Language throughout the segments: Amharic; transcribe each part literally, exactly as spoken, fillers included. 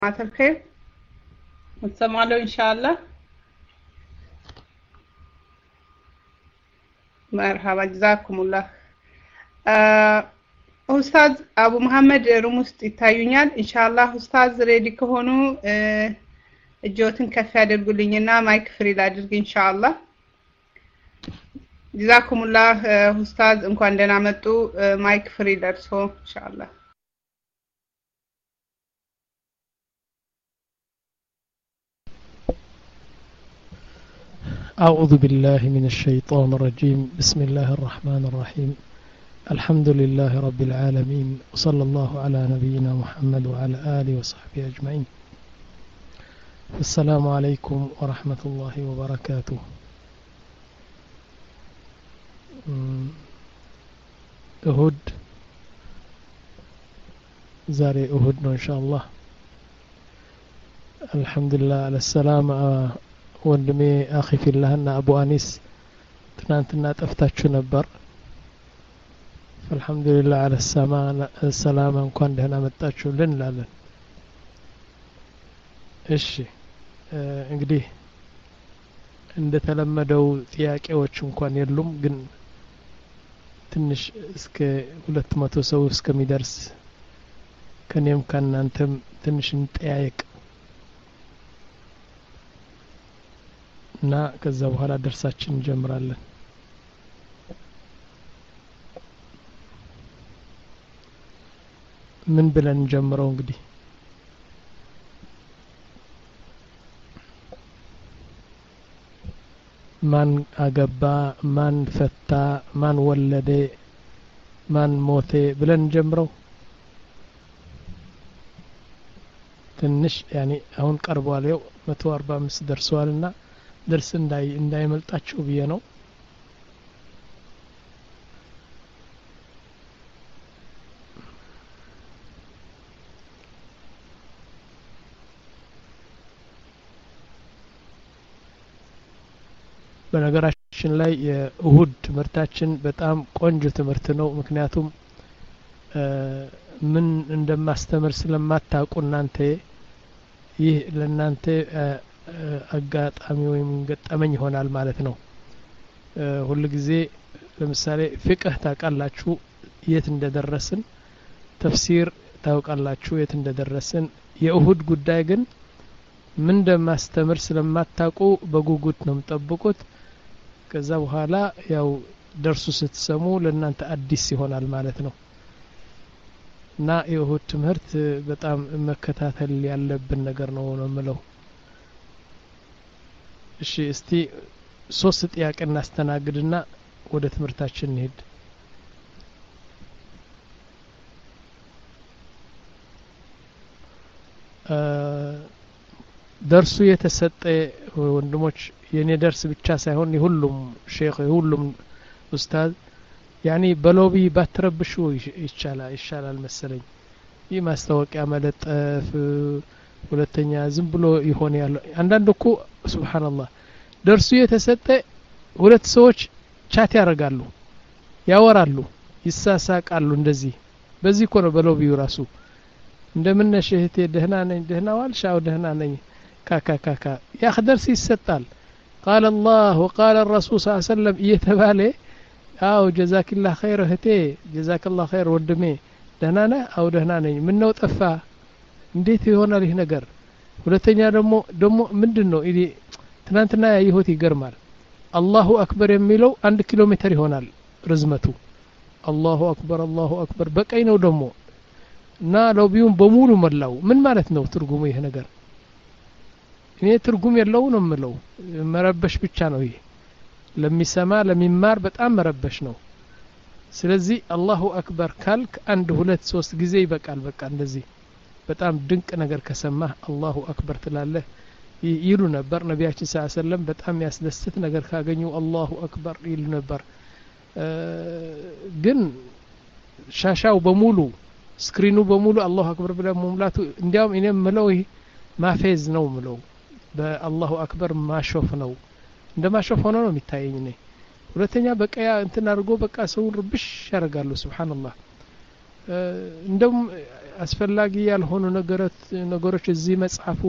جماعة الخير نسمع له إن شاء الله. مرحبا جزاكم الله. ኡስታዝ አቡ መሐመድ ሩም ውስጥ ይታዩኛል። ኢንሻአላህ ኡስታዝ ሬዲ ከሆኑ እጆትን ከፍ ያደርጉልኝና ማይክ ፍሪ ላድርግ ኢንሻአላህ። ጀዛኩሙላህ ኡስታዝ እንኳን ደህና መጡ። ማይክ ፍሪ ደርሶ ኢንሻአላህ። أعوذ بالله من الشيطان الرجيم. بسم الله الرحمن الرحيم. الحمد لله رب العالمين، وصلى الله على نبينا محمد وعلى آله وصحبه أجمعين. السلام عليكم ورحمة الله وبركاته. أهود زاري أهود إن شاء الله. الحمد لله على السلامة ወንድሜ አኺ ፊላህና አቡ አኒስ ትናንትና ጠፍታችሁ ነበር። አልহামዱሊላህ አለ ሰላም እንኳን ደህና መጣችሁልን እንላለን። እሺ እንግዲህ እንደተለመደው ጥያቄዎች እንኳን የሉም፣ ግን ትንሽ እስከ ሁለት መቶ ሰው እስከሚደርስ ከኔም ከናንተም ትንሽ እንጠያየቅ እና ከዛ በኋላ ደርሳችን እንጀምራለን። ምን ብለን እንጀምረው? እንግዲህ ማን አገባ፣ ማን ፈታ፣ ማን ወለደ፣ ማን ሞተ ብለን እንጀምረው። ትንሽ ያኒ አሁን ቀርቧል። ያው መቶ አርባ አምስት ደርሷልና درس እንዳይ እንዳይመልጣችሁ ብዬ ነው። በነገራችን ላይ የእሁድ ትምህርታችን በጣም ቆንጆ ትምህርት ነው። ምክንያቱም ምን እንደማስተምር ስለማታውቁ እናንተ ይህ ለእናንተ አጋጣሚ ወይም ገጠመኝ ይሆናል ማለት ነው። ሁሉ ጊዜ ለምሳሌ ፍቅህ ታውቃላችሁ የት እንደደረስን፣ ተፍሲር ታውቃላችሁ የት እንደደረስን። የእሁድ ጉዳይ ግን ምን እንደማስተምር ስለማታውቁ በጉጉት ነው የምትጠብቁት። ከዛ በኋላ ያው ደርሱ ስትሰሙ ለእናንተ አዲስ ይሆናል ማለት ነው። እና የእሁድ ትምህርት በጣም መከታተል ያለብን ነገር ነው ነው የምለው። እሺ እስቲ ሶስት ጥያቄ እናስተናግድና ወደ ትምህርታችን እንሄድ። ደርሱ የተሰጠ ወንድሞች የኔ ደርስ ብቻ ሳይሆን የሁሉም ሼክ የሁሉም ኡስታዝ ያኒ በሎቢ ባትረብሹ ይቻላል ይሻላል መሰለኝ። ይህ ማስታወቂያ መለጠፍ ሁለተኛ ዝም ብሎ ይሆን ያለው አንዳንድ እኮ ሱብሃንአላህ ደርሱ የተሰጠ ሁለት ሰዎች ቻት ያደርጋሉ፣ ያወራሉ፣ ይሳሳቃሉ። እንደዚህ በዚህ እኮ ነው በሎቢው ራሱ እንደምን ነሽ እህቴ ደህና ነኝ፣ ደህና ዋልሽ? አዎ ደህና ነኝ። ካካካካ ያ ደርስ ይሰጣል። قال الله وقال الرسول صلى الله عليه وسلم እየተባለ አዎ ጀዛኪላህ ኸይር እህቴ ጀዛከላህ ኸይር ወንድሜ ደህና ነህ? አዎ ደህና ነኝ። ምን ነው ጠፋ? እንዴት ይሆናል ይህ ነገር? ሁለተኛ ደግሞ ደግሞ ምንድነው ይሄ ትናንትና ያየሁት ይገርማል። አላሁ አክበር የሚለው አንድ ኪሎ ሜትር ይሆናል ርዝመቱ። አላሁ አክበር አላሁ አክበር በቀይ ነው ደግሞ እና ሎቢውን በሙሉ መላው። ምን ማለት ነው ትርጉሙ ይሄ ነገር? እኔ ትርጉም የለው ነው የምለው። መረበሽ ብቻ ነው ይሄ። ለሚሰማ ለሚማር በጣም መረበሽ ነው። ስለዚህ አላሁ አክበር ካልክ አንድ ሁለት ሶስት ጊዜ ይበቃል። በቃ እንደዚህ በጣም ድንቅ ነገር ከሰማህ አላሁ አክበር ትላለህ ይሉ ነበር ነቢያችን ሰለላሁ ዐለይሂ ወሰለም። በጣም ያስደስት ነገር ካገኙ አላሁ አክበር ይሉ ነበር። ግን ሻሻው በሙሉ ስክሪኑ በሙሉ አላሁ አክበር ብለ መሙላቱ እንዲያውም እኔ ምለው ይሄ ማፌዝ ነው ምለው። በአላሁ አክበር ማሾፍ ነው፣ እንደማሾፍ ሆኖ ነው የሚታየኝ እኔ። ሁለተኛ በቃ እንትን አድርጎ በቃ ሰው ርብሽ ያደርጋሉ። ሱብሃንአላህ እንደም አስፈላጊ ያልሆኑ ነገሮች ነገሮች እዚህ መጽሐፉ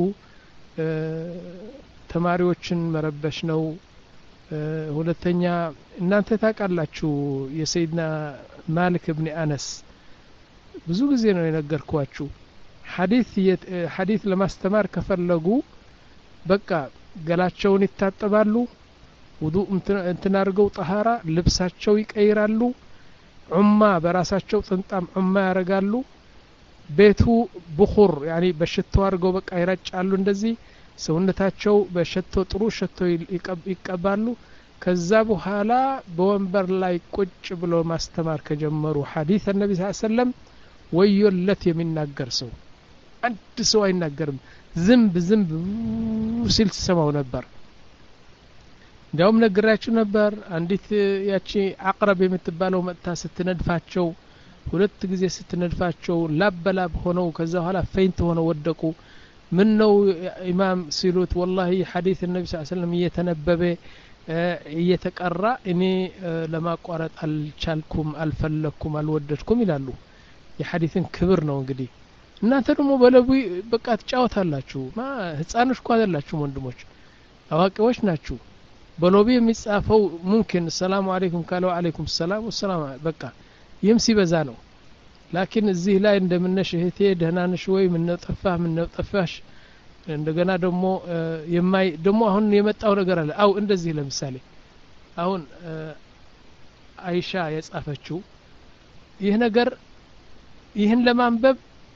ተማሪዎችን መረበሽ ነው። ሁለተኛ እናንተ ታውቃላችሁ የሰይድና ማሊክ ኢብኑ አነስ ብዙ ጊዜ ነው የነገርኳችሁ ሐዲስ ሐዲስ ለማስተማር ከፈለጉ በቃ ገላቸውን ይታጠባሉ ውዱእ እንትን አድርገው ጠሃራ ልብሳቸው ይቀይራሉ ዑማ በራሳቸው ጥንጣም ዑማ ያረጋሉ ቤቱ ቡኹር ያኒ በሽቶ አድርገው በቃ ይረጫሉ እንደዚህ ሰውነታቸው በሽቶ ጥሩ ሽቶ ይቀባሉ ከዛ በኋላ በወንበር ላይ ቁጭ ብሎ ማስተማር ከጀመሩ ሐዲስ ነብዩ ሰለላሁ ዐለይሂ ወሰለም ወዮለት የሚናገር ሰው አንድ ሰው አይናገርም ዝምብ ዝምብ ሲል ተሰማው ነበር እንደውም ነግራችሁ ነበር አንዲት ያቺ አቅረብ የምትባለው መጣ ስትነድፋቸው ሁለት ጊዜ ስትነድፋቸው ላበላብ ሆነው ከዛ በኋላ ፈይንት ሆነው ወደቁ ምን ነው ኢማም ሲሉት والله ሐዲስ ነብዩ ሰለላሁ ዐለይሂ ወሰለም እየተነበበ እየተቀራ እኔ ለማቋረጥ አልቻልኩም አልፈለኩም አልወደድኩም ይላሉ የሐዲስን ክብር ነው እንግዲህ እናንተ ደግሞ በለቡ በቃ ተጫወታላችሁ ማ ህፃኖች እኮ አይደላችሁ ወንድሞች አዋቂዎች ናችሁ በሎቢ የሚጻፈው ሙምኪን ሰላም አለይኩም ካለው አለይኩም ሰላም ወሰላም በቃ ይም ሲበዛ ነው ላኪን እዚህ ላይ እንደምነሽ እህቴ ደህና ነሽ ወይ ምን ነው ጠፋህ ምን ነው ጠፋሽ እንደገና ደግሞ የማይ ደግሞ አሁን የመጣው ነገር አለ አው እንደዚህ ለምሳሌ አሁን አይሻ የጻፈችው ይህ ነገር ይህን ለማንበብ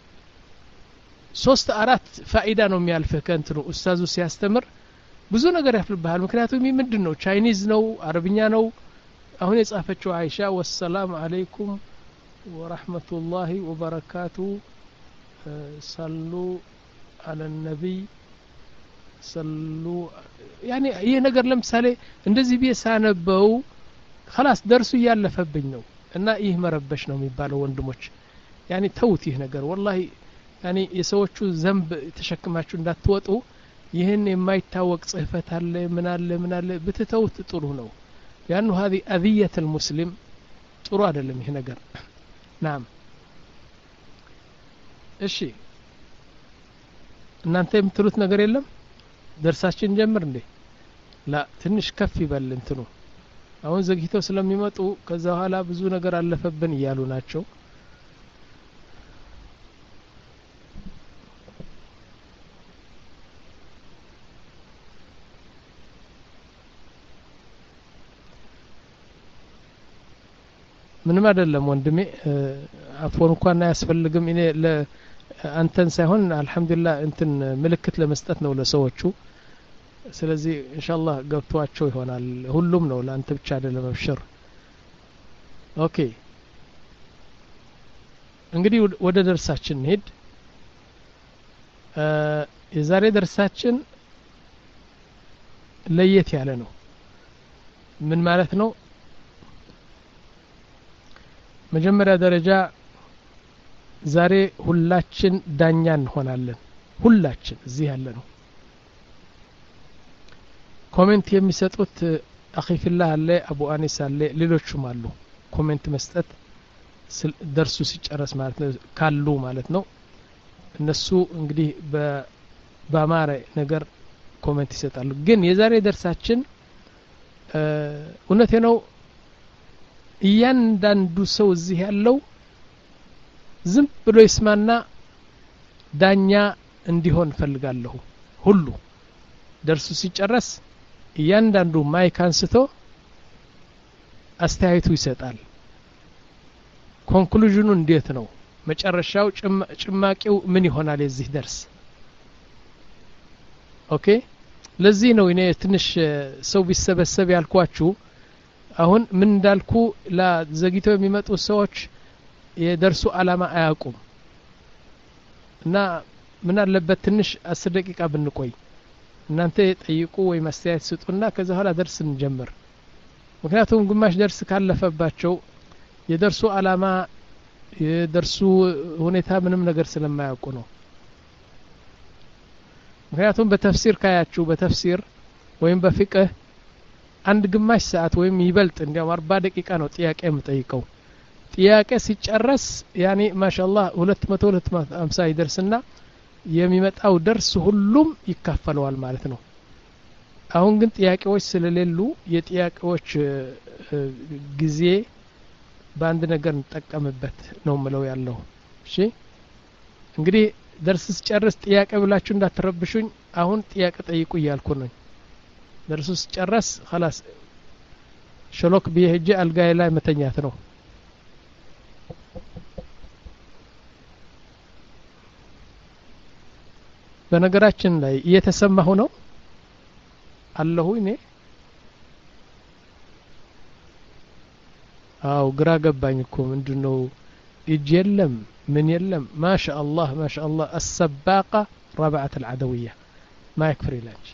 ሶስት አራት ፋይዳ ነው የሚያልፈህ ከእንትኑ ኡስታዙ ሲያስተምር ብዙ ነገር ያፍልብሃል ምክንያቱም ምንድነው ቻይኒዝ ነው አረብኛ ነው አሁን የጻፈችው አይሻ ወሰላም አለይኩም ወራህመቱላሂ ወበረካቱ ሰሉ على النبي صلوا يعني ይሄ ነገር ለምሳሌ እንደዚህ ቢሳነበው خلاص درሱ ያለፈብኝ ነው እና ይህ መረበሽ ነው የሚባለው ወንድሞች يعني ተውት ይህ ነገር والله يعني የሰዎቹ ዘንብ ተሸክማችሁ እንዳትወጡ ይህን የማይታወቅ ጽህፈት አለ ምን አለ ምን አለ ብትተውት ጥሩ ነው لانه هذه اذيه المسلم ጥሩ አይደለም ይሄ ነገር نعم እሺ እናንተ የምትሉት ነገር የለም ደርሳችን ጀምር እንዴ ላ ትንሽ ከፍ ይበል እንትኑ አሁን ዘግይተው ስለሚመጡ ከዛ በኋላ ብዙ ነገር አለፈብን ይያሉ ናቸው ምንም አይደለም ወንድሜ አፎን እንኳን አያስፈልግም እኔ አንተን ሳይሆን አልহামዱሊላህ እንትን ምልክት ለመስጠት ነው ለሰዎቹ ስለዚህ ኢንሻአላህ ገብቷቸው ይሆናል ሁሉም ነው ለአንተ ብቻ አይደለም አብሽር ኦኬ እንግዲህ ወደ ደርሳችን ሄድ የዛሬ ደርሳችን ለየት ያለ ነው ምን ማለት ነው መጀመሪያ ደረጃ ዛሬ ሁላችን ዳኛ እንሆናለን ሁላችን እዚህ ያለ ነው ኮሜንት የሚሰጡት አኺፊላህ አለ አቡ አኒስ አለ ሌሎችም አሉ ኮሜንት መስጠት ደርሱ ሲጨረስ ማለት ነው ካሉ ማለት ነው እነሱ እንግዲህ በአማረ ነገር ኮሜንት ይሰጣሉ ግን የዛሬ ደርሳችን እውነቴ ነው እያንዳንዱ ሰው እዚህ ያለው ዝም ብሎ ይስማና ዳኛ እንዲሆን ፈልጋለሁ ሁሉ ደርሱ ሲጨረስ እያንዳንዱ ማይክ አንስቶ አስተያየቱ ይሰጣል ኮንክሉዥኑ እንዴት ነው መጨረሻው ጭማቂው ምን ይሆናል የዚህ ደርስ ኦኬ ለዚህ ነው እኔ ትንሽ ሰው ቢሰበሰብ ያልኳችሁ አሁን ምን እንዳልኩ ለዘግይተው የሚመጡ ሰዎች የደርሱ ዓላማ አያውቁም እና ምን አለበት ትንሽ አስር ደቂቃ ብንቆይ እናንተ ጠይቁ ወይ ማስተያየት ስጡና ከዛ ኋላ ደርስ እንጀምር ምክንያቱም ግማሽ ደርስ ካለፈባቸው የደርሱ ዓላማ የደርሱ ሁኔታ ምንም ነገር ስለማያውቁ ነው ምክንያቱም በተፍሲር ካያችሁ በተፍሲር ወይም በፍቅህ አንድ ግማሽ ሰዓት ወይም ይበልጥ እንዲያው አርባ ደቂቃ ነው ጥያቄ የምጠይቀው ጥያቄ ሲጨረስ ያኔ ማሻአላህ ሁለት መቶ ሁለት መቶ ሃምሳ ይደርስና የሚመጣው ደርስ ሁሉም ይካፈለዋል ማለት ነው። አሁን ግን ጥያቄዎች ስለሌሉ የጥያቄዎች ጊዜ በአንድ ነገር እንጠቀምበት ነው ምለው ያለው። እሺ እንግዲህ ደርስ ሲጨርስ ጥያቄ ብላችሁ እንዳትረብሹኝ። አሁን ጥያቄ ጠይቁ እያልኩ ነኝ። ደርሱ ሲጨርስ خلاص ሸሎክ ቢሄጄ አልጋዬ ላይ መተኛት ነው። በነገራችን ላይ እየተሰማሁ ነው አለሁ እኔ። አው ግራ ገባኝ እኮ ምንድነው እጅ የለም من يلم ما شاء الله ما شاء الله السباقة رابعة العدوية ما يكفري لانش.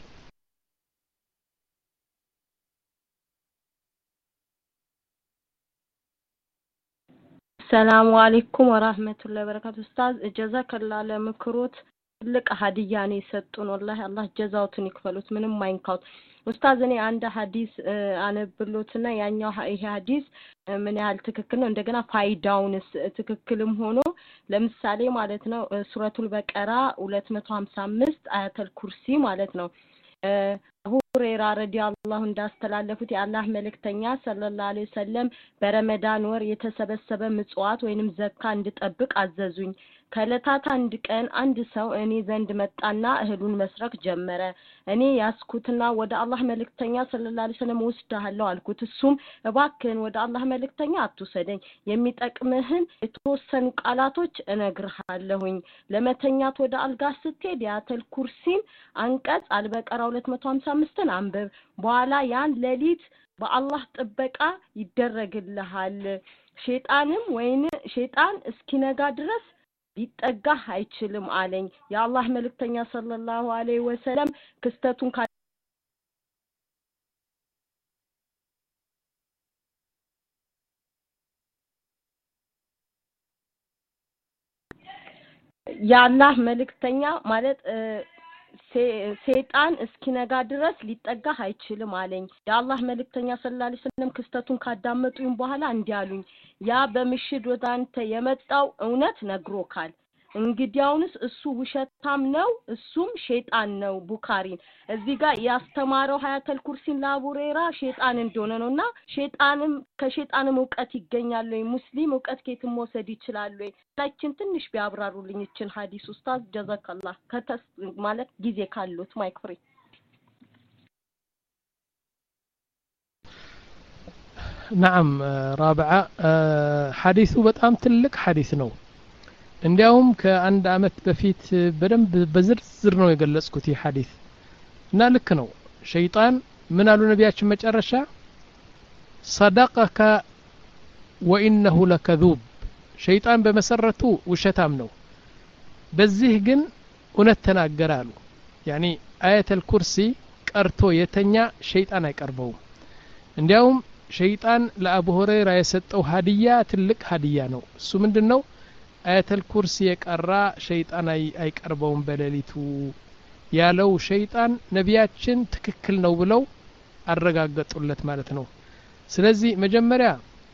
السلام عليكم ورحمة الله وبركاته. أستاذ جزاك الله على مكروت لك هدياني ستون والله الله جزاوتن يكفلوت من ما ينكوت. أستاذ أنا عند حديث أنا بلوتنا يعني هي حديث من ያህል ትክክል ነው እንደገና ፋይዳውንስ ትክክልም ሆኖ ለምሳሌ ማለት ነው ሱረቱል በቀራ ሁለት መቶ ሃምሳ አምስት አያተል ኩርሲ ማለት ነው አቡ ሁረይራ ረዲየላሁ እንዳስተላለፉት የአላህ መልእክተኛ ሰለላሁ ዐለይሂ ወሰለም በረመዳን ወር የተሰበሰበ ምጽዋት ወይንም ዘካ እንድጠብቅ አዘዙኝ። ከለታት አንድ ቀን አንድ ሰው እኔ ዘንድ መጣና እህሉን መስረቅ ጀመረ። እኔ ያስኩትና ወደ አላህ መልእክተኛ ሰለላሁ ዐለይሂ ወሰለም ወስደሃለሁ አልኩት። እሱም እባክህን ወደ አላህ መልእክተኛ አትውሰደኝ፣ የሚጠቅምህን የተወሰኑ ቃላቶች እነግርሃለሁኝ። ለመተኛት ወደ አልጋ ስትሄድ ያተል ኩርሲን አንቀጽ አልበቀራ ሁለት መቶ ሃምሳ አምስትን አንብብ፣ በኋላ ያን ሌሊት በአላህ ጥበቃ ይደረግልሃል። ሸይጣንም ወይን ሸይጣን እስኪነጋ ድረስ ሊጠጋህ አይችልም አለኝ። የአላህ መልእክተኛ ሰለላሁ ዐለይሂ ወሰለም ክስተቱን የአላህ መልእክተኛ ማለት ሸይጣን እስኪነጋ ድረስ ሊጠጋህ አይችልም አለኝ። የአላህ መልእክተኛ ሰለላሁ ዐለይሂ ወሰለም ክስተቱን ካዳመጡኝ በኋላ እንዲያሉኝ ያ በምሽት ወደ አንተ የመጣው እውነት ነግሮካል፣ እንግዲያውንስ እሱ ውሸታም ነው፣ እሱም ሸይጣን ነው። ቡኻሪን እዚህ ጋር ያስተማረው ሀያተል ኩርሲን ለአቡ ሁረይራ ሸይጣን እንደሆነ ነውና ሸይጣንም ከሸይጣንም ዕውቀት ይገኛል ወይ ሙስሊም ዕውቀት ከየትም መውሰድ ይችላል ወይ? ታችን ትንሽ ቢያብራሩልኝ እችን ሐዲስ ኡስታዝ ጀዛከላህ ከተስ ማለት ጊዜ ካሉት ማይክ ፍሪ። نعم رابعة حديثه በጣም ትልቅ ሐዲስ ነው። እንዲያውም ከአንድ አመት በፊት በደንብ በዝርዝር ነው የገለጽኩት ይህ ሐዲስ እና ልክ ነው። ሸይጣን ምን አሉ ነቢያችን መጨረሻ صدقك وانه لكذوب ሸይጣን በመሰረቱ ውሸታም ነው፣ በዚህ ግን እውነት ተናገራሉ። ያኒ አያተል ኩርሲ ቀርቶ የተኛ ሸይጣን አይቀርበውም። እንዲያውም ሸይጣን ለአቡ ሁረይራ የሰጠው ሀዲያ ትልቅ ሀዲያ ነው። እሱ ምንድነው? አያተል ኩርሲ የቀራ ሸይጣን አይቀርበውም በሌሊቱ ያለው ሸይጣን ነቢያችን ትክክል ነው ብለው አረጋገጡለት ማለት ነው። ስለዚህ መጀመሪያ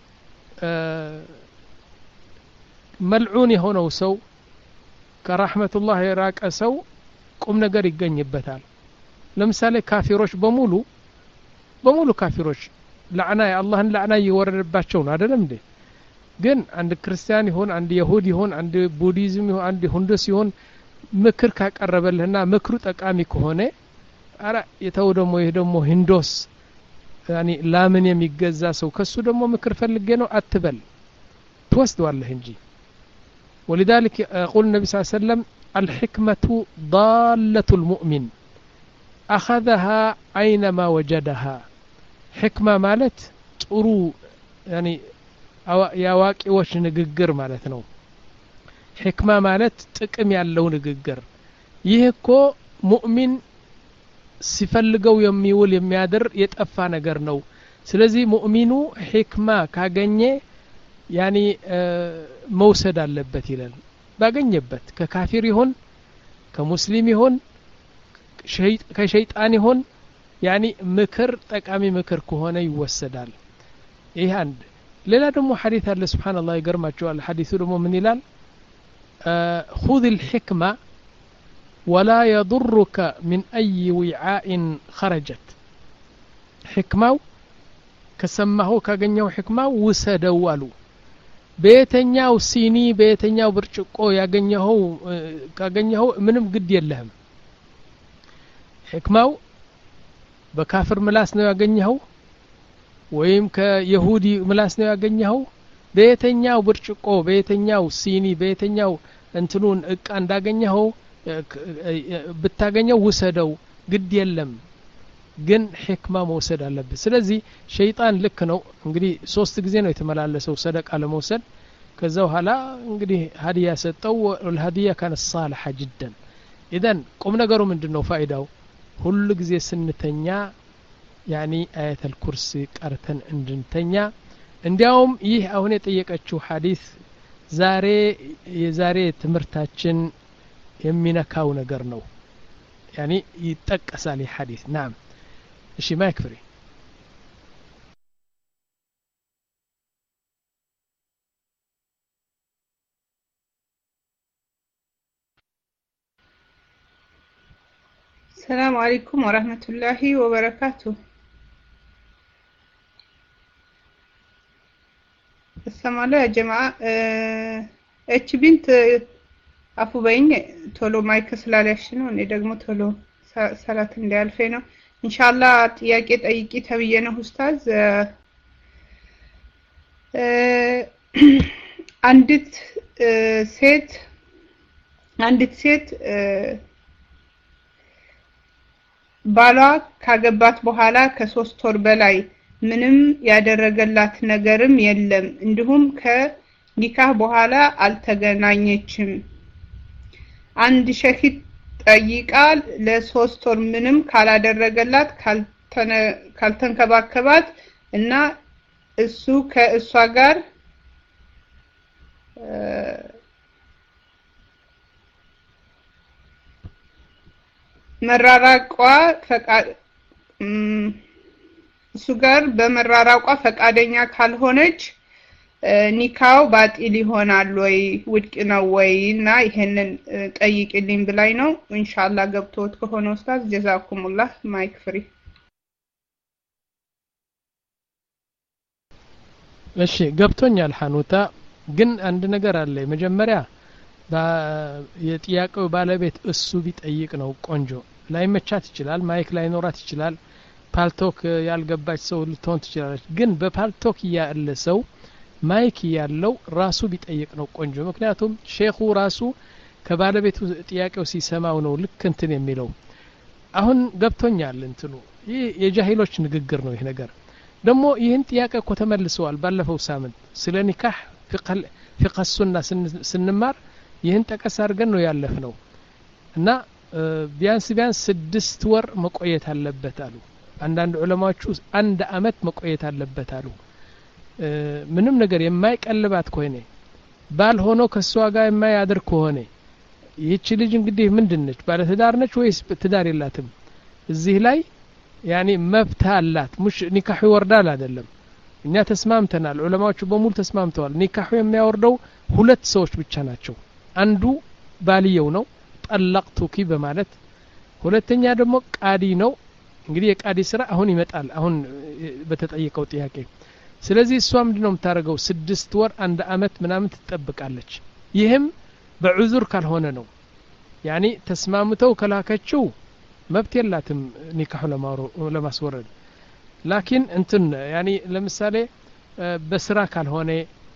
መልዑን የሆነው ሰው ከራህመቱላህ የራቀ ሰው ቁም ነገር ይገኝበታል። ለምሳሌ ካፊሮች በሙሉ በሙሉ ካፊሮች ለዓና የአላህን ለዓና ይወረድባቸው ነው አይደለም እንዴ? ግን አንድ ክርስቲያን ይሁን አንድ ይሁዲ ይሁን አንድ ቡዲዝም ይሁን አንድ ሁንዱስ ይሁን ምክር ካቀረበልህና ምክሩ ጠቃሚ ከሆነ አራ የተው ደሞ ይሄ ደሞ ሂንዶስ ያኒ ላምን የሚገዛ ሰው ከሱ ደሞ ምክር ፈልጌ ነው አትበል፣ ትወስደዋለህ እንጂ። ولذلك يقول النبي صلى الله عليه وسلم الحكمة ضالة المؤمن أخذها أينما وجدها. حكمة مالت ጥሩ يعني ያዋቂዎች ንግግር ማለት ነው። ሕክማ ማለት ጥቅም ያለው ንግግር። ይህ እኮ ሙእሚን ሲፈልገው የሚውል የሚያድር የጠፋ ነገር ነው። ስለዚህ ሙእሚኑ ሕክማ ካገኘ ያኒ መውሰድ አለበት ይላል። ባገኘበት ከካፊር ይሁን ከሙስሊም ይሁን ከሸይጣን ይሁን ያኒ ምክር ጠቃሚ ምክር ከሆነ ይወሰዳል። ይህ አንድ ሌላ ደግሞ ሐዲስ አለ ሱብሃንአላህ ይገርማቸዋል ሐዲሱ ደግሞ ምን ይላል خذ الحكمة ولا يضرك من أي وعاء خرجت حكمة كسمه ካገኘው حكمة ውሰደው አሉ በየተኛው ሲኒ በየተኛው ብርጭቆ ያገኘው ካገኘው ምንም ግድ የለህም حكمة በካፍር ምላስ ነው ያገኘው ወይም ከይሁዲ ምላስ ነው ያገኘው በየተኛው ብርጭቆ በየተኛው ሲኒ በየተኛው እንትኑን እቃ እንዳገኘው ብታገኘው ውሰደው ግድ የለም ግን ሕክማ መውሰድ አለበት ስለዚህ ሸይጣን ልክ ነው እንግዲህ ሶስት ጊዜ ነው የተመላለሰው ሰደቃ ለመውሰድ ከዛ በኋላ እንግዲህ ሀዲያ ሰጠው الهديه كانت صالحه جدا اذا ቁም ነገሩ ምንድነው ፋይዳው ሁሉ ጊዜ ስንተኛ ያኒ አያተል ኩርሲ ቀርተን እንድንተኛ እንዲያውም ይህ አሁን የጠየቀችው ሐዲስ ዛሬ የዛሬ ትምርታችን የሚነካው ነገር ነው ያኒ ይጠቀሳል ይህ ሐዲስ نعم እሺ ማይክፍሪ السلام عليكم ورحمة الله وبركاته السلام عليكم يا جماعة اتش بنت አፉ በእኝ ቶሎ ማይክ ስላለሽ ነው እኔ ደግሞ ቶሎ ሰላት እንዲያልፈኝ ነው ኢንሻአላህ ጥያቄ ጠይቂ ተብዬ ነው ኡስታዝ አንዲት ሴት አንዲት ሴት ባሏ ካገባት በኋላ ከሶስት ወር በላይ ምንም ያደረገላት ነገርም የለም እንዲሁም ከኒካህ በኋላ አልተገናኘችም አንድ ሸሂድ ጠይቃል ለሶስት ወር ምንም ካላደረገላት ካልተንከባከባት እና እሱ ከእሷ ጋር መራራቋ ፈቃድ እሱ ጋር በመራራቋ ፈቃደኛ ካልሆነች ኒካው ባጢል ይሆናል ወይ ውድቅ ነው ወይና ይሄንን ጠይቅልኝ ብላይ ነው ኢንሻአላህ ገብቶት ከሆነ ኡስታዝ ጀዛኩሙላህ ማይክ ፍሪ እሺ ገብቶኛል ሐኑታ ግን አንድ ነገር አለ መጀመሪያ የጥያቄው ባለቤት እሱ ቢጠይቅ ነው ቆንጆ ላይመቻት ይችላል ማይክ ላይ ኖራት ይችላል ፓልቶክ ያልገባች ሰው ልትሆን ትችላለች ግን በፓልቶክ ያለ ሰው ማይክ ያለው ራሱ ቢጠይቅ ነው ቆንጆ ምክንያቱም ሼኹ ራሱ ከባለቤቱ ጥያቄው ሲሰማው ነው ልክ እንትን የሚለው አሁን ገብቶኛል እንትኑ ይህ የጃሂሎች ንግግር ነው ይሄ ነገር ደግሞ ይህን ጥያቄ እኮ ተመልሰዋል ባለፈው ሳምንት ስለ ኒካህ ፍቅህ ፍቅህ ሱና ስንማር ይህን ጠቀስ አድርገን ነው ያለፍነው እና ቢያንስ ቢያንስ ስድስት ወር መቆየት አለበት አሉ አንዳንድ ዑለማዎቹ አንድ አመት መቆየት አለበት አሉ ምንም ነገር የማይቀልባት ከሆነ ባል ሆኖ ከሷ ጋር የማያድር ከሆነ ይህች ልጅ እንግዲህ ምንድነች ባለ ትዳር ነች ወይስ ትዳር የላትም እዚህ ላይ ያኒ መብት አላት ሙሽ ኒካህ ይወርዳል አይደለም እኛ ተስማምተናል ዑለማዎቹ በሙሉ ተስማምተዋል ኒካህ የሚያወርደው ሁለት ሰዎች ብቻ ናቸው አንዱ ባልየው ነው ጠለቅቱኪ በማለት ሁለተኛ ደግሞ ቃዲ ነው እንግዲህ የቃዲ ስራ አሁን ይመጣል አሁን በተጠየቀው ጥያቄ ስለዚህ እሷ ምንድነው የምታረገው ስድስት ወር አንድ አመት ምናምን ትጠብቃለች ይህም በዑዙር ካልሆነ ነው ያኒ ተስማምተው ከላከችው መብት የላትም ኒካህ ለማስወረድ ላኪን እንትን ያኒ ለምሳሌ በስራ ካልሆነ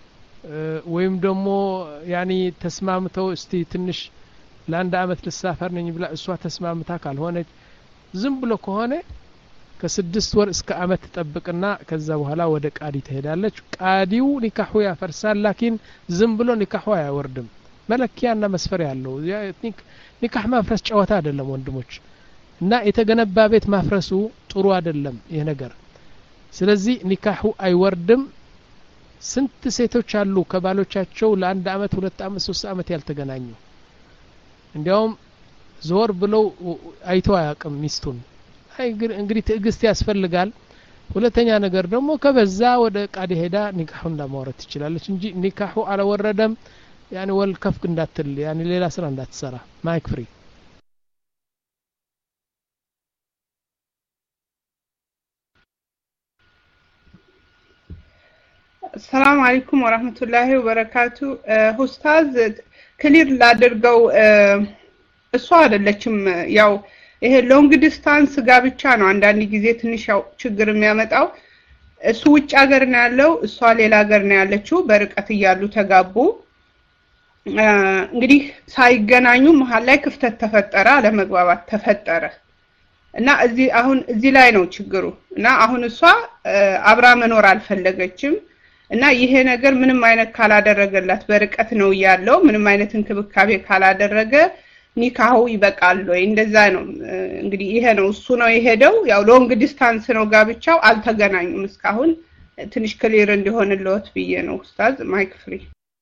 ወይም ደግሞ ያኒ ተስማምተው እስቲ ትንሽ ለአንድ አመት ልሳፈር ነኝ ብላ እሷ ተስማምታ ካልሆነች ዝም ብሎ ከሆነ ከስድስት ወር እስከ አመት ተጠብቅና ከዛ በኋላ ወደ ቃዲ ትሄዳለች ቃዲው ኒካሁ ያፈርሳል ላኪን ዝም ብሎ ኒካሁ አያወርድም መለኪያና መስፈሪያ ያለው ኒካህ ማፍረስ ጨዋታ አይደለም ወንድሞች እና የተገነባ ቤት ማፍረሱ ጥሩ አይደለም ይሄ ነገር ስለዚህ ኒካሁ አይወርድም ስንት ሴቶች አሉ ከባሎቻቸው ለአንድ አመት ሁለት አመት ሶስት አመት ያልተገናኙ እንዲያውም ዞር ብለው አይተው አያውቅም ሚስቱን አይ እንግዲህ ትዕግስት ያስፈልጋል ሁለተኛ ነገር ደግሞ ከበዛ ወደ ቃዲ ሄዳ ኒካሁን ለማውራት ትችላለች እንጂ ኒካሁ አለወረደም ያኒ ወል ከፍክ እንዳትል ያኒ ሌላ ስራ እንዳትሰራ ማይክ ፍሪ السلام عليكم ورحمة الله وبركاته ኡስታዝ ክሊር ላድርገው እሷ አይደለችም ያው ይሄ ሎንግ ዲስታንስ ጋብቻ ነው አንዳንድ ጊዜ ትንሽ ያው ችግር የሚያመጣው እሱ ውጭ ሀገር ነው ያለው እሷ ሌላ ሀገር ነው ያለችው በርቀት ይያሉ ተጋቡ እንግዲህ ሳይገናኙ መሃል ላይ ክፍተት ተፈጠረ አለመግባባት ተፈጠረ እና እዚህ አሁን እዚህ ላይ ነው ችግሩ እና አሁን እሷ አብራ መኖር አልፈለገችም እና ይሄ ነገር ምንም አይነት ካላደረገላት በርቀት ነው ያለው ምንም አይነት እንክብካቤ ካላደረገ ኒካሁ ይበቃል ወይ እንደዛ ነው እንግዲህ ይሄ ነው እሱ ነው የሄደው ያው ሎንግ ዲስታንስ ነው ጋብቻው አልተገናኙም እስካሁን ትንሽ ክሊር እንዲሆንልዎት ብዬ ነው ኡስታዝ ማይክ ፍሪ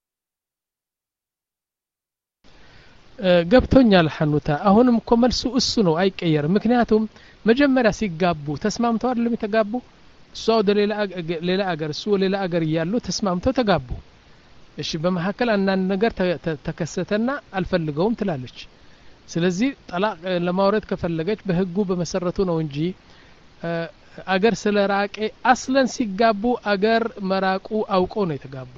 ገብቶኛል ሐኑታ አሁንም እኮ መልሱ እሱ ነው አይቀየርም ምክንያቱም መጀመሪያ ሲጋቡ ተስማምተው አይደለም የተጋቡ እሷ ወደ ሌላ ሌላ አገር እሱ ሌላ አገር ይያሉ ተስማምተው ተጋቡ እሺ በመሐከል አንዳንድ ነገር ተከሰተና አልፈልገውም ትላለች ስለዚህ ጠላቅ ለማውረድ ከፈለገች በህጉ በመሰረቱ ነው እንጂ አገር ስለራቀ አስለን ሲጋቡ አገር መራቁ አውቆ ነው የተጋቡ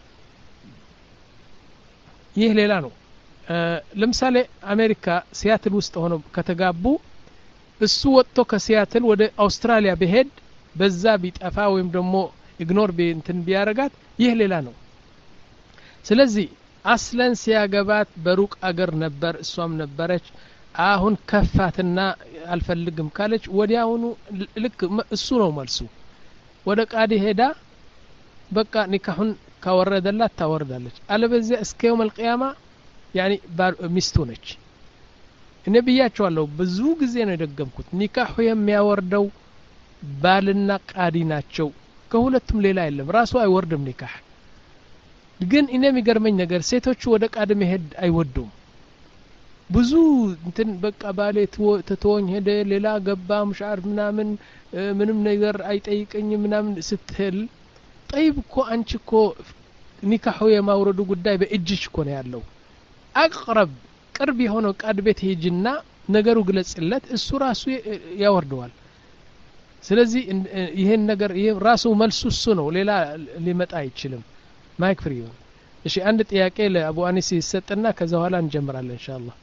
ይህ ሌላ ነው ለምሳሌ አሜሪካ ሲያትል ውስጥ ሆኖ ከተጋቡ እሱ ወጥቶ ከሲያትል ወደ አውስትራሊያ በሄድ በዛ ቢጠፋ ወይም ደግሞ ኢግኖር ቢንትን ቢያረጋት ይህ ሌላ ነው ስለዚህ አስለን ሲያገባት በሩቅ አገር ነበር እሷም ነበረች አሁን ከፋትና አልፈልግም ካለች ወዲያውኑ ልክ እሱ ነው መልሱ ወደ ቃዲ ሄዳ በቃ ኒካሁን ካወረደላት ታወርዳለች አለበዚያ እስከ يوم القيامه ያኒ ሚስቱ ነች እኔ ብያቸዋለሁ ብዙ ጊዜ ነው የደገምኩት ኒካሁ የሚያወርደው ባልና ቃዲ ናቸው ከሁለቱም ሌላ የለም ራሱ አይወርድም ኒካህ ግን እኔ የሚገርመኝ ነገር ሴቶቹ ወደ ቃድ መሄድ አይወዱም ብዙ እንትን በቃ ባሌ ተተወኝ ሄደ ሌላ ገባ ሙሻር ምናምን ምንም ነገር አይጠይቀኝ ምናምን ስትል طيب እኮ አንቺ እኮ ኒካሁ የማውረዱ ጉዳይ በእጅሽ እኮ ነው ያለው አቅረብ ቅርብ የሆነው ቃድ ቤት ሄጅና ነገሩ ግለጽለት እሱ ራሱ ያወርደዋል ስለዚህ ይሄን ነገር ይሄ ራሱ መልሱ እሱ ነው ሌላ ሊመጣ አይችልም ማይክ ፍሪ እሺ አንድ ጥያቄ ለአቡ አኒስ ይሰጥና ከዛ በኋላ እንጀምራለን ኢንሻአላህ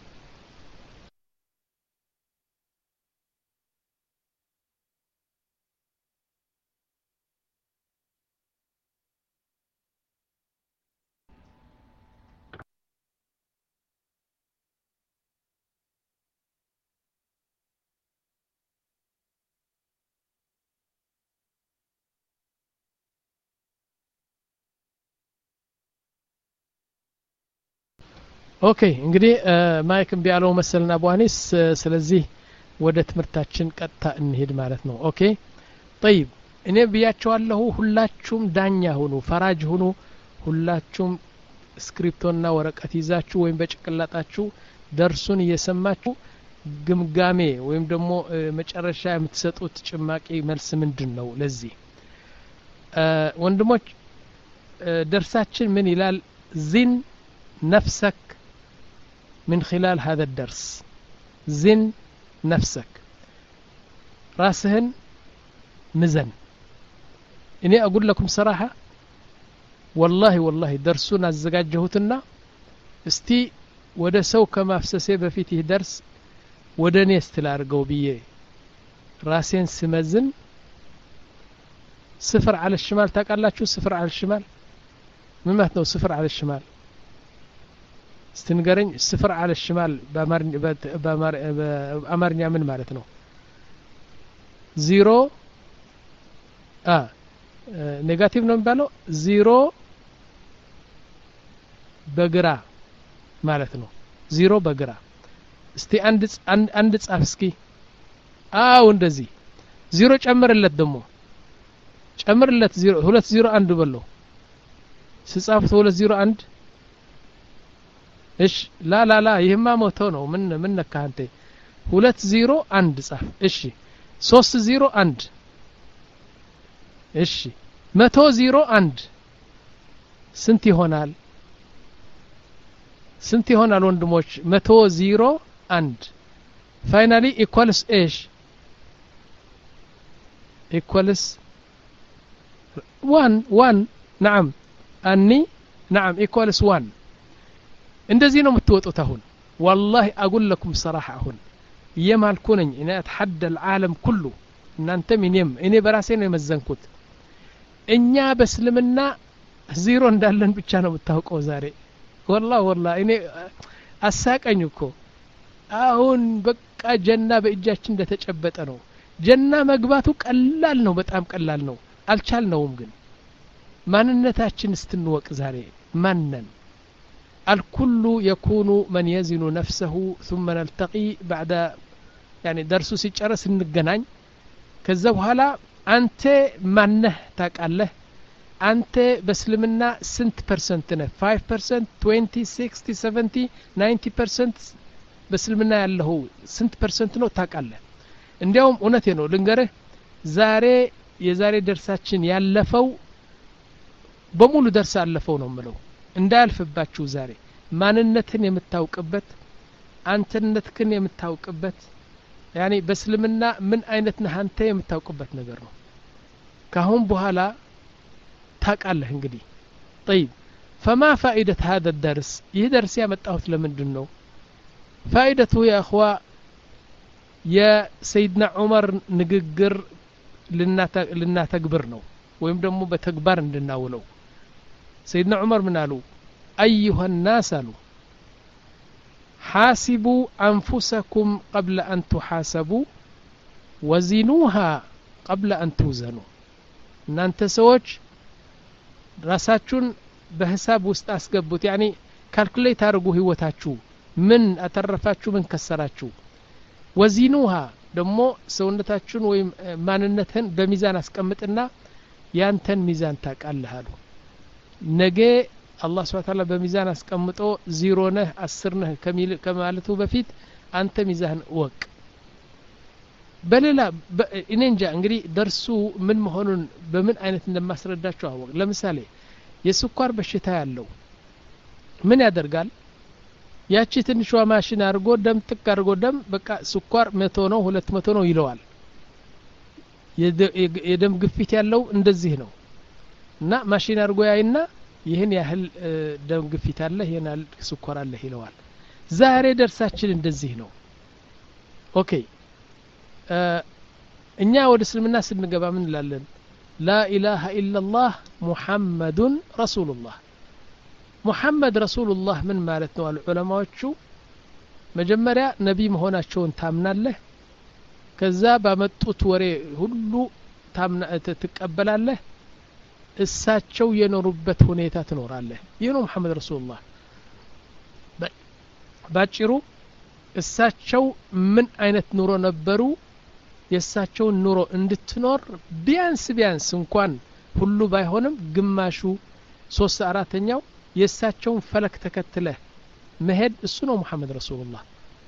ኦኬ እንግዲህ ማይክም ቢያለው መሰልና አቡ አኒስ ስለዚህ ወደ ትምርታችን ቀጥታ እንሄድ ማለት ነው ኦኬ طيب እኔ ብያቸዋለሁ ሁላችሁም ዳኛ ሁኑ ፈራጅ ሁኑ ሁላችሁም ስክሪፕቶና ወረቀት ይዛችሁ ወይም በጭቅላጣችሁ ደርሱን እየሰማችሁ ግምጋሜ ወይም ደግሞ መጨረሻ የምትሰጡት ጭማቂ መልስ ምንድነው ለዚህ ወንድሞች ደርሳችን ምን ይላል ዚን نفسك من خلال هذا الدرس زن نفسك راسهن مزن إني أقول لكم صراحة والله والله درسنا الزجاجهوتنا استي ودا سو كما فسسي بفيته درس ودا نيستلار قوبية راسين سمزن صفر على الشمال تاقال شو صفر على الشمال مما صفر على الشمال استنقرن صفر على الشمال بامرني بامرني من مالتنا زيرو اه نيجاتيف ነው የሚባለው ዜሮ በግራ ማለት ነው ዜሮ በግራ እስቲ አንድ አንድ ጻፍ እስኪ አው እንደዚህ ዜሮ ጨምርለት ደግሞ ጨምርለት ዜሮ ሁለት ዜሮ አንድ በለው ሲጻፉት ሁለት ዜሮ አንድ እሺ ላ ላ ላ ይሄማ ሞቶ ነው ምን ምን ነካ አንተ ሁለት ዜሮ አንድ ጻፍ እሺ ሶስት ዜሮ አንድ እሺ መቶ ዜሮ አንድ ስንት ይሆናል ስንት ይሆናል ወንድሞች መቶ ዜሮ አንድ ፋይናሊ ኢኳልስ ايش ኢኳልስ واحد واحد نعم اني نعم ኢኳልስ واحد እንደዚህ ነው የምትወጡት አሁን والله اقول لكم صراحه አሁን የማልኩ ነኝ እኔ اتحدى العالم كله እናንተ ምንም እኔ በራሴ ነው የመዘንኩት እኛ በእስልምና ዜሮ እንዳለን ብቻ ነው የምታውቀው ዛሬ والله والله እኔ አሳቀኝ እኮ አሁን በቃ ጀና በእጃችን እንደተጨበጠ ነው ጀና መግባቱ ቀላል ነው በጣም ቀላል ነው አልቻልነውም ግን ማንነታችን እስትንወቅ ዛሬ ማንነን الكل يكون من يزن نفسه ثم نلتقي بعد يعني درس ሲጨርስ እንገናኝ ከዛ በኋላ አንተ ማነህ ታውቃለህ አንተ በእስልምና ስንት ፐርሰንት ነህ five percent twenty sixty seventy ninety percent በእስልምና ያለው ስንት ፐርሰንት ነው ታውቃለህ እንዲያውም እውነቴ ነው ልንገርህ ዛሬ የዛሬ ደርሳችን ያለፈው በሙሉ ደርስ አለፈው ነው የምለው እንዳልፈባችሁ ዛሬ ማንነትን የምታውቅበት አንተነትክን የምታውቅበት ያኒ በእስልምና ምን አይነት ነህ አንተ የምታውቅበት ነገር ነው ካሁን በኋላ ታውቃለህ እንግዲህ طيب فما فائده هذا الدرس ይህ ደርስ ያመጣሁት ለምንድን ነው فائدته يا اخوا يا سيدنا عمر ንግግር ልናተግብር ነው ወይም ደግሞ በተግባር እንድናውለው سيدنا عمر من قالوا ايها الناس قالوا حاسبوا انفسكم قبل ان تحاسبوا وزنوها قبل ان توزنوا እናንተ ሰዎች ራሳችሁን በሂሳብ ውስጥ አስገቡት يعني ካልኩሌት አድርጉ ህይወታችሁ ምን አተረፋችሁ ምን ከሰራችሁ وزنوها ደሞ ሰውነታችሁን ወይም ማንነትን በሚዛን አስቀምጥና ያንተን ሚዛን ታውቃለህ አሉ ነገ አላህ Subhanahu Wa Ta'ala በሚዛን አስቀምጦ ዜሮ ነህ አስር ነህ ከሚል ከማለቱ በፊት አንተ ሚዛን ወቅ በሌላ እኔ እንጃ እንግዲህ ደርሱ ምን መሆኑን በምን አይነት እንደማስረዳቸው አወቅ ለምሳሌ የስኳር በሽታ ያለው ምን ያደርጋል ያቺ ትንሿ ማሽን አርጎ ደም ጥቅ አርጎ ደም በቃ ስኳር መቶ ነው ሁለት መቶ ነው ይለዋል የደም ግፊት ያለው እንደዚህ ነው እና ማሽን አርጎ ያይና ይሄን ያህል ደም ግፊት አለ ይሄን ያህል ስኳር አለ ይለዋል ዛሬ ደርሳችን እንደዚህ ነው ኦኬ እኛ ወደ እስልምና ስንገባ ምን እንላለን لا اله الا الله محمد رسول الله محمد رسول الله من ማለት ነው ዑለማዎቹ መጀመሪያ ነብይ መሆናቸውን ታምናለህ ከዛ ባመጡት ወሬ ሁሉ ታምና ተቀበላለህ እሳቸው የኖሩበት ሁኔታ ትኖራለህ ይሄ ነው መሐመድ ረሱላህ ባጭሩ እሳቸው ምን አይነት ኑሮ ነበሩ የእሳቸው ኑሮ እንድትኖር ቢያንስ ቢያንስ እንኳን ሁሉ ባይሆንም ግማሹ ሶስት አራተኛው የእሳቸውን ፈለክ ተከትለህ መሄድ እሱ ነው መሐመድ ረሱላህ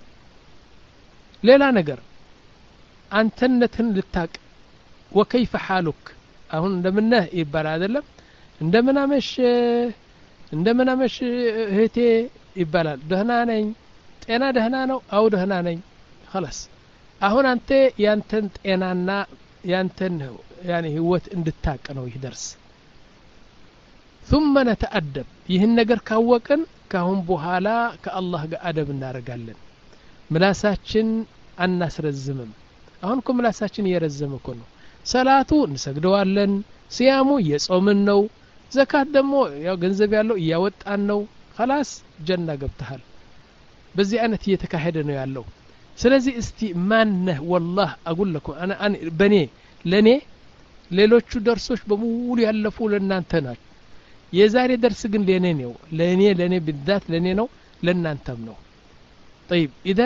ሌላ ነገር አንተነትን ልታቅ وكيف حالك አሁን እንደምነህ ይባላል አይደለም እንደምናመሽ እንደምናመሽ እህቴ ይባላል ደህና ነኝ ጤና ደህና ነው አው ደህና ነኝ خلاص አሁን አንተ ያንተን ጤናና ያንተን يعني ህይወት እንድታቅ ነው ይደርስ ثم نتأدب ይህን ነገር ካወቅን ካሁን በኋላ ከአላህ ጋር አደብ እናደርጋለን ምላሳችን አናስረዝምም አሁን እኮ ምላሳችን እየረዘመ እኮ ነው ሰላቱ እንሰግደዋለን ሲያሙ የጾምን ነው ዘካት ደግሞ ያው ገንዘብ ያለው እያወጣን ነው خلاص ጀና ገብተሃል በዚህ አይነት እየተካሄደ ነው ያለው ስለዚህ እስቲ ማንነህ والله اقول لكم انا በኔ ለኔ ሌሎቹ ደርሶች በሙሉ ያለፉ ለናንተ ናቸው የዛሬ ደርስ ግን ለኔ ነው ለኔ ለኔ بالذات ለኔ ነው ለናንተም ነው طيب اذا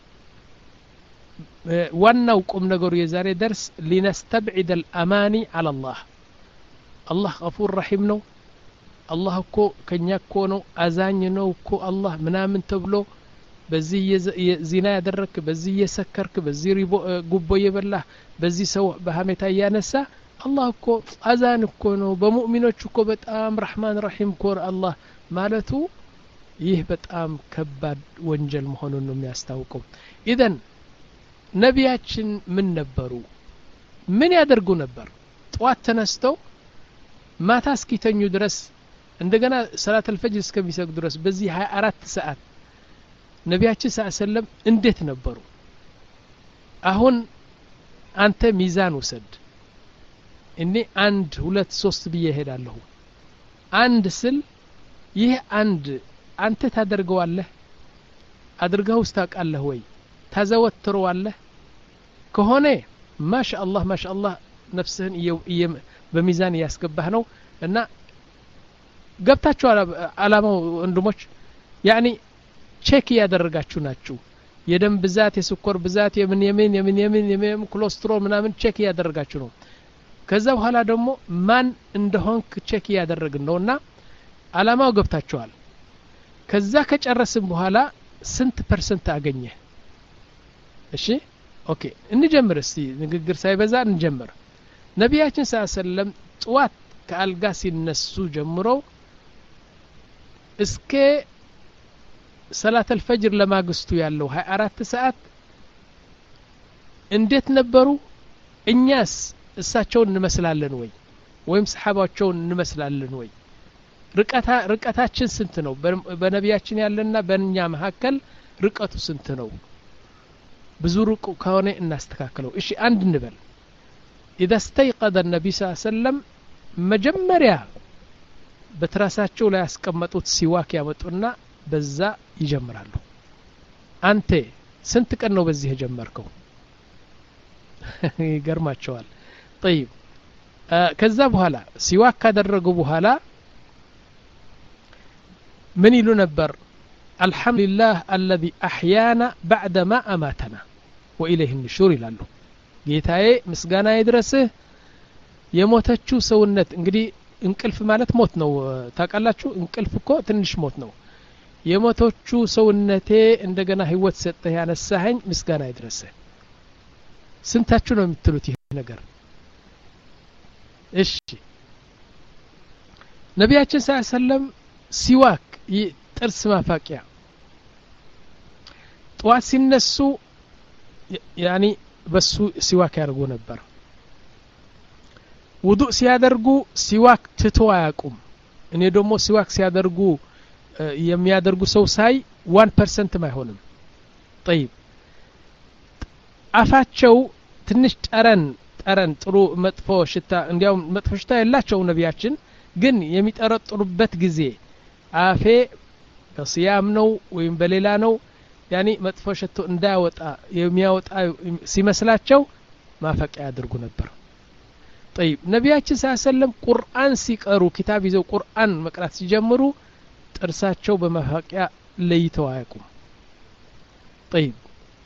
ዋናው ቁም ነገሩ የዛሬ ደርስ لنستبعد الاماني على الله الله غفور رحيم ነው الله እኮ ከኛ እኮ ነው አዛኝ ነው እኮ الله ምናምን ተብሎ በዚህ ዚና ያደረክ በዚህ የሰከርክ በዚህ ጉቦ የበላህ በዚህ ሰው በሐሜታ ያነሳ الله እኮ አዛን እኮ ነው በሙእሚኖች እኮ በጣም ረህማን ረሂም ኮር አላህ ማለቱ ይህ በጣም ከባድ ወንጀል መሆኑን ነው የሚያስታውቀው ኢዘን ነቢያችን ምን ነበሩ ምን ያደርጉ ነበር ጧት ተነስተው ማታ እስኪተኙ ድረስ እንደገና ሰላት አልፈጅር እስከሚሰግዱ ድረስ በዚህ ሃያ አራት ሰዓት ነቢያችን ሰለም እንዴት ነበሩ አሁን አንተ ሚዛን ወሰድ እኔ አንድ ሁለት ሶስት ብዬ ሄዳለሁ አንድ ስል ይህ አንድ አንተ ታደርገዋለህ አድርገው ስታቃለህ ወይ ታዘወትረዋለህ ከሆነ ማሻአላህ ማሻአላህ ነፍስህን በሚዛን ያስገባህ ነው እና ገብታችሁ አላማው ወንድሞች ያኒ ቼክ ያደረጋችሁ ናችሁ የደም ብዛት የስኳር ብዛት የምን የምን የምን የምን የምን ኮሌስትሮል ምናምን ቼክ ያደረጋችሁ ነው ከዛ በኋላ ደግሞ ማን እንደሆንክ ቼክ ያደረግን ነውና አላማው ገብታችኋል ከዛ ከጨረስን በኋላ ስንት ፐርሰንት አገኘ እሺ ኦኬ እንጀምር እስቲ ንግግር ሳይበዛ እንጀምር ነቢያችን ሰለላም ጧት ከአልጋ ሲነሱ ጀምሮ እስከ ሰላት አልፈጅር ለማግስቱ ያለው ሃያ አራት ሰዓት እንዴት ነበሩ እኛስ እሳቸውን እንመስላለን ወይ ወይም ሰሃባቸውን እንመስላለን ወይ ርቀታ ርቀታችን ስንት ነው በነቢያችን ያለና በእኛ መካከል ርቀቱ ስንት ነው ብዙ ርቁ ከሆነ እናስተካክለው እሺ አንድ እንበል اذا استيقظ النبي صلى الله عليه وسلم መጀመሪያ በትራሳቸው ላይ ያስቀመጡት ሲዋክ ያመጡና በዛ ይጀምራሉ አንተ ስንት ቀን ነው በዚህ የጀመርከው ይገርማቸዋል طيب ከዛ በኋላ ሲዋክ ካደረጉ በኋላ ምን ይሉ ነበር الحمد لله الذي أحيانا بعد ما أماتنا وإليه النشور ይላሉ ጌታዬ ምስጋና ይድረስህ የሞተችው ሰውነት እንግዲህ እንቅልፍ ማለት ሞት ነው ታውቃላችሁ እንቅልፍ እኮ ትንሽ ሞት ነው የሞተቹ ሰውነቴ እንደገና ህይወት ሰጠህ ያነሳኸኝ ምስጋና ይድረስህ ስንታችሁ ነው የምትሉት ይሄ ነገር እሺ ነቢያችን ሰለላም ሲዋክ ጥርስ ማፋቂያ ጧት ሲነሱ ያኒ በሱ ሲዋክ ያደርጉ ነበር ውዱእ ሲያደርጉ ሲዋክ ትቶ አያቁም እኔ ደግሞ ሲዋክ ሲያደርጉ የሚያደርጉ ሰው ሳይ one percent ማይሆንም طيب አፋቸው ትንሽ ጠረን ጠረን ጥሩ መጥፎ ሽታ እንዲያው መጥፎ ሽታ ያላቸው ነቢያችን ግን የሚጠረጥሩበት ጊዜ አፌ በሲያም ነው ወይም በሌላ ነው ያኒ መጥፎ ሽቶ እንዳያወጣ የሚያወጣ ሲመስላቸው ማፈቂያ ያድርጉ ነበር طيب ነቢያችን ሰለላም ቁርአን ሲቀሩ ኪታብ ይዘው ቁርአን መቅራት ሲጀምሩ ጥርሳቸው በማፈቂያ ለይተው አያቁም طيب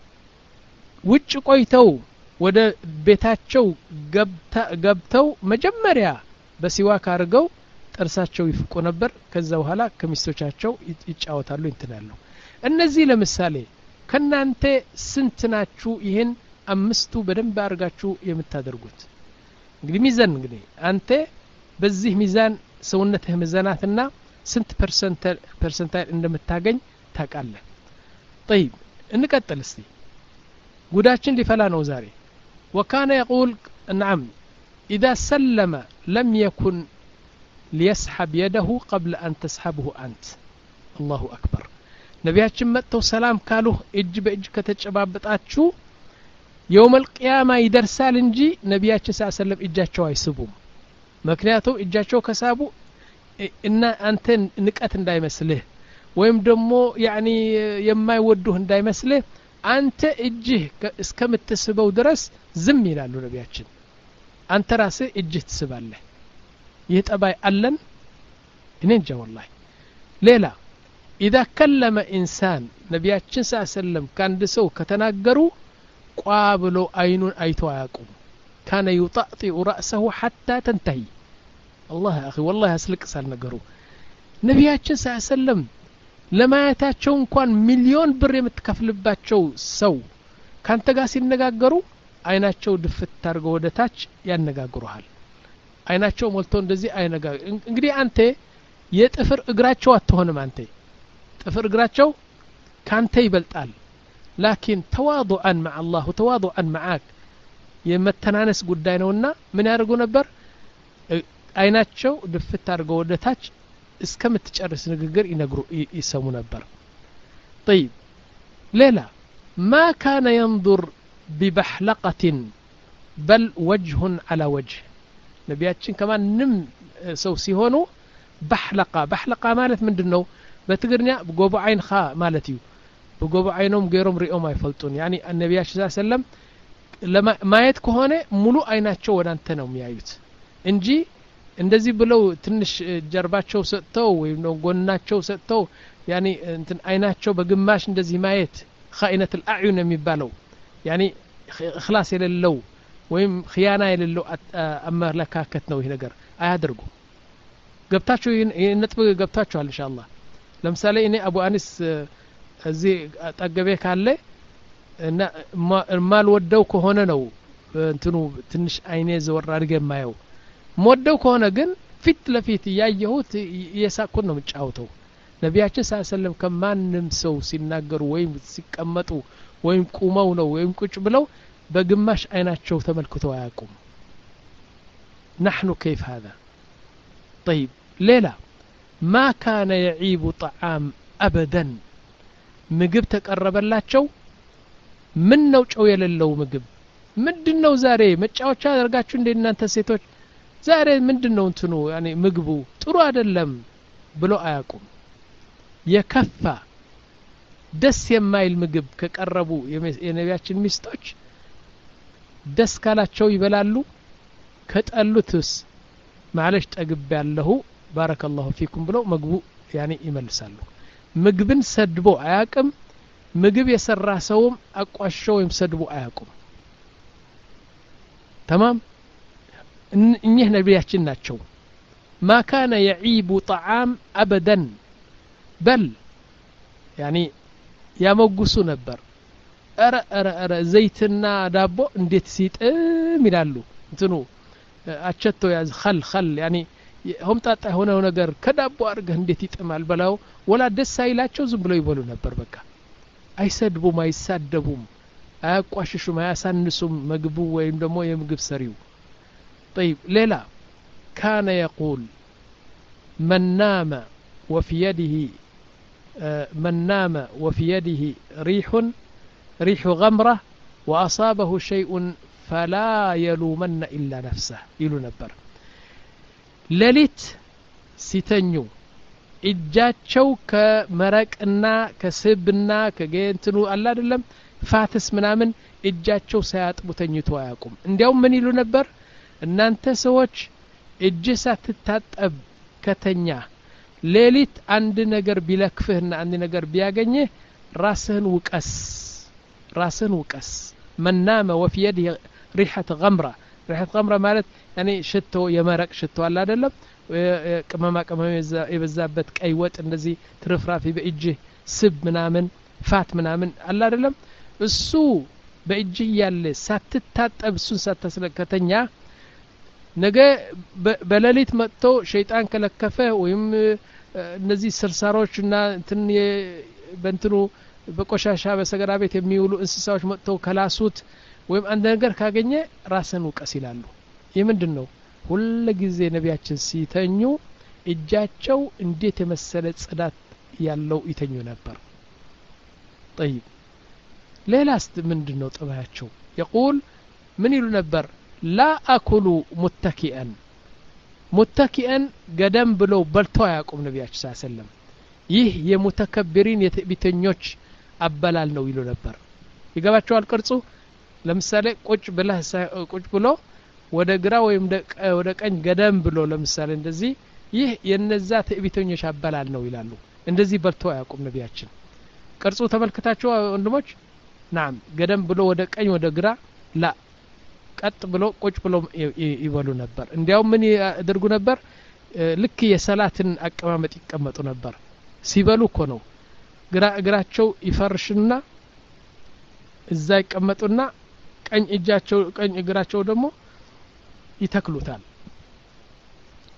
ውጭ ቆይተው ወደ ቤታቸው ገብተው መጀመሪያ በሲዋክ አድርገው ጥርሳቸው ይፍቁ ነበር ከዛ በኋላ ከሚስቶቻቸው ይጫወታሉ እንትናሉ እነዚህ ለምሳሌ ከናንተ ስንት ናችሁ ይሄን አምስቱ በደንብ አርጋችሁ የምታደርጉት እንግዲህ ሚዛን እንግዲህ አንተ በዚህ ሚዛን ሰውነትህ ሚዛናትና ስንት ፐርሰንት ፐርሰንታይል እንደምታገኝ ታውቃለህ طيب እንቀጥል እስቲ ጉዳችን ሊፈላ ነው ዛሬ وكان يقول نعم إذا سلم لم يكن ليسحب يده قبل أن تسحبه أنت الله أكبر ነቢያችን መጥተው ሰላም ካሉ እጅ በእጅ ከተጨባበጣችሁ يوم القيامة ይደርሳል እንጂ ነቢያችን ሰለላም እጃቸው አይስቡም ምክንያቱም እጃቸው ከሳቡ እና አንተ ንቀት እንዳይመስልህ ወይም ደግሞ ያኒ የማይወዱህ እንዳይመስልህ አንተ እጅህ እስከምትስበው ድረስ ዝም ይላሉ ነቢያችን አንተ ራስህ እጅህ ትስባለህ ይህ ጠባይ አለን እኔ እንጃ والله ሌላ اذا كلم انسان ነቢያችን ሰለላም ካንድ ሰው ከተናገሩ ቋብሎ አይኑን አይቶ አያቁም كان يطأطئ رأسه حتى تنتهي الله يا اخي والله ያስለቅሳል ነገሩ ነቢያችን ሰለላም ለማያታቸው እንኳን ሚሊዮን ብር የምትከፍልባቸው ሰው ካንተ ጋር ሲነጋገሩ አይናቸው ድፍት ታርገው ወደታች ያነጋግሩሃል አይናቸው ሞልቶ እንደዚህ አይነጋ እንግዲህ አንተ የጥፍር እግራቸው አትሆንም አንተ ጥፍር እግራቸው ካንተ ይበልጣል ላኪን ተዋዱአን مع الله ተዋዱአን معك የመተናነስ ጉዳይ ነውና ምን ያደርጉ ነበር አይናቸው ድፍት አድርገው ወደታች እስከምትጨርስ ንግግር ይነግሩ ይሰሙ ነበር طيب ሌላ ما كان ينظر ببحلقة بل وجه على وجه ነቢያችን ከማንም ሰው ሲሆኑ بحلقة بحلقة ማለት ምንድነው በትግርኛ ጎቦ አይን ኻ ማለት እዩ በጎቦ አይኖም ገሮም ሪኦም አይፈልጡን ያኒ ነቢያችን ሰለላሁ ዐለይሂ ወሰለም ለማየት ከሆነ ሙሉ አይናቸው ወዳንተ ነው የሚያዩት እንጂ እንደዚህ ብለው ትንሽ ጀርባቸው ሰጥተው ወይም ነው ጎናቸው ሰጥተው ያኒ እንትን አይናቸው በግማሽ እንደዚህ ማየት خائنة الأعين የሚባለው ያኒ اخلاص የሌለው ወይም ኺያና የሌለው አመለካከት ነው ይሄ ነገር አያደርጉ ገብታችሁ ነጥብ ገብታችኋል ኢንሻአላህ ለምሳሌ እኔ አቡ አኒስ እዚህ አጠገቤ ካለ እና ማልወደው ከሆነ ነው እንትኑ ትንሽ አይኔ ዘወር አድርጌ የማየው ሞደው ከሆነ ግን ፊት ለፊት ያየሁት የሳኩን ነው የምጫወተው ነቢያችን ሰለላሁ ዐለይሂ ወሰለም ከማንም ሰው ሲናገሩ ወይም ሲቀመጡ ወይም ቁመው ነው ወይም ቁጭ ብለው በግማሽ አይናቸው ተመልክተው አያውቁም نحن كيف هذا طيب ليلى ما كان يعيب طعام ابدا ምግብ ተቀረበላቸው ምን ነው ጨው የሌለው ምግብ ምንድነው ዛሬ መጫወቻ አድርጋችሁ እንደ እናንተ ሴቶች ዛሬ ምንድነው እንትኑ ያኔ ምግቡ ጥሩ አይደለም ብሎ አያውቁም የከፋ ደስ የማይል ምግብ ከቀረቡ የነቢያችን ሚስቶች ደስ ካላቸው ይበላሉ ከጠሉትስ ማለሽ ጠግብ ያለሁ ባረከላሁ ፊኩም ብለው ምግቡ ያኔ ይመልሳሉ ምግብን ሰድቦ አያውቅም ምግብ የሰራ ሰውም አቋሽው ወይም ሰድቦ አያውቁም تمام እኚህ ነቢያችን ናቸው ما كان يعيب طعام ابدا بل يعني ያመጉሱ ነበር አረ አረ አረ ዘይትና ዳቦ እንዴት ሲጥም ይላሉ እንትኑ አቸቶ ያዝ خل خل يعني ሆምጣጣ ሆነው ነገር ከዳቦ አርገህ እንዴት ይጥማል በላው ወላ ደስ አይላቸው ዝም ብለው ይበሉ ነበር በቃ አይሰድቡም አይሳደቡም አያቋሽሹም አያሳንሱም ምግቡ ወይም ደግሞ የምግብ ሰሪው طيب ليلى كان يقول من نام وفي يده من نام وفي يده ريح ريح غمرة وأصابه شيء فلا يلومن إلا نفسه يلو نبر لليت ሲተኙ እጃቸው ከመረቅና ከስብና ከገንትኑ አላ አይደለም ፋትስ ምናምን እጃቸው ሳያጥቡ ተኝቶ አያውቁም እንዲያው ምን ይሉ ነበር እናንተ ሰዎች እጅ ሳትታጠብ ከተኛ ሌሊት አንድ ነገር ቢለክፍህና አንድ ነገር ቢያገኝህ ራስህን ውቀስ ራስህን ውቀስ منام وفي يده ريحة غمرة ريحة غمرة ማለት يعني ሽቶ የመረቅ ሽቶ አላ አይደለም ቅመማ ቅመም የበዛበት ቀይ ወጥ እንደዚህ ትርፍራፊ በእጅ ስብ ምናምን ፋት ምናምን አላ አይደለም እሱ በእጅ ያለ ሳትታጠብ እሱን ሳታስለከተኛ ነገ በሌሊት መጥቶ ሸይጣን ከለከፈ ወይም እነዚህ ስርሳሮችና እንትን በእንትኑ በቆሻሻ በሰገራ ቤት የሚውሉ እንስሳዎች መጥተው ከላሱት ወይም አንድ ነገር ካገኘ ራስን ውቀስ ይላሉ የምንድነው ሁሉ ጊዜ ነቢያችን ሲተኙ እጃቸው እንዴት የመሰለ ጽዳት ያለው ይተኙ ነበር طيب ሌላስ ምንድነው ጠባያቸው يقول ምን ይሉ ነበር لا اكل متكئا متكئا ገደም ብለው በልተው ያቆም ነቢያችን ሰለላሁ ዐለይሂ ወሰለም ይህ የሙተከብሪን የትዕቢተኞች አበላል ነው ይሉ ነበር ይገባቸዋል ቅርጹ ለምሳሌ ቁጭ ብለህ ቁጭ ብሎ ወደ ግራ ወይም ወደ ቀኝ ገደም ብሎ ለምሳሌ እንደዚህ ይህ የነዛ ትዕቢተኞች አበላል ነው ይላሉ እንደዚህ በልተው ያቆም ነቢያችን ቅርጹ ተመልክታችሁ ወንድሞች نعم ገደም ብሎ ወደ ቀኝ ወደ ግራ ላ ቀጥ ብሎ ቁጭ ብሎ ይበሉ ነበር እንዲያው ምን ያደርጉ ነበር ልክ የሰላትን አቀማመጥ ይቀመጡ ነበር ሲበሉ እኮ ነው ግራ እግራቸው ይፈርሽና እዛ ይቀመጡና ቀኝ እጃቸው ቀኝ እግራቸው ደግሞ ይተክሉታል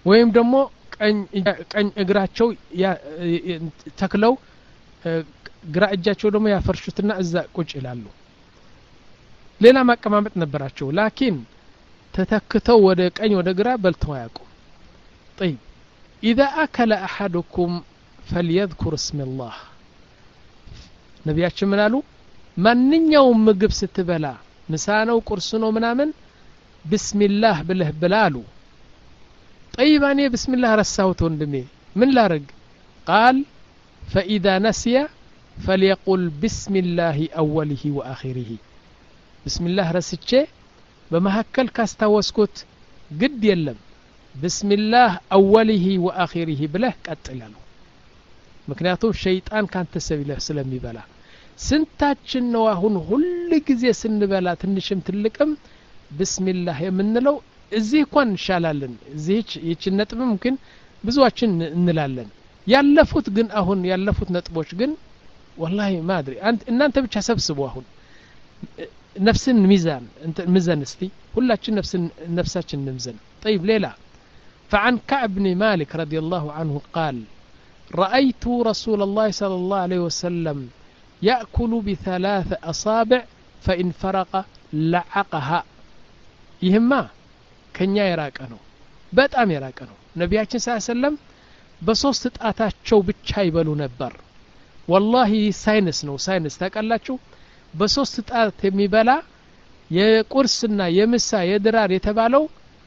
ወይም ደግሞ ቀኝ ቀኝ እግራቸው ተክለው ግራ እጃቸው ደግሞ ያፈርሹትና እዛ ቁጭ ይላሉ ሌላ ማቀማመጥ ነበራቸው ላኪን ተተክተው ወደ ቀኝ ወደ ግራ በልተው አያውቁም طيب اذا اكل احدكم فليذكر اسم الله ነብያችን ምን አሉ ማንኛውም ምግብ ስትበላ ምሳ ነው ቁርስ ነው ምናምን ቢስሚላህ ብለህ ብላሉ طيب እኔ ቢስሚላህ ረሳሁት ወንድሜ ምን ላርግ قال فاذا نسي فليقل بسم الله اوله واخره بسم الله ረስቼ በመሐከል ካስታወስኩት ግድ የለም بسم الله اوله واخره ብለህ ቀጥላሉ ምክንያቱም ሸይጣን ካንተ ሰብይለህ ስለሚበላ ስንታችን ነው አሁን ሁሉ ጊዜ ስንበላ ትንሽም ትልቅም ቢስሚላህ የምንለው እዚህ እንኳን እንሻላለን እዚህ ይች ነጥብም ግን ብዙዋችን እንላለን ያለፉት ግን አሁን ያለፉት ነጥቦች ግን والله ما ادري እናንተ ብቻ ሰብስቡ አሁን ነፍስን ሚዛን ሚዛን እስቲ ሁላችን ነፍስን ነፍሳችን እንምዘን طيب ليلى فعن كعب بن مالك رضي الله عنه قال رأيت رسول الله صلى الله عليه وسلم يأكل بثلاث أصابع فإن فرق لعقها يهما كنيا يراقنو በጣም يراقنو ነብያችን ሰለላሁ ዐለይሂ ወሰለም በሶስት ጣታቸው ብቻ ይበሉ ነበር والله ሳይንስ ነው ሳይንስ ታውቃላችሁ በሶስት ጣት የሚበላ የቁርስና የምሳ የድራር የተባለው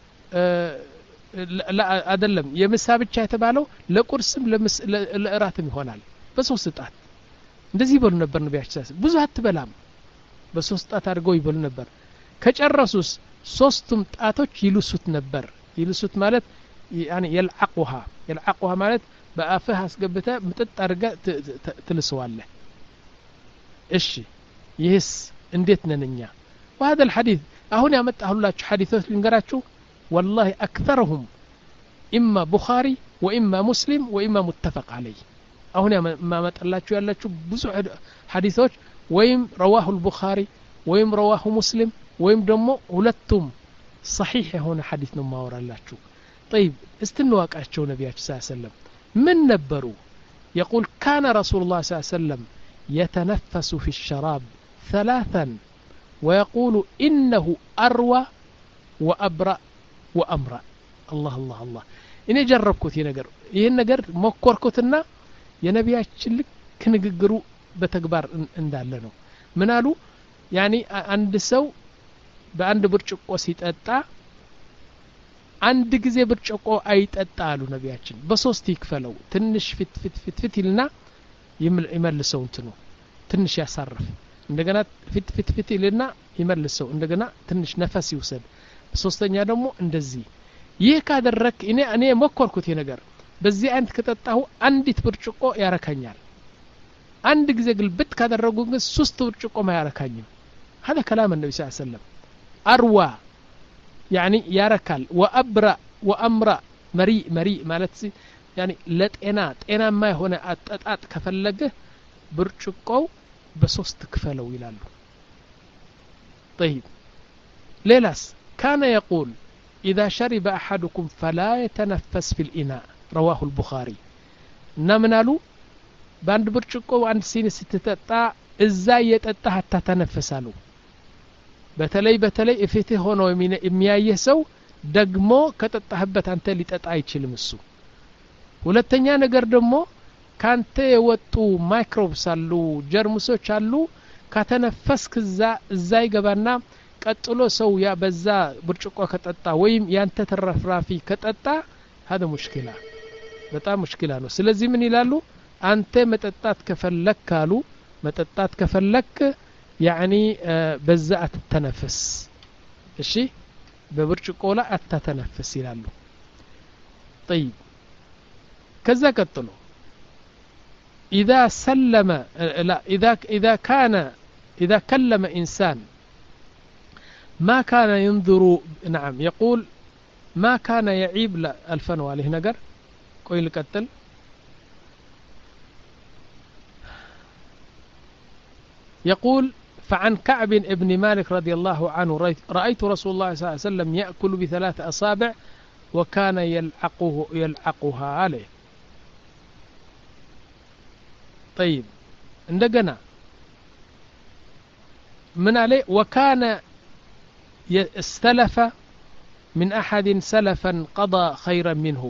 አይደለም የምሳ ብቻ የተባለው ለቁርስም ለእራትም ይሆናል በሶስት ጣት እንደዚህ ይበሉ ነበር ነብያችን ብዙ አትበላም በሶስት ጣት አድርገው ይበሉ ነበር ከጨረሱስ ሶስቱም ጣቶች ይልሱት ነበር ይልሱት ማለት يعني يلعقها يلعقها ማለት በአፍህ አስገብተ ምጥጥ አድርጋ ትልሰዋለህ እሺ ይህስ እንዴት ነንኛ وهذا الحديث አሁን ያመጣሁላችሁ ሐዲሶች ልንገራችሁ والله اكثرهم اما بخاري واما مسلم واما متفق عليه አሁን ያመጣላችሁ ያላችሁ ብዙ ሐዲሶች ወይም رواه البخاري ወይም رواه مسلم ወይም ደግሞ ሁለቱም صحيح የሆነ ሐዲስ ነው ማወራላችሁ طيب استنواقاቸው ነብያችን ሰለላሁ ዐለይሂ ወሰለም من نبروا يقول كان رسول الله صلى الله عليه وسلم يتنفس في الشراب ثلاثا ويقول إنه أروى وأبرأ وأمرأ الله الله الله إني جربكوت ينقر ينقر مكوركوتنا ينبياتش لك نققروا بتكبار اندالنو منالو يعني عند سو بعند برشقو سيتقطع አንድ ጊዜ ብርጭቆ አይጠጣሉ ነብያችን በሶስት ይክፈለው ትንሽ ፍት ፍት ፍት ፍት ይልና ይመልሰው እንትኑ ትንሽ ያሳርፍ እንደገና ፍት ፍት ፍት ይልና ይመልሰው እንደገና ትንሽ ነፈስ ይወሰድ ሶስተኛ ደግሞ እንደዚህ ይህ ካደረክ እኔ እኔ መኮርኩት ይነገር በዚህ አንድ ከጠጣሁ አንዲት ብርጭቆ ያረካኛል አንድ ጊዜ ግልብት ካደረጉ ግን ሶስት ብርጭቆ ማያረካኝም هذا كلام النبي صلى الله عليه وسلم اروى يعني ياركال وأبرأ وأمرأ مريء مريء مالتي يعني لطينا طينا ما هنا አጣጣጥ ከፈለገ ብርጭቆው በሶስት ክፈለው ይላሉ طيب ليلاس كان يقول إذا شرب أحدكم فلا يتنفس في الإناء رواه البخاري نمنالو باند ብርጭቆው አንድ ሲኒ ስትጠጣ እዛ እየጠጣህ አታተነፍሳሉ በተለይ በተለይ እፊትህ ሆኖ የሚያየህ ሰው ደግሞ ከጠጣህበት አንተ ሊጠጣ አይችልም እሱ ሁለተኛ ነገር ደግሞ ካንተ የወጡ ማይክሮብስ አሉ ጀርሙሶች አሉ ከተነፈስክ እዛ እዛ ይገባና ቀጥሎ ሰው ያ በዛ ብርጭቆ ከጠጣ ወይም ያንተ ተረፍራፊ ከጠጣ هذا مشكلة በጣም ሙሽኪላ ነው ስለዚህ ምን ይላሉ አንተ መጠጣት ከፈለክ አሉ መጠጣት ከፈለክ يعني بزا التنفس الشيء ببرشقو لا التنفس يلالو طيب كذا قتلوا إذا سلم لا إذا إذا كان إذا كلم إنسان ما كان ينظر نعم يقول ما كان يعيب لا الفنو عليه نقر قوي قتل يقول فعن كعب بن مالك رضي الله عنه رأيت رسول الله صلى الله عليه وسلم يأكل بثلاث أصابع وكان يلعقه يلعقها عليه. طيب عندنا من عليه وكان استلف من أحد سلفا قضى خيرا منه.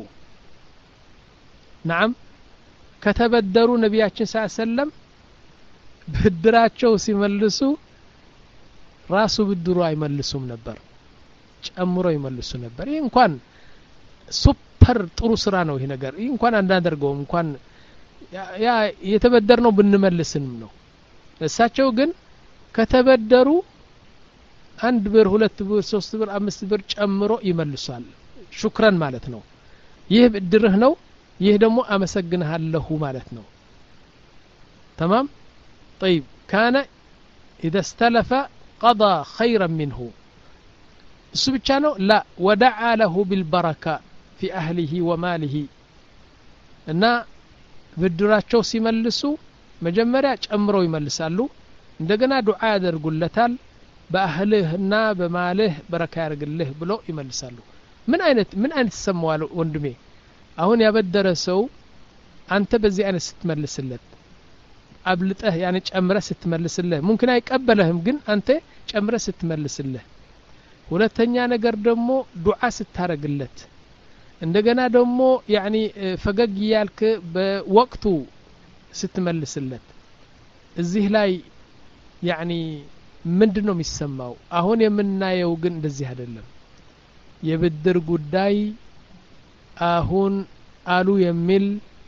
نعم كتبدروا نبياتنا صلى الله عليه وسلم ብድራቸው ሲመልሱ ራሱ ብድሩ አይመልሱም ነበር ጨምሮ ይመልሱ ነበር። ይሄ እንኳን ሱፐር ጥሩ ስራ ነው። ይሄ ነገር ይሄ እንኳን አንዳንደርገው እንኳን ያ የተበደርነው ብንመልስንም ነው። እሳቸው ግን ከተበደሩ አንድ ብር ሁለት ብር ሶስት ብር አምስት ብር ጨምሮ ይመልሳል። ሹክራን ማለት ነው። ይህ ብድርህ ነው፣ ይህ ደግሞ አመሰግንሃለሁ ማለት ነው። تمام طيب كان إذا استلف قضى خيرا منه سبحانه لا ودعا له بالبركة في أهله وماله እና ብድራቸው ሲመልሱ መጀመሪያ ጨምረው ይመልሳሉ። እንደገና ዱዓ ያደርጉለታል። በአህልህና በማልህ በረካ ያርግልህ ብሎ ይመልሳሉ። ምን አይነት ምን አይነት ሰማዋል ወንድሜ? አሁን ያበደረ ሰው አንተ በዚህ አይነት ስትመልስለት አብልጠህ ያኔ ጨምረህ ስትመልስልህ ሙምኪን አይቀበልህም፣ ግን አንተ ጨምረህ ስትመልስልህ። ሁለተኛ ነገር ደግሞ ዱዓ ስታረግለት እንደገና ደግሞ ያኒ ፈገግ ያልክ በወቅቱ ስትመልስለት እዚህ ላይ ያኒ ምንድነው የሚሰማው? አሁን የምናየው ግን እንደዚህ አይደለም። የብድር ጉዳይ አሁን አሉ የሚል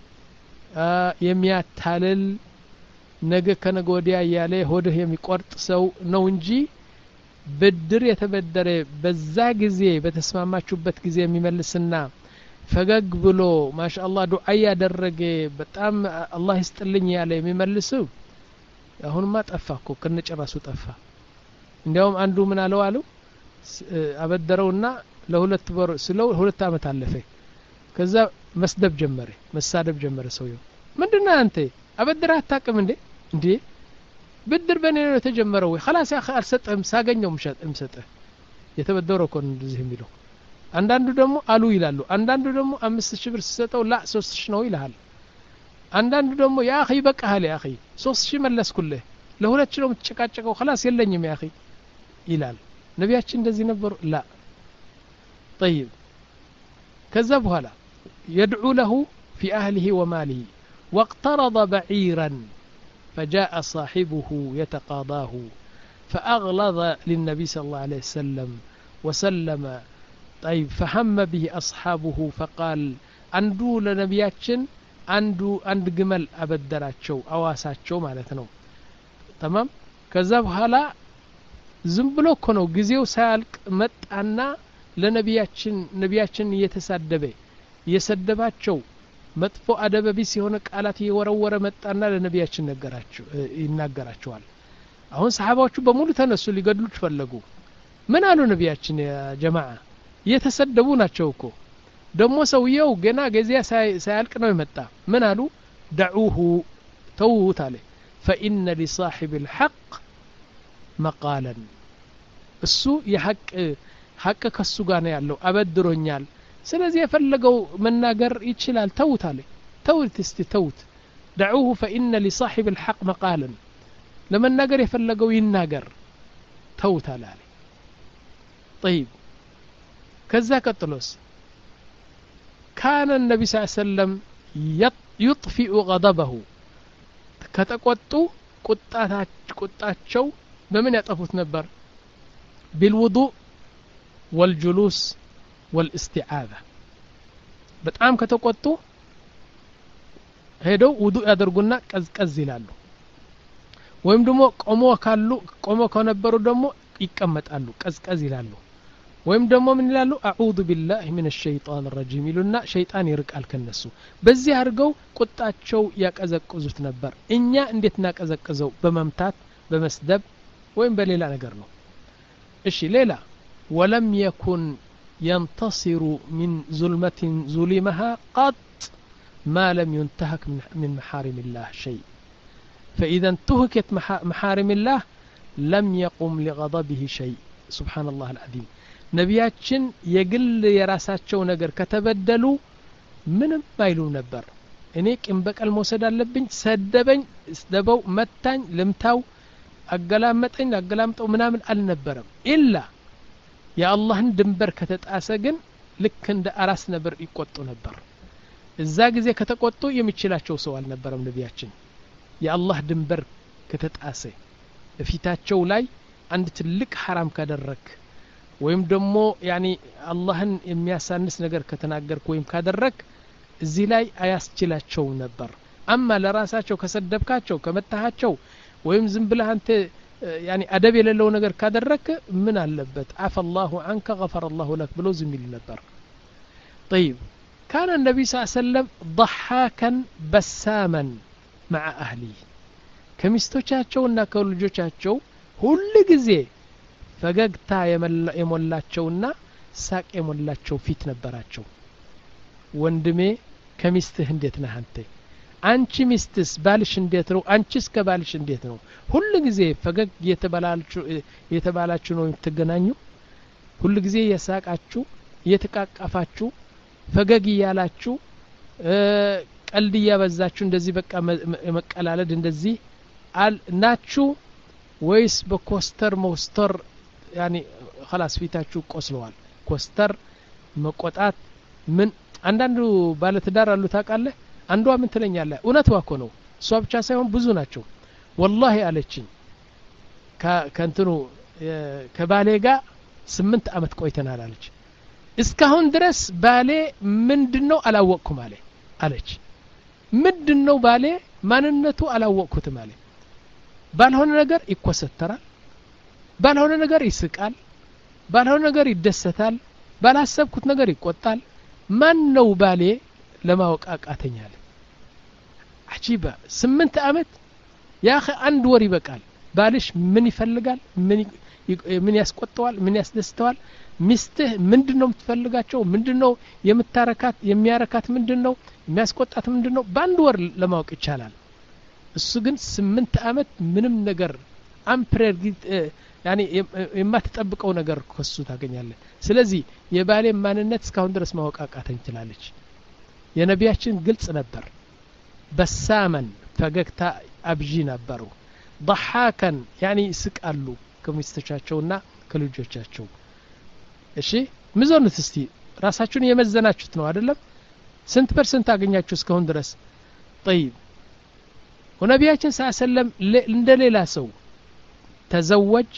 የሚያታልል ነገ ከነገ ወዲያ ያለ ሆድህ የሚቆርጥ ሰው ነው እንጂ ብድር የተበደረ በዛ ጊዜ በተስማማችሁበት ጊዜ የሚመልስና ፈገግ ብሎ ማሻአላህ ዱዓ ያደረገ በጣም አላህ ይስጥልኝ ያለ የሚመልስ አሁንማ ጠፋኩ ከነጨራሱ ጠፋ። እንዲያውም አንዱ ምን አለው አሉ አበደረውና ለሁለት ወር ስለው ሁለት አመት አለፈ። ከዛ መስደብ ጀመረ መሳደብ ጀመረ ሰውየው። ምንድነው አንተ አበድረህ አታውቅም እንዴ? እንዴ ብድር በኔ ነው የተጀመረው ወይ خلاص ያ خال ሰጠም ሳገኘው ምሸጥ እምሰጠ የተበደረው ኮን እንደዚህ የሚለው። አንዳንዱ ደግሞ አሉ ይላሉ። አንዳንዱ ደግሞ አምስት ሺህ ብር ሲሰጠው ላ ሶስት ሺህ ነው ይላል። አንዳንዱ ደግሞ ያ اخي በቃህ ያ اخي ሶስት ሺህ መለስኩልህ ለሁለት ሺህ ነው የምትጨቃጨቀው خلاص የለኝም ያ اخي ይላል። ነብያችን እንደዚህ ነበሩ? ላ طيب ከዛ በኋላ يدعو له في أهله وماله واقترض بعيرا فجاء صاحبه يتقاضاه فأغلظ للنبي صلى الله عليه وسلم وسلم. طيب فهم به أصحابه فقال أندو لنبياتشن أندو أند جمل أبدراتشو أواساتشو مالتنو تمام. كذب هلا زنبلو كنو جزيو سالك مت أنا لنبياتشن نبياتشن يتسدبه يسدباتشو መጥፎ አደበ ቢስ የሆነ ቃላት ይወረወረ መጣና ለነብያችን ነገራቸው ይናገራቸዋል። አሁን ሰሃባዎቹ በሙሉ ተነሱ ሊገድሉት ፈለጉ። ምን አሉ ነብያችን? ያ ጀማዓ የተሰደቡ ናቸው እኮ ደሞ ሰውየው ገና ገዚያ ሳያልቅ ነው የመጣ። ምን አሉ? دعوه توت عليه فإن لصاحب الحق مقالا እሱ የሐቅ ሐቅ ከሱ ጋር ነው ያለው አበድሮኛል ስለዚህ የፈለገው መናገር ይችላል። ተውት አለ ተውት እስቲ ተውት دعوه فإن لصاحب الحق مقالا ለመናገር የፈለገው ይናገር ተውት አለ። طيب ከዛ ቀጥሎስ كان النبي صلى الله عليه وسلم يطفئ غضبه ከተቆጡ ቁጣቸው በምን ያጠፉት ነበር? بالوضوء والجلوس والاستعاذة በጣም ከተቆጡ ሄደው ውዱእ ያደርጉና ቀዝቀዝ ይላሉ። ወይም ደግሞ ቆሞ ካሉ ቆሞ ከነበሩ ደግሞ ይቀመጣሉ ቀዝቀዝ ይላሉ። ወይም ደግሞ ምን ይላሉ? አዑዙ ቢላሂ ሚነ ሸይጣን ረጂም ይሉና ሸይጣን ይርቃል ከነሱ። በዚህ አድርገው ቁጣቸው ያቀዘቅዙት ነበር። እኛ እንዴት እናቀዘቅዘው? በመምታት በመስደብ ወይም በሌላ ነገር ነው። እሺ ሌላ ولم يكن ينتصر من ظلمة ظلمها قط ما لم ينتهك من محارم الله شيء فإذا انتهكت محارم الله لم يقم لغضبه شيء سبحان الله العظيم ነቢያችን የግል የራሳቸው ነገር ከተበደሉ ምንም አይሉ ነበር እኔ ቂም በቀል መውሰድ አለብኝ ሰደበኝ ስደበው መታኝ ልምታው አገላመጠኝ አገላምጠው ምናምን አልነበረም ኢላ የአላህን ድንበር ከተጣሰ ግን ልክ እንደ አራስ ነበር ይቆጡ ነበር እዛ ጊዜ ከተቆጡ የሚችላቸው ሰው አልነበረም ነቢያችን የአላህ ድንበር ከተጣሰ በፊታቸው ላይ አንድ ትልቅ حرام ካደረክ ወይም ደግሞ ያኒ አላህን የሚያሳንስ ነገር ከተናገርክ ወይም ካደረክ እዚህ ላይ አያስችላቸው ነበር አማ ለራሳቸው ከሰደብካቸው ከመታሃቸው ወይም ዝም ብለህ አንተ ያኒ አደብ የሌለው ነገር ካደረክ ምን አለበት አፈ الله عنك غفر الله لك ብሎ ዝም ይል ነበር طيب كان النبي صلى الله عليه وسلم ضحاكا بساما مع أهله ከሚስቶቻቸውና ከልጆቻቸው ሁሉ ጊዜ ፈገግታ የሞላቸውና ሳቅ የሞላቸው ፊት ነበራቸው ወንድሜ ከሚስትህ እንዴት ነህ አንተ አንቺ ሚስትስ ባልሽ እንዴት ነው አንቺስ ከባልሽ እንዴት ነው ሁሉ ጊዜ ፈገግ የተባላችሁ የተባላችሁ ነው የምትገናኙ ሁሉ ጊዜ የሳቃችሁ የተቃቀፋችሁ ፈገግ ያላችሁ ቀልድ ያበዛችሁ እንደዚህ በቃ መቀላለድ እንደዚህ አል ናችሁ ወይስ በኮስተር ሞስተር ያኒ خلاص ፊታችሁ ቆስለዋል ኮስተር መቆጣት ምን አንዳንዱ ባለ ትዳር አሉ ታውቃለህ አንዷ ምን ትለኛለህ እውነቷ እኮ ነው እሷ ብቻ ሳይሆን ብዙ ናቸው والله አለችኝ ከንትኑ ከባሌ ጋር ስምንት አመት ቆይተናል አለች እስካሁን ድረስ ባሌ ምንድነው አላወቅኩም አለ አለች ምንድነው ባሌ ማንነቱ አላወቅኩትም አለ ባልሆነ ነገር ይኮሰተራል ባልሆነ ነገር ይስቃል ባልሆነ ነገር ይደሰታል ባላሰብኩት ነገር ይቆጣል ማን ነው ባሌ ለማወቅ አቃተኛል አጂባ ስምንት አመት ያ اخي አንድ ወር ይበቃል ባልሽ ምን ይፈልጋል ምን ምን ያስቆጣዋል ምን ያስደስተዋል ሚስትህ ምንድነው የምትፈልጋቸው ምንድነው የምታረካት የሚያረካት ምንድነው የሚያስቆጣት ምንድነው ባንድ ወር ለማወቅ ይቻላል እሱ ግን ስምንት አመት ምንም ነገር አምፕሬር ያኒ የማትጠብቀው ነገር ከሱ ታገኛለህ ስለዚህ የባሌ ማንነት እስካሁን ድረስ ማወቅ አቃተኝ ትላለች የነቢያችን ግልጽ ነበር በሳመን ፈገግታ አብጂ ነበሩ ضحاكا يعني ይስቃሉ ከሚስቶቻቸውና ከልጆቻቸው እሺ ምዞኑት እስቲ ራሳችሁን የመዘናችሁት ነው አይደለም ስንት ፐርሰንት አገኛችሁ እስካሁን ድረስ طيب ونبياتنا صلى الله عليه وسلم እንደሌላ ሰው تزوج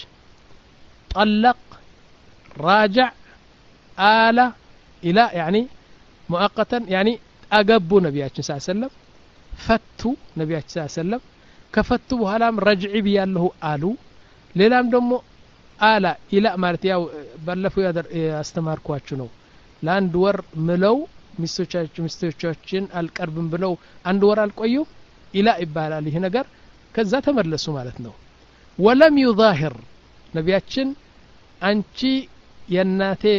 طلق راجع آلة إلى يعني مؤقتا يعني أقبوا نبياتنا صلى الله عليه وسلم فتوا نبياتنا صلى الله عليه وسلم كفتوا بهلام رجعي بيالله آلو ليلام دمو آلة إلى مالت ياو بلفوا يادر استماركواتشو نو لأند ور ملو مستوچاچن القربن بلو عند ور القيو إلى إبالا ليه نجر كذا تمرلسوا مالتنا ولم يظاهر نبياتشن أنتي يناتي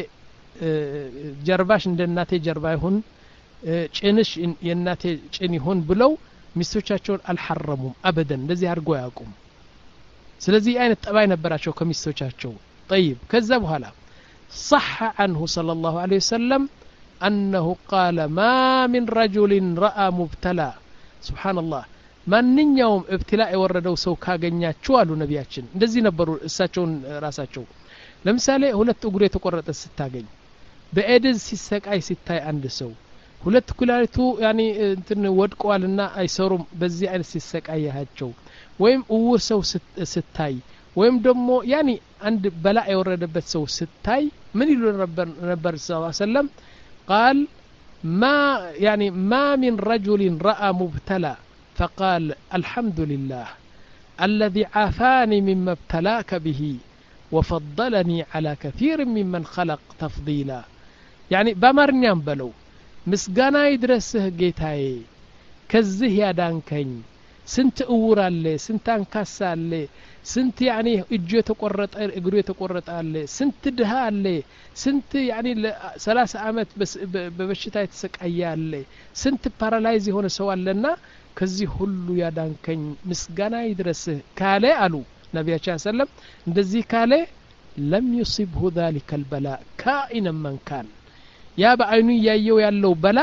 ጀርባሽ እንደናቴ ጀርባ ይሁን ጭንሽ የናቴ ጭን ይሁን ብለው ሚስቶቻቸውን አልሐረሙም አበደን እንደዚህ አድርጎ ያቁም ስለዚህ አይነት ጠባይ ነበራቸው ከሚስቶቻቸው طيب ከዛ በኋላ صح عنه صلى الله عليه وسلم أنه قال ما من رجل رأى مبتلى سبحان الله ማንኛውም እብትላ የወረደው ሰው ካገኛችሁ አሉ ነቢያችን እንደዚህ ነበሩ እሳቸውን ራሳቸው ለምሳሌ ሁለት እግሩ የተቆረጠ ስታገኝ በኤድዝ ሲሰቃይ ሲታይ አንድ ሰው ሁለት ኩላሊቱ ያኒ እንትን ወድቋልና አይሰሩም በዚህ አይነት ሲሰቃይ ያቸው ወይም እውር ሰው ስታይ ወይም ደግሞ ያኒ አንድ በላ የወረደበት ሰው ስታይ ምን ይሉ ነበር ነበር ሰለላሁ ዐለይሂ ወሰለም قال ما يعني ما من رجل رأى مبتلى فقال الحمد لله الذي عافاني مما ابتلاك به وفضلني على كثير ممن خلق تفضيلا يعني بامرنيام بلو مسغانا يدرسه ጌታዬ ከዚህ ያዳንከኝ ስንት እውር አለ ስንት አንካሳ አለ ስንት يعني እጁ የተቆረጠ እግሩ የተቆረጠ አለ ስንት ድሃ አለ ስንት يعني ለ30 አመት በበሽታ የተሰቃየ አለ ስንት ፓራላይዝ የሆነ ሰው አለና ከዚህ ሁሉ ያዳንከኝ ምስጋና ይድረስህ ካለ አሉ ነብያችን ሰለም እንደዚህ ካለ ለም يصبه ذلك البلاء كائنا من كان ያ በአይኑ ያየው ያለው በላ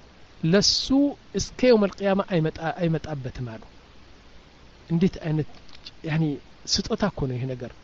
ለሱ እስከ يوم القيامة አይመጣ አይመጣበትም አሉ እንዴት አይነት يعني ስጦታ እኮ ነው ይሄ ነገር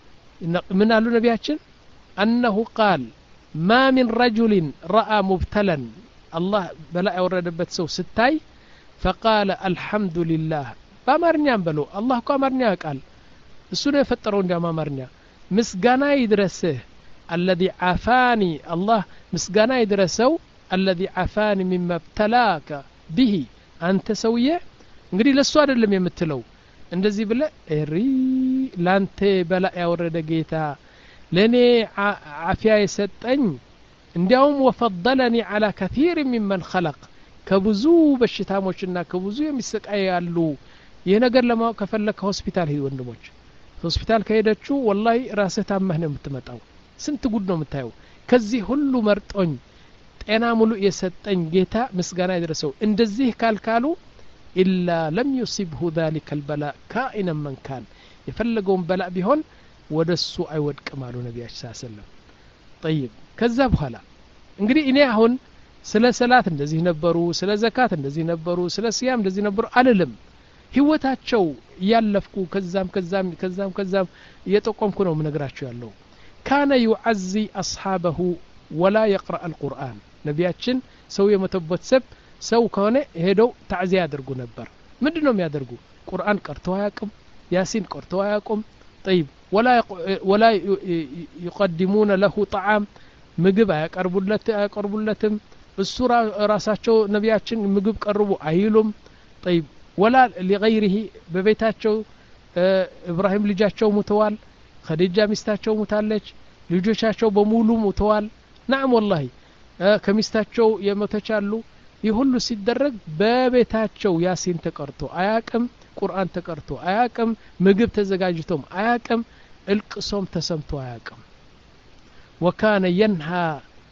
ምን አሉ ነቢያችን أنه قال ما من رجل رأى مبتلا الله بلا يوردበት ሰው ስታይ فقال الحمد لله በአማርኛም በለው አላህ እኮ አማርኛ ያውቃል እሱ ነው የፈጠረው እንዲያውም አማርኛ ምስጋና ይድረስህ الذي عافاني الله مسغانا يدرسው الذي عافاني مما ابتلاك به አንተ ሰውዬ እንግዲህ ለሱ አይደለም የምትለው እንደዚህ ብለ እሪ ላንተ በላ ያወረደ ጌታ ለኔ አፊያ የሰጠኝ እንዲያውም ወፈضلني على كثير ممن خلق ከብዙ በሽታሞችና ከብዙ የሚሰቃዩ ያሉ ይሄ ነገር ለማወቅ ከፈለከ ሆስፒታል ሄድ ወንድሞች ሆስፒታል ከሄደችሁ ወላሂ ራስህ ታመህ ነው የምትመጣው ስንት ጉድ ነው የምታየው ከዚህ ሁሉ መርጦኝ ጤና ሙሉ የሰጠኝ ጌታ ምስጋና ይድረሰው እንደዚህ ካልካሉ ኢላ ለም يصبه ذلك البلاء كائنا من كان የፈለገውን በላ ቢሆን ወደሱ አይወድቅም አሉ ነብያችን ሰለላሁ ዐለይሂ ወሰለም طيب ከዛ በኋላ እንግዲህ እኔ አሁን ስለ ሰላት እንደዚህ ነበሩ ስለ ዘካት እንደዚህ ነበሩ ስለ ሲያም እንደዚህ ነበሩ አልልም ህይወታቸው ያለፍኩ ከዛም ከዛም ከዛም ከዛም እየጠቆምኩ ነው ምነግራችሁ ያለው كان يعزي أصحابه ولا يقرأ القرآن ነቢያችን ሰው የመተበት ሰብ ሰው ከሆነ ሄደው ታዕዚያ ያደርጉ ነበር ምንድነው የሚያደርጉ ቁርአን ቀርተው አያውቁም ያሲን ቀርተው አያውቁም طيب ولا ولا يقدمون له طعام ምግብ አያቀርቡለት አያቀርቡለትም እሱ ራሳቸው ነቢያችን ምግብ ቀርቡ አይሉም طيب ولا لغيره በቤታቸው ኢብራሂም ልጃቸው ሙተዋል ኸዲጃ ሚስታቸው ሙታለች ልጆቻቸው በሙሉ ሙተዋል نعم والله ከሚስታቸው የሞተቻሉ ይሁሉ ሲደረግ በቤታቸው ያሲን ተቀርቶ አያቅም ቁርአን ተቀርቶ አያቅም ምግብ ተዘጋጅቶም አያቅም እልቅሶም ተሰምቶ አያቅም وكان ينهى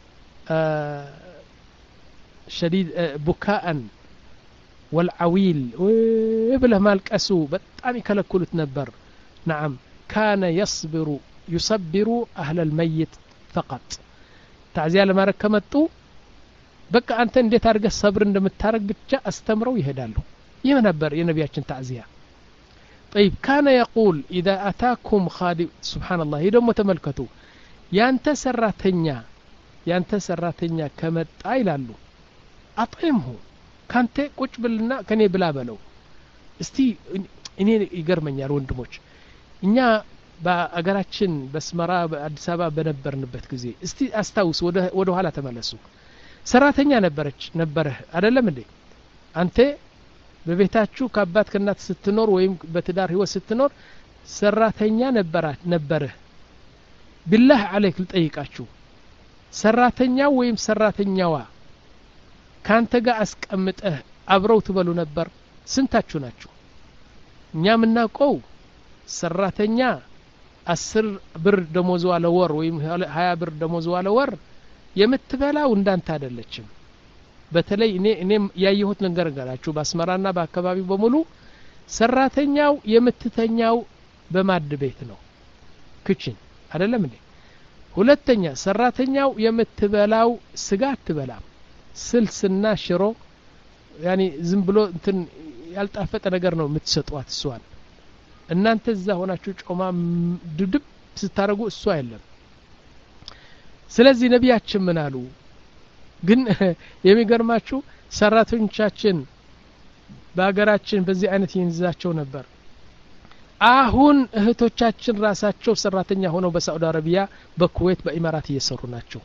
شديد بكاء والعويل وبله مالكسو በጣም ይከለክሉት ነበር نعم كان يصبر يصبر أهل الميت فقط تعزية لما ركمتو بقى أنت انديت أرقى الصبر እንደምታረግ ብቻ استمروا يهدالو يمنبر ينبياتشن تعزية طيب كان يقول إذا أتاكم خادم سبحان الله يدوم متملكتو يانت سراتنيا يانت سراتنيا كمت آيلالو أطعمه كانت ቁጭ ብልና ከኔ ብላ በለው እስቲ እኔ ይገርመኛል ወንድሞች እኛ በአገራችን በስመራ በአዲስ አበባ በነበርንበት ጊዜ እስቲ አስታውስ ወደ ወደ ኋላ ተመለሱ ሰራተኛ ነበረች ነበረ አይደለም እንዴ አንተ በቤታችሁ ከአባት ከእናት ስትኖር ወይም በትዳር ህይወት ስትኖር ሰራተኛ ነበራት ነበረ ቢላህ አለይክ ልጠይቃችሁ ሰራተኛው ወይም ሰራተኛዋ ካንተ ጋር አስቀምጠህ አብረው ትበሉ ነበር ስንታችሁ ናችሁ እኛ ምናቀው ሰራተኛ አስር ብር ደሞዝ ዋለ ወር ወይም ሀያ ብር ደሞዝ ዋለ ወር የምትበላው እንዳንተ አይደለችም በተለይ እኔ እኔ ያየሁት ነገር ገራችሁ በአስመራና በአካባቢው በሙሉ ሰራተኛው የምትተኛው በማድ ቤት ነው ክችን አይደለም እንዴ ሁለተኛ ሰራተኛው የምትበላው ስጋ አትበላም ስልስና ሽሮ ያኒ ዝም ብሎ እንትን ያልጣፈጠ ነገር ነው የምትሰጧት እሷን እናንተ እዛ ሆናችሁ ጮማ ድድብ ስታረጉ እሷ አይደለም ስለዚህ ነቢያችን ምን አሉ ግን የሚገርማችሁ ሰራተኞቻችን በአገራችን በዚህ አይነት ይንዛቸው ነበር አሁን እህቶቻችን ራሳቸው ሰራተኛ ሆነው በሳዑዲ አረቢያ በኩዌት በኢማራት እየሰሩ ናቸው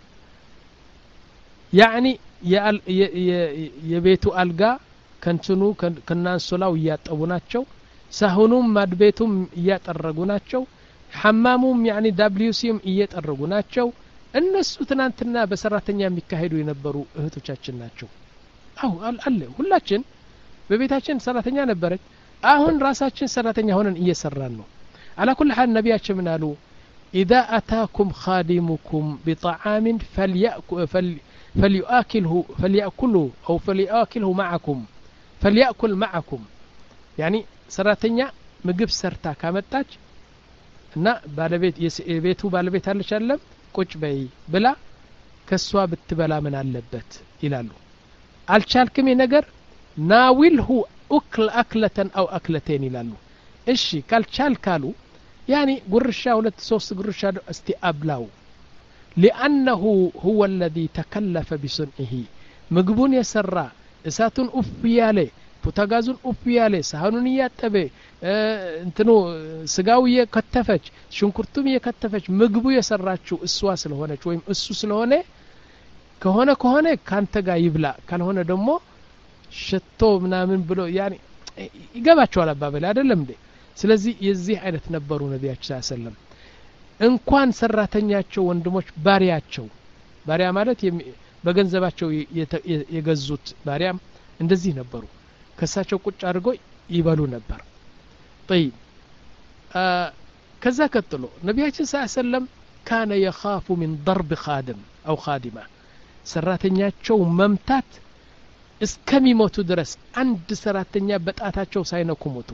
يعني የቤቱ አልጋ ከንትኑ ከናንሶላው እያጠቡ ናቸው ሳሁኑም ማድቤቱም እያጠረጉ ናቸው ሐማሙም يعني ዳብሊውሲም እየጠረጉ ናቸው እነሱ ትናንትና በሰራተኛ የሚካሄዱ የነበሩ እህቶቻችን ናቸው አው አለ ሁላችን በቤታችን ሰራተኛ ነበረች አሁን ራሳችን ሰራተኛ ሆነን እየሰራን ነው على كل حال ነቢያችን ምን አሉ اذا اتاكم خادمكم بطعام فليأكل فليأكله فليأكله أو فليأكله معكم فليأكل معكم يعني سراتنيا ምግብ ሰርታ ካመጣች እና ባለቤት የቤቱ ባለቤት አለች አይደለም ቁጭ በይ ብላ ከሷ ብትበላ ምን አለበት ይላሉ አልቻልክም ነገር ናዊልሁ أكل أكلة أو أكلتين ይላሉ እሺ ካልቻልካሉ يعني ጉርሻ ሁለት ሶስት ጉርሻ እስቲ አብላው لأنه هو الذي تكلف بصنعه ምግቡን የሰራ እሳቱን ኡፍ ያለ ፖታጋዙን ኡፍ ያለ ሳህኑን ያጠበ እንትኑ ስጋው የከተፈች ሽንኩርቱም የከተፈች ምግቡ የሰራችው እሷ ስለሆነች ወይም እሱ ስለሆነ ከሆነ ከሆነ ካንተ ጋር ይብላ ካልሆነ ደግሞ ሽቶ ምናምን ብሎ يعني ይገባቸዋል አባባል አይደለም እንዴ ስለዚህ የዚህ አይነት ነበሩ ነብያችን ሰለላሁ ዐለይሂ ወሰለም እንኳን ሰራተኛቸው ወንድሞች ባሪያቸው ባሪያ ማለት በገንዘባቸው የገዙት ባሪያም እንደዚህ ነበሩ ከሳቸው ቁጭ አድርጎ ይበሉ ነበር طيب ከዛ ቀጥሎ ነብያችን ሰለላሁ ዐለይሂ ወሰለም كان يخاف من ضرب خادم او خادمه ሰራተኛቸው መምታት እስከሚሞቱ ድረስ አንድ ሰራተኛ በጣታቸው ሳይነኩ ሞቱ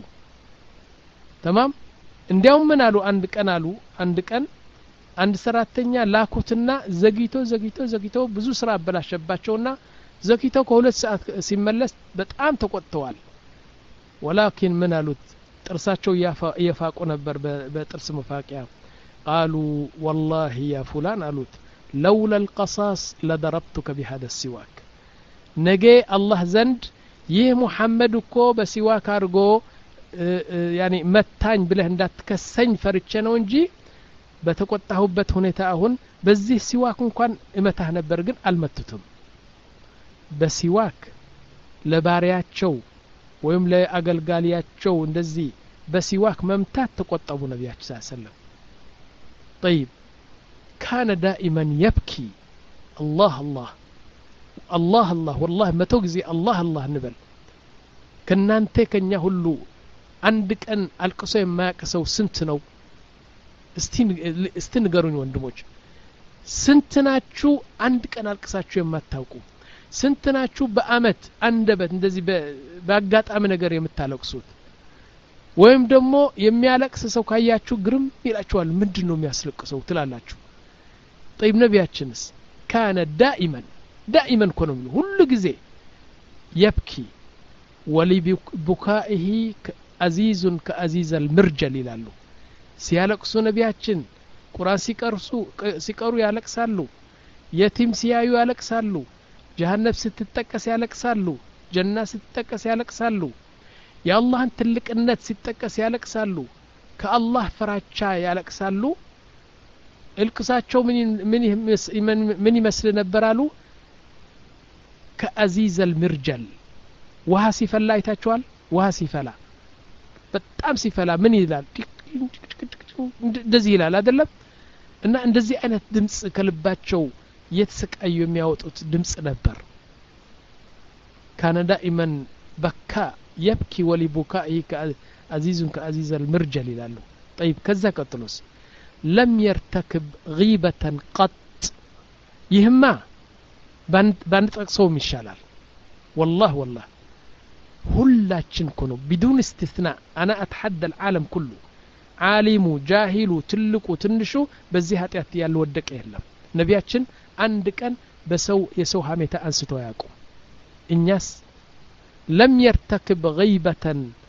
تمام እንዲያውም ምን አሉ አንድ ቀን አሉ አንድ ቀን አንድ ሰራተኛ ላኩትና ዘግይቶ ዘግይቶ ዘግይቶ ብዙ ስራ አበላሸባቸውና ዘግይቶ ከሁለት ሰዓት ሲመለስ በጣም ተቆጥተዋል ولكن ምን አሉት ጥርሳቸው ያፋቁ ነበር በጥርስ መፋቂያ قالوا والله يا فلان አሉት لولا القصاص لضربتك بهذا السواك ነገ አላህ ዘንድ ይህ ሙሐመድ እኮ በሲዋክ አርጎ يعني መታኝ ብለህ እንዳትከሰኝ ፈርቼ ነው እንጂ በተቆጣሁበት ሁኔታ አሁን በዚህ ሲዋክ እንኳን እመታህ ነበር ግን አልመቱትም በሲዋክ ለባሪያቸው ወይም ለአገልጋሊያቸው እንደዚህ በሲዋክ መምታት ተቆጣቡ ነብያችን ሰለላሁ ዐለይሂ ወሰለም طيب كان دائما يبكي الله الله الله الله والله መቶ ጊዜ الله الله ንበል ከናንተ ከኛ ሁሉ አንድ ቀን አልቅሶ የማያቀሰው ስንት ነው እስቲ እስቲ ንገሩኝ ወንድሞች ስንት ናችሁ አንድ ቀን አልቅሳችሁ የማታውቁ ስንት ናችሁ በአመት አንደበት እንደዚህ በአጋጣሚ ነገር የምታለቅሱት ወይም ደግሞ የሚያለቅስ ሰው ካያችሁ ግርም ይላችኋል ምንድነው የሚያስለቅሰው ትላላችሁ طيب ነብያችንስ كان دائما دائما كنوا كل ጊዜ يبكي ولبكائه عزيز كعزيز المرجل ይላሉ ሲያለቅሱ ነብያችን ቁርአን ሲቀርሱ ሲቀሩ ያለቅሳሉ የቲም ሲያዩ ያለቅሳሉ ጀሃነም ስትጠቀስ ያለቅሳሉ ጀና ስትጠቀስ ያለቅሳሉ የአላህን ትልቅነት ሲጠቀስ ያለቅሳሉ ከአላህ ፍራቻ ያለቅሳሉ እልቅሳቸው ምን ምን ምን ይመስል ነበር አሉ ከአዚዝ المرجل ውሃ ሲፈላ አይታችኋል ውሃ ሲፈላ በጣም ሲፈላ ምን ይላል እንደዚህ ይላል አይደለም እና እንደዚህ አይነት ድምጽ ከልባቸው የተሰቃዩ የሚያወጡት ድምጽ ነበር كان دائما بكى يبكي ولبكائه عزيز كعزيز المرجل ይላሉ طيب ከዛ ቀጥሎስ لم يرتكب غيبة قط يهما ባንጠቅሰውም ይሻላል والله والله ሁላችን እኮ ነው بدون استثناء انا اتحدى العالم كله ዓሊሙ ጃሂሉ ትልቁ ትንሹ በዚህ ኃጢያት ያልወደቀ የለም ነብያችን አንድ ቀን በሰው የሰው ሀሜታ አንስቶ ያቁ እኛስ لم يرتكب غيبة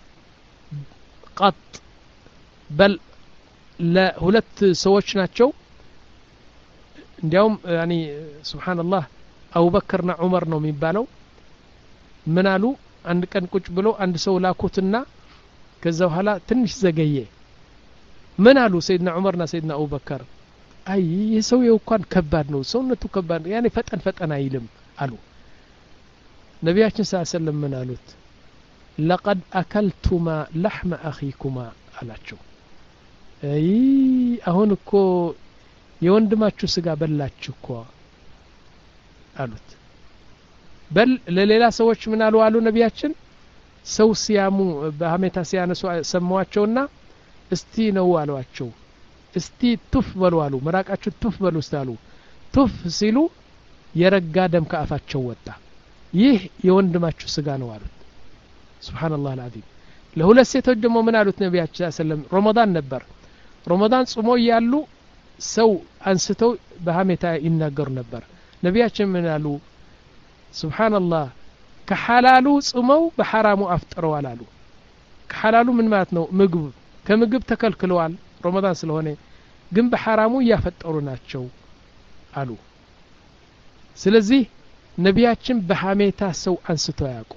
قط بل لا ሁለት ሰዎች ናቸው እንዲያውም يعني سبحان الله አቡ በከርና ዑመር ነው የሚባለው ምን አሉ አንድ ቀን ቁጭ ብሎ አንድ ሰው ላኩትና ከዛ በኋላ ትንሽ ዘገየ ምን አሉ ሰይድና ዑመርና ሰይድና አቡበከር አይ የሰው የውኳን ከባድ ነው ሰውነቱ ከባድ ያኔ ፈጠን ፈጠን አይልም አሉ ነብያችን ሰለላሁ ዐለይሂ ወሰለም ምን አሉት لقد اكلتما لحم اخيكما አላቸው አይ አሁን እኮ የወንድማችሁ ስጋ በላችሁ እኮ አሉት በል ለሌላ ሰዎች ምን አሉ አሉ ነብያችን ሰው ሲያሙ በሐሜታ ሲያነሱ ሰማዋቸውና እስቲ ነው አሏቸው እስቲ ቱፍ በሉ አሉ መራቃችሁ ቱፍ በሉ ስታሉ ቱፍ ሲሉ የረጋ ደም ከአፋቸው ወጣ ይህ የወንድማችሁ ስጋ ነው አሉት ሱብሃንአላህ አልዓዚም ለሁለት ሴቶች ደግሞ ምን አሉት ነብያችን ሰለላሁ ዐለይሂ ወሰለም ረመዳን ነበር ረመዳን ጾሞ ያሉ ሰው አንስተው በሐሜታ ይናገሩ ነበር ነቢያችን ምን አሉ ሱብሃንአላህ ከሐላሉ ጾመው በሐራሙ አፍጥረዋል አሉ ከሐላሉ ምን ማለት ነው ምግብ ከምግብ ተከልክለዋል ረመዳን ስለሆነ ግን በሐራሙ ያፈጠሩ ናቸው አሉ ስለዚህ ነቢያችን በሐሜታ ሰው አንስተው ያውቁ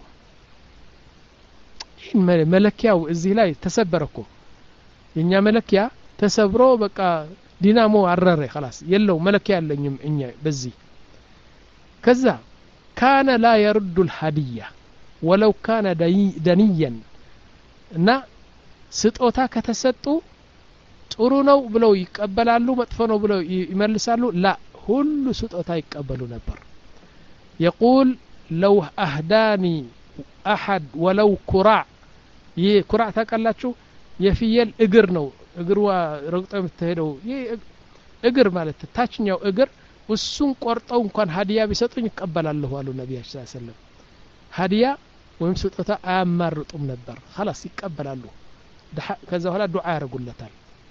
መለኪያው እዚህ ላይ ተሰበረኮ የኛ መለኪያ ተሰብሮ በቃ ዲናሞ አረረ خلاص የለው መለኪያ ያለኝም እኛ በዚህ ከዛ كان لا يرد الهديه ولو كان دنيا እና ስጦታ ከተሰጡ ጥሩ ነው ብለው ይቀበላሉ መጥፎ ነው ብለው ይመልሳሉ لا ሁሉ ስጦታ ይቀበሉ ነበር يقول لو اهداني احد ولو كراع يكراع ታቀላችሁ የፍየል እግር ነው እግርዋ ረግጠው የምትሄደው እግር ማለት ታችኛው እግር እሱን ቆርጠው እንኳን ሀዲያ ቢሰጡኝ ይቀበላሉ አሉ ነብያችን ሰለላሁ ዐለይሂ ወሰለም ሀዲያ ወይም ስጦታ አያማርጡም ነበር خلاص ይቀበላሉ ከዛ በኋላ ዱዓ ያደርጉለታል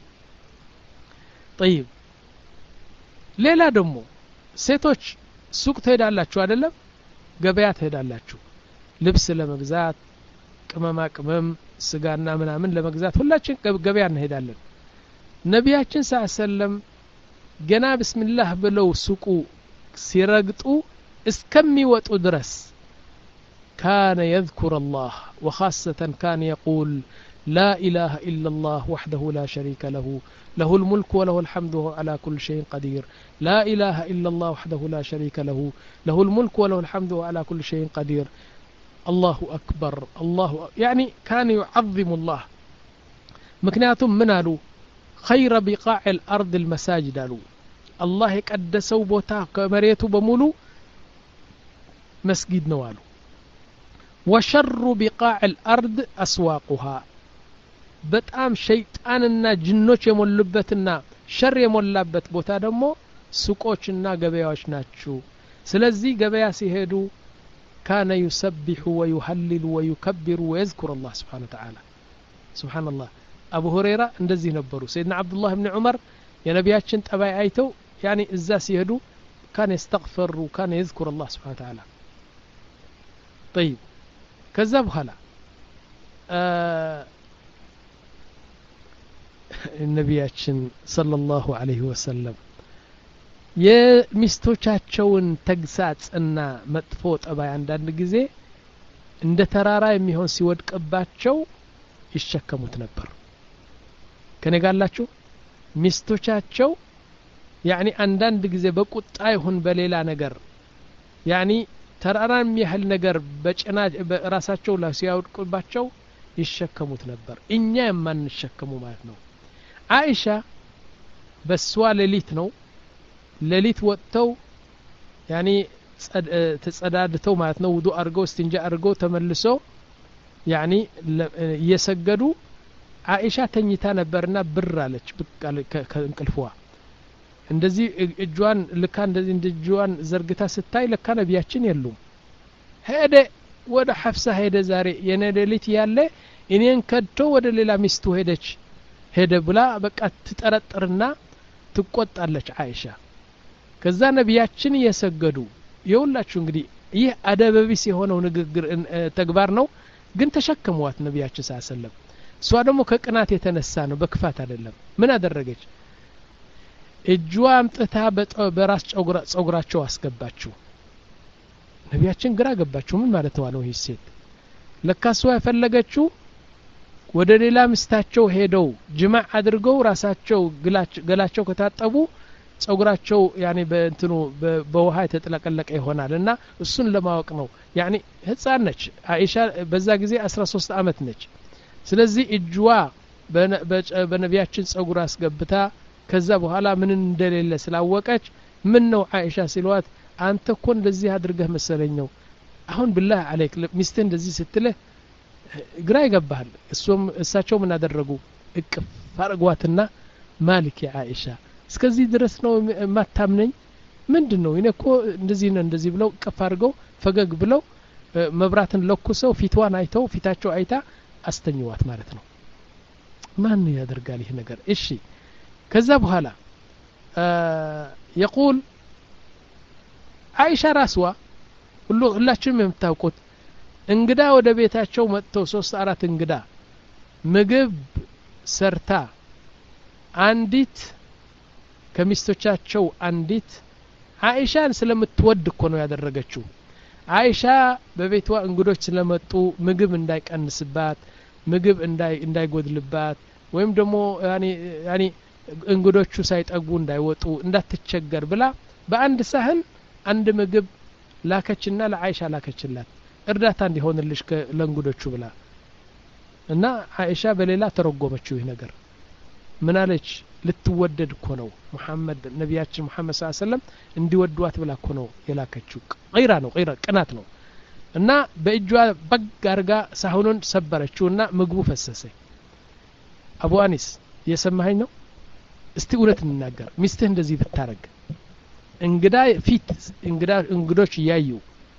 طيب ሌላ ደግሞ ሴቶች ሱቅ ትሄዳላችሁ አይደለም ገበያ ትሄዳላችሁ ልብስ ለመግዛት ቅመማ ቅመም ስጋና ምናምን ለመግዛት ሁላችን ገበያ እንሄዳለን ነብያችን ሰለላሁ ዐለይሂ ወሰለም ገና ቢስሚላህ ብለው ሱቁ ሲረግጡ እስከሚወጡ ድረስ كان يذكر الله وخاصة كان يقول لا إله إلا الله وحده لا شريك له له الملك وله الحمد وهو على كل شيء قدير لا إله إلا الله وحده لا شريك له له الملك وله الحمد وهو على كل شيء قدير الله أكبر الله يعني كان يعظم الله مكنياتهم منالو خير بقاع الأرض المساجد قالوا الله يقدسوا بوتا كمريتو بمولو مسجد نوالو وشر بقاع الأرض أسواقها በጣም ሸይጣንና ጅኖች የሞሉበትና ሸር የሞላበት ቦታ ደግሞ ሱቆችና ገበያዎች ናቸው ስለዚህ ገበያ ሲሄዱ كان يسبح ويهلل ويكبر ويذكر الله سبحانه وتعالى سبحان الله أبو هريرة እንደዚህ ነበሩ سيدنا عبد الله بن عمر የነቢያችን ጠባይ አይተው يعني እዛ ሲሄዱ كان يستغفر وكان يذكر الله سبحانه وتعالى طيب ከዛ በኋላ ነቢያችን ሰለላሁ ዐለይሂ ወሰለም የሚስቶቻቸውን ተግሳጽና መጥፎ ጠባይ አንዳንድ ጊዜ እንደ ተራራ የሚሆን ሲወድቅባቸው ይሸከሙት ነበር ከነጋላችሁ ሚስቶቻቸው يعني አንዳንድ ጊዜ በቁጣ ይሁን በሌላ ነገር يعني ተራራን የሚያህል ነገር በጭና በራሳቸው ላይ ሲያወድቁባቸው ይሸከሙት ነበር እኛ የማንሸከሙ ማለት ነው አይሻ በሷ ሌሊት ነው ሌሊት ወጥተው ያኒ ተጸዳድተው ማለት ነው ውዱ አርገው እስቲንጃ አርገው ተመልሰው ያኒ እየሰገዱ አይሻ ተኝታ ነበርና ብር አለች በቃ ከእንቅልፏ እንደዚህ እጇን ልካ እንደዚህ እጇን ዘርግታ ስታይ ለካ ነብያችን የሉም ሄደ ወደ ሐፍሳ ሄደ ዛሬ የኔ ሌሊት ያለ እኔን ከድቶ ወደ ሌላ ሚስቱ ሄደች ሄደ ብላ በቃ ትጠረጥርና ትቆጣለች አይሻ ከዛ ነብያችን እየሰገዱ ይውላችሁ እንግዲህ ይህ አደበቢስ የሆነው ንግግር ተግባር ነው ግን ተሸከሟት ነብያችን ሰለላሁ ዐለይሂ ወሰለም እሷ ደግሞ ከቅናት የተነሳ ነው በክፋት አይደለም ምን አደረገች እጇ አምጥታ በራስ ጸጉራቸው አስገባችሁ ነብያችን ግራ ገባችሁ ምን ማለት ነው ይህ ሴት ለካሷ የፈለገችው ወደ ሌላ ምስታቸው ሄደው ጅማዕ አድርገው ራሳቸው ገላቸው ከታጠቡ ጸጉራቸው ያኔ በእንትኑ በውሃ የተጠለቀለቀ ይሆናልና እሱን ለማወቅ ነው ያኔ ህፃን ነች አይሻ በዛ ጊዜ አስራ ሶስት አመት ነች ስለዚህ እጅዋ በነብያችን ጸጉር አስገብታ ከዛ በኋላ ምን እንደሌለ ስላወቀች ምን ነው አይሻ ሲሏት አንተ እኮ እንደዚህ አድርገህ መሰለኛው አሁን بالله عليك ሚስት እንደዚህ ስትልህ ግራ ይገባል እሱም እሳቸው ምን አደረጉ እቅፍ አርጓትና ማሊክ አይሻ እስከዚህ ድረስ ነው ማታምነኝ ምንድነው እኔ እኮ እንደዚህ ነው እንደዚህ ብለው እቅፍ አርገው ፈገግ ብለው መብራትን ለኩሰው ፊቷን አይተው ፊታቸው አይታ አስተኝዋት ማለት ነው ማን ያደርጋል ይሄ ነገር እሺ ከዛ በኋላ يقول عائشة راسوا ሁሉ ሁላችንም የምታውቁት እንግዳ ወደ ቤታቸው መጥተው ሶስት አራት እንግዳ ምግብ ሰርታ አንዲት ከሚስቶቻቸው አንዲት አይሻን ስለምትወድ እኮ ነው ያደረገችው አይሻ በቤቷ እንግዶች ስለመጡ ምግብ እንዳይቀንስባት ምግብ እንዳይ እንዳይጎድልባት ወይም ደግሞ ያኒ ያኒ እንግዶቹ ሳይጠግቡ እንዳይወጡ እንዳትቸገር ብላ በአንድ ሳህን አንድ ምግብ ላከችና ለአይሻ ላከችላት እርዳታ እንዲሆንልሽ ለእንግዶቹ ብላ እና አይሻ በሌላ ተረጎመችው ይሄ ነገር ምን አለች ልትወደድ እኮ ነው መሐመድ ነብያችን መሐመድ ሰለላሁ ዐለይሂ ወሰለም እንዲወዷት ብላ እኮ ነው የላከችው ቂራ ነው ቂራ ቅናት ነው እና በእጇ በግ አርጋ ሳህኑን ሰበረችውና ምግቡ ፈሰሰ አቡ አኒስ የሰማኸኝ ነው እስቲ እውነት እንናገር ሚስትህ እንደዚህ ብታረግ እንግዳ ፊት እንግዳ እንግዶች ያዩ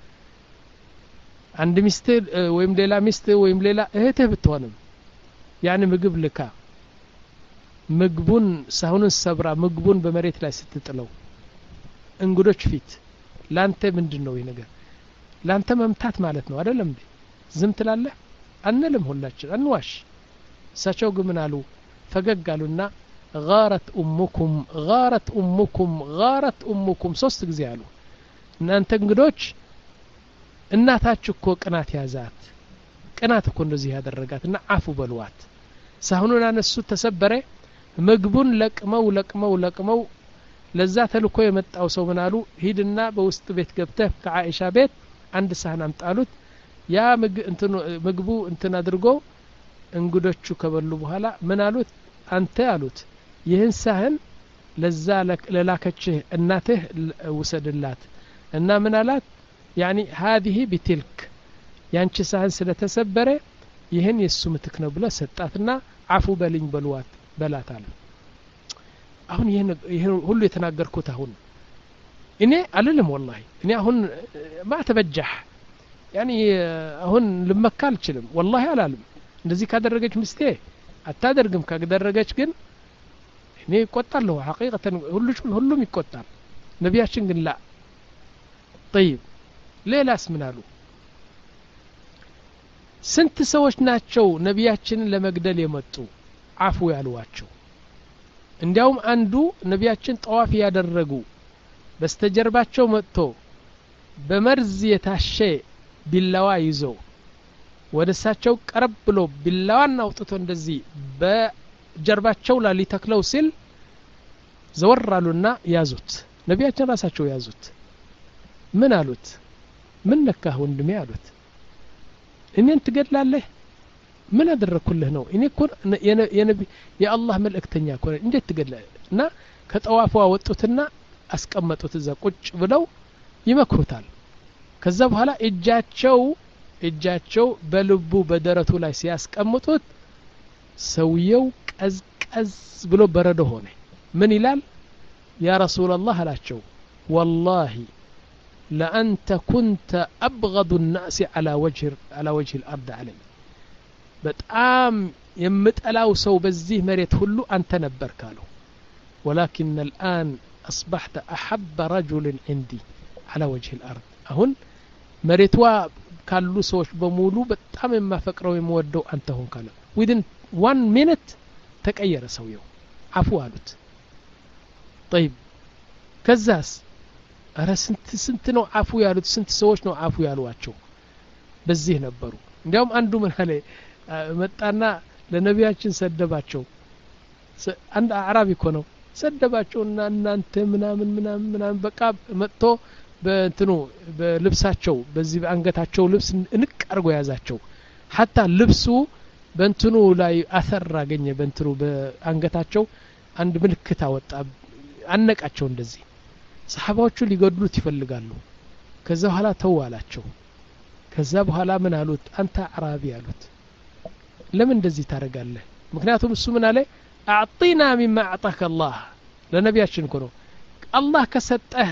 አንድ ሚስት ወይም ሌላ ሚስት ወይም ሌላ እህትህ ብትሆንም ያን ምግብ ልካ ምግቡን ሳህኑን ሰብራ ምግቡን በመሬት ላይ ስትጥለው እንግዶች ፊት ላንተ ምንድነው ይሄ ነገር ላንተ መምታት ማለት ነው አይደለም እንዴ ዝም ትላለህ አንልም ሁላችን አንዋሽ እሳቸው ግን ምን አሉ ፈገግ አሉና غارت امكم غارت امكم غارت امكم ሶስት ጊዜ አሉ እናንተ እንግዶች እናታችሁ እኮ ቅናት ያዛት ቅናት እኮ እንደዚህ ያደረጋትና አፉ በልዋት ሳህኑን አነሱ ተሰበረ ምግቡን ለቅመው ለቅመው ለቅመው ለዛ ተልኮ የመጣው ሰው ምን አሉ ሂድና በውስጥ ቤት ገብተህ ከአይሻ ቤት አንድ ሳህን አምጣሉት ያ ምግቡ እንትን አድርጎ እንግዶቹ ከበሉ በኋላ ምን አሉት አንተ አሉት ይህን ሳህን ለዛ ለላከችህ እናትህ ውሰድላት እና ምን አላት يعني هذه بتلك ያንቺ ሳህን ስለተሰበረ ይህን የሱ ምትክ ነው ብለ ሰጣትና አፉ በልኝ በልዋት በላት አለ አሁን ይሄን ሁሉ የተናገርኩት አሁን እኔ አልልም والله እኔ አሁን ما ተበጀህ يعني አሁን ልመካል ይችላል والله አላልም እንደዚህ ካደረገች ምስቴ አታደርግም ካደረገች ግን እኔ ይቆጣለሁ حقيقة ሁሉም ሁሉም ይቆጣል ነብያችን ግን لا طيب ሌላስ ምን አሉ ስንት ሰዎች ናቸው ነብያችንን ለመግደል የመጡ አፉ ያሉዋቸው እንዲያውም አንዱ ነብያችን ጠዋፍ ያደረጉ በስተጀርባቸው መጥቶ በመርዝ የታሸ ቢላዋ ይዞ ወደሳቸው ቀረብ ብሎ ቢላዋን አውጥቶ እንደዚህ በጀርባቸው ላይ ሊተክለው ሲል ዘወራሉና ያዙት ነብያችን ራሳቸው ያዙት ምን አሉት ምን ነካህ ወንድሜ አሉት እኔን ትገድላለህ ምን አደረኩልህ ነው እኔ እኮ የነቢ የአላህ መልእክተኛ እኮ እንዴት ትገድላለህ እና ከጠዋፉ አወጡትና አስቀመጡት እዛ ቁጭ ብለው ይመክሩታል ከዛ በኋላ እጃቸው እጃቸው በልቡ በደረቱ ላይ ሲያስቀምጡት ሰውየው ቀዝቀዝ ብሎ በረዶ ሆነ ምን ይላል ያ ረሱላህ አላቸው والله لأنت كنت أبغض الناس على وجه على وجه الأرض علي بتأم يمتألاو سو بزيه مريت هلو أنت نبرك له ولكن الآن أصبحت أحب رجل عندي على وجه الأرض أهون مريتوا كالو سوش بمولو بتأم ما فكروا يمودوا أنت هون كله within one minute تكأير سويو عفو قالت طيب كزاس አረ ስንት ስንት ነው አፉ ያሉት ስንት ሰዎች ነው አፉ ያሏቸው በዚህ ነበሩ እንዲያውም አንዱ ምን አለ መጣና ለነቢያችን ሰደባቸው አንድ አራቢ እኮ ነው ሰደባቸውና እናንተ ምናምን ምናምን ምናምን በቃ መጥቶ በእንትኑ በልብሳቸው በዚህ በአንገታቸው ልብስ እንቅ አርጎ ያዛቸው hatta ልብሱ በእንትኑ ላይ አሰር አገኘ በእንትኑ በአንገታቸው አንድ ምልክት አወጣ አነቃቸው እንደዚህ ሰሃባዎቹ ሊገድሉት ይፈልጋሉ ከዛ በኋላ ተዋላቸው ከዛ በኋላ ምን አሉት አንተ አራቢ አሉት ለምን እንደዚህ ታረጋለህ ምክንያቱም እሱ ምን አለ አዕጢና مما اعطاك الله ለነቢያችን እኮ ነው አላህ ከሰጠህ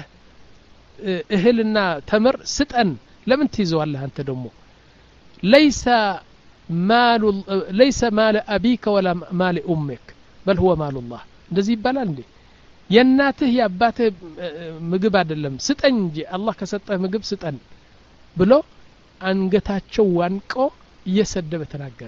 እህልና ተምር ስጠን ለምን ትይዘዋለህ አንተ ደግሞ ليس مال ليس مال ابيك ولا مال امك بل هو مال الله እንደዚህ ይባላል እንዴ? የእናትህ የአባትህ ምግብ አይደለም ስጠኝ እንጂ አላህ ከሰጠህ ምግብ ስጠን ብሎ አንገታቸው ዋንቆ እየሰደበ ተናገረ።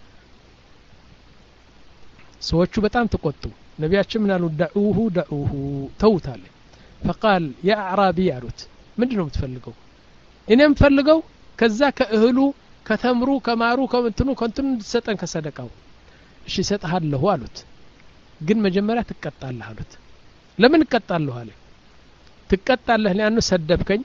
ሰዎቹ በጣም ተቆጡ። ነቢያችን ምን አሉ? ደዑሁ ደዑሁ ተውታለ። فقال يا اعرابي አሉት ምንድነው የምትፈልገው? እኔም ፈልገው ከዛ ከእህሉ ከተምሩ ከማሩ ከእንትኑ ከእንትኑ እንድትሰጠን ከሰደቃው። እሺ ሰጣለሁ አሉት። ግን መጀመሪያ ትቀጣለህ አሉት። ለምን እቀጣለሁ አለ? ትቀጣለህ ለአንዱ ሰደብከኝ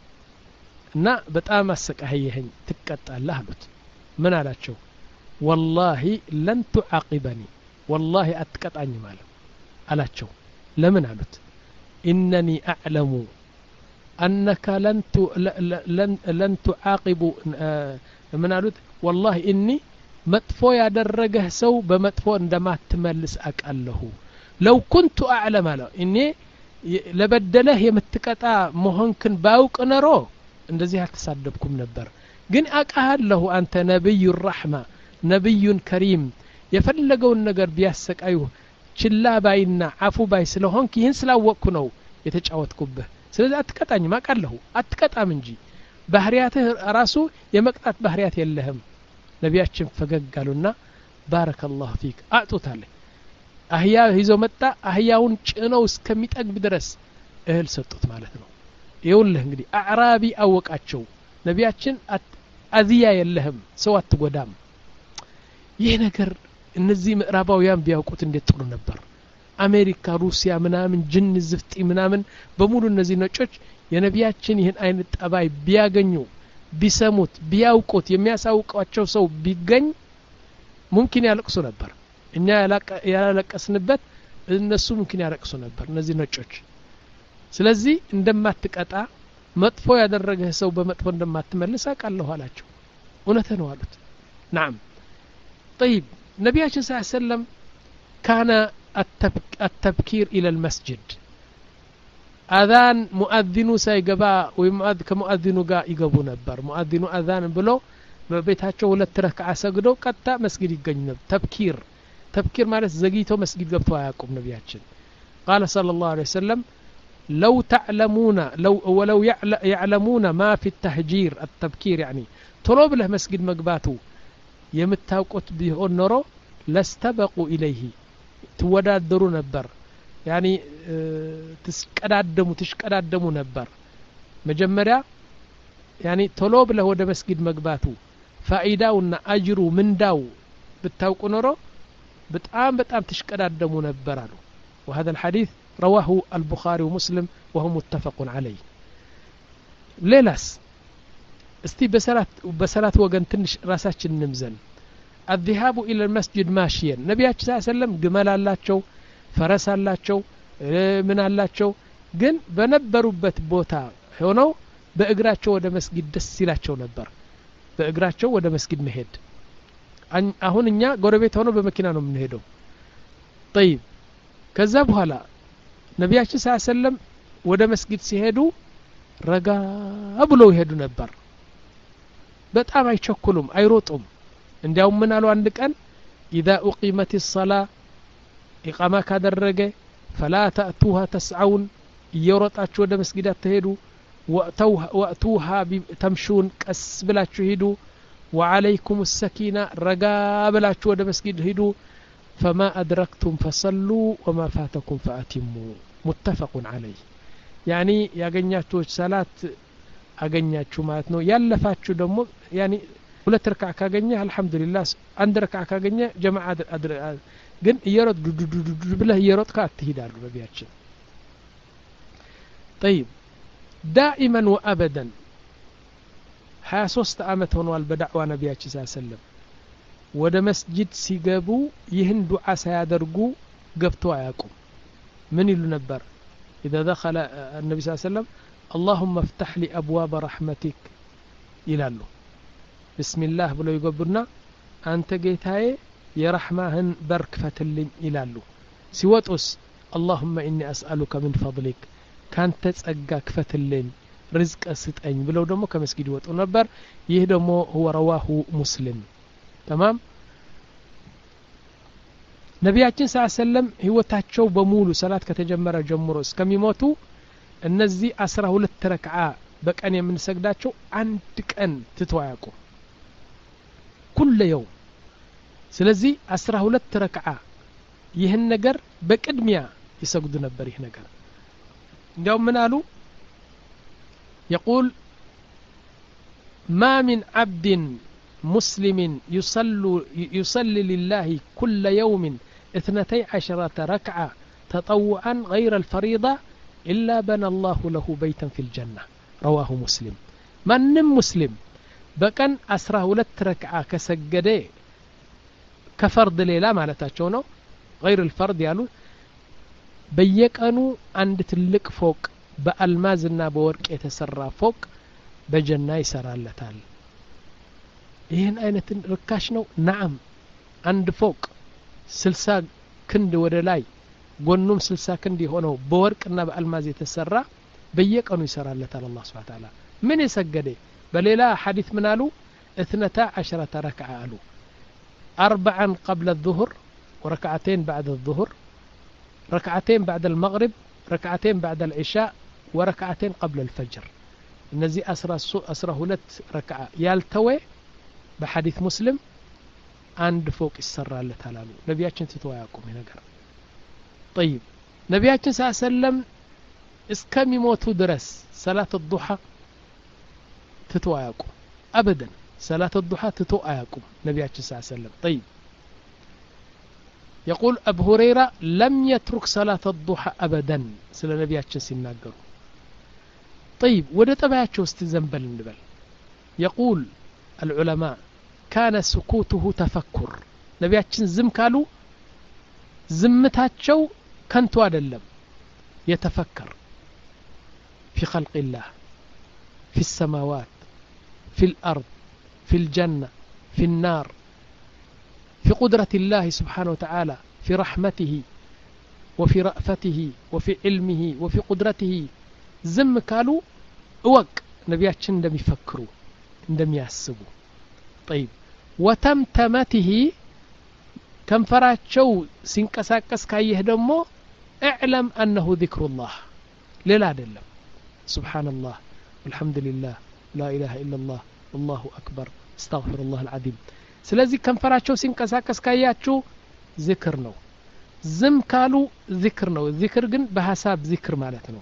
እና በጣም አሰቃየኸኝ ትቀጣለህ አሉት። ምን አላቸው? والله لن تعاقبني والله አትቀጣኝ ማለት አላቸው። ለምን አሉት? إنني أعلم أنك لن لن لن تعاقب من قالت والله إني مطفو ያደረገህ ሰው በመጥፎ እንደማትመልስ አቃለሁ لو كنت أعلم له إني ለበደለህ የምትቀጣ መሆንክን ባውቅ ነሮ እንደዚህ አልተሳደብኩም ነበር። ግን አቃለሁ አንተ ነብዩ الرحمة ነብዩ ከሪም የፈለገውን ነገር ቢያሰቃዩ ችላ ባይና አፉ ባይ ስለሆንክ ይህን ስላወቅኩ ነው የተጫወትኩብህ። ስለዚህ አትቀጣኝም አቃለሁ አትቀጣም እንጂ ባህሪያትህ ራሱ የመቅጣት ባህሪያት የለህም። ነቢያችን ፈገግ አሉና ባረከላሁ ፊክ አጥቶታል። አህያ ይዞ መጣ። አህያውን ጭነው እስከሚጠግብ ድረስ እህል ሰጡት ማለት ነው። ይኸውልህ እንግዲህ አዕራቢ አወቃቸው። ነቢያችን አዚያ የለህም ሰው አትጎዳም። ይህ ነገር እነዚህ ምዕራባውያን ቢያውቁት እንዴት ጥሩ ነበር። አሜሪካ ሩሲያ ምናምን ጅን ዝፍጢ ምናምን በሙሉ እነዚህ ነጮች የነቢያችን ይህን አይነት ጠባይ ቢያገኙ ቢሰሙት ቢያውቁት የሚያሳውቃቸው ሰው ቢገኝ ሙምኪን ያለቅሱ ነበር። እኛ ያላለቀስንበት እነሱ ሙምኪን ያለቅሱ ነበር እነዚህ ነጮች። ስለዚህ እንደማትቀጣ መጥፎ ያደረገህ ሰው በመጥፎ እንደማትመልስ አቃለሁ አላቸው። እውነት ነው አሉት። نعم طيب ነቢያችን ሰለላሁ ዐለይሂ ወሰለም كان التبكير إلى المسجد أذان مؤذن سيقبا ومؤذن كمؤذن قا يقبو نبر مؤذن أذان بلو ببيتهاتشو ሁለት ረክዓ ሰግደው ቀጣ መስጊድ ይገኙ ነበር። ተብኪር ተብኪር ማለት ዘግይቶ መስጊድ ገብቶ አያውቁም ነቢያችን። قال صلى الله عليه وسلم لو تعلمون لو ولو يعلمون ما في التهجير التبكير يعني طلب له مسجد መግባቱ የምታውቁት ቢሆን ኖሮ لستبقوا إليه ተወዳደሩ ነበር። ያኒ ተስቀዳደሙ ተሽቀዳደሙ ነበር። መጀመሪያ ያኒ ቶሎ ብለ ወደ መስጊድ መግባቱ ፋኢዳውና አጅሩ ምንዳው ብታውቁ ኖሮ በጣም በጣም ተሽቀዳደሙ ነበር አሉ። وهذا الحديث رواه البخاري ومسلم وهم متفق عليه. ሌላስ እስቲ በሰላት በሰላት ወገን ትንሽ ራሳችን እንምዘን። الذهاب إلى المسجد ماشيا ነቢያችን ሰለላሁ ዐለይሂ ወሰለም ግመል አላቸው ፈረስ አላቸው ምን አላቸው ግን በነበሩበት ቦታ ሆነው በእግራቸው ወደ መስጊድ ደስ ይላቸው ነበር። በእግራቸው ወደ መስጊድ መሄድ። አሁን እኛ ጎረቤት ሆኖ በመኪና ነው የምንሄደው። طيب ከዛ በኋላ ነቢያችን ሰለላሁ ዐለይሂ ወሰለም ወደ መስጊድ ሲሄዱ ረጋ ብለው ይሄዱ ነበር። በጣም አይቸኩሉም አይሮጡም። እንዲያውም ምን አሉ አንድ ቀን إذا أقيمت الصلاة إقامة ካደረገ فلا تأتوها تسعون እየሮጣችሁ ወደ መስጊድ አትሄዱ وأتوها تمشون ቀስ ብላችሁ ሄዱ وعليكم السكينة ረጋ ብላችሁ ወደ መስጊድ ሄዱ فما أدركتم فصلوا وما فاتكم فأتموا متفق عليه. يعني ያገኛችሁ ሰላት አገኛችሁ ማለት ነው። ያለፋችሁ ደግሞ يعني ሁለት ረክዓ ካገኘ አልহামዱሊላህ አንድ ረክዓ ካገኘ ጀማዓ አድር ግን እየሮጥ ዱዱዱ ብለህ እየሮጥካ አትሄዳሉ ነቢያችን። طيب دائما وابدا ሀያ ሶስት አመት ሆኗል በዳዕዋ ነቢያችን ሰለላሁ ዐለይሂ ወሰለም ወደ መስጂድ ሲገቡ ይህን ዱዓ ሳያደርጉ ገብተው አያውቁም። ምን ይሉ ነበር? اذا دخل النبي صلى الله عليه وسلم اللهم افتح لي ابواب رحمتك ይላሉ። بسم الله ብለው ይገቡና አንተ ጌታዬ የረህማህን በር ክፈትልኝ ይላሉ። ሲወጡስ اللهم اني اسالك من فضلك ካንተ ጸጋ ክፈትልኝ ርዝቅ ስጠኝ ብለው ደግሞ ከመስጊድ ወጡ ነበር። ይህ ደግሞ هو رواه مسلم تمام. ነቢያችን ሰለላሁ ዐለይሂ ወሰለም ህይወታቸው በሙሉ ሰላት ከተጀመረ ጀምሮ እስከሚሞቱ እነዚህ አስራ ሁለት ረክዓ በቀን የምንሰግዳቸው አንድ ቀን ትተው አያውቁም ኩል የውም ስለዚህ አስራ ሁለት ረክዓ ይህን ነገር በቅድሚያ ይሰግዱ ነበር ይህ ነገር እንዲያውም ምን አሉ يقول ما من عبد مسلم يصلي يصلي لله كل يوم اثنتي عشرة ركعة تطوعا غير الفريضة إلا بنى الله له بيتا في الجنة رواه مسلم من مسلم بكن أسره ولت ركعة كسجده كفرض ليلة مالتاቸው ነው غير الفرض ያሉ በየቀኑ አንድ ትልቅ ፎቅ በአልማዝና በወርቅ የተሰራ ፎቅ በጀና ይሰራለታል ይሄን አይነት ርካሽ ነው نعم አንድ ፎቅ ስልሳ ክንድ ወደ ላይ ጎኑም ስልሳ ክንድ የሆነው በወርቅና በአልማዝ የተሰራ በየቀኑ ይሰራለታል አላህ Subhanahu Wa Ta'ala ምን የሰገደ በሌላ ሐዲስ ምን አሉ اثنتا عشرة ركعة አሉ أربعا قبل الظهر وركعتين بعد الظهر ركعتين بعد المغرب ركعتين بعد العشاء وركعتين قبل الفجر እነዚህ አስራ ሁለት ረክዓ ያልተወ በሐዲስ ሙስሊም አንድ ፎቅ ይሰራለታል አሉ ነቢያችን ትተው አያውቁም ነገር طيب ነቢያችን ሰለላሁ ዐለይሂ ወሰለም እስከሚሞቱ ድረስ ሰላት الضحى ትተው አያውቁም አበደን صلاة الضحى تتو آيكم نبياتنا صلى الله عليه وسلم طيب يقول أبو هريرة لم يترك صلاة الضحى أبدا سلا نبياتنا سنناقر طيب وده تبعاتشو استزنبل النبل يقول العلماء كان سكوته تفكر نبياتنا زم كالو زمتاتشو كنتو أدلم يتفكر في خلق الله في السماوات في الأرض في الجنة في النار في قدرة الله سبحانه وتعالى في رحمته وفي رأفته وفي علمه وفي قدرته زم كالو اوق نبياتشن اندم يفكروا اندم يحسبوا طيب وتمتمته كم فراتشو سينقساقس كايه دمو اعلم انه ذكر الله لا دلم سبحان الله والحمد لله لا اله الا الله والله أكبر استغفر الله العظيم ስለዚህ ከንፈራቸው ሲንቀሳቀስ ካያችሁ ዚክር ነው ዝም ካሉ ዚክር ነው ዚክር ግን በሐሳብ ዚክር ማለት ነው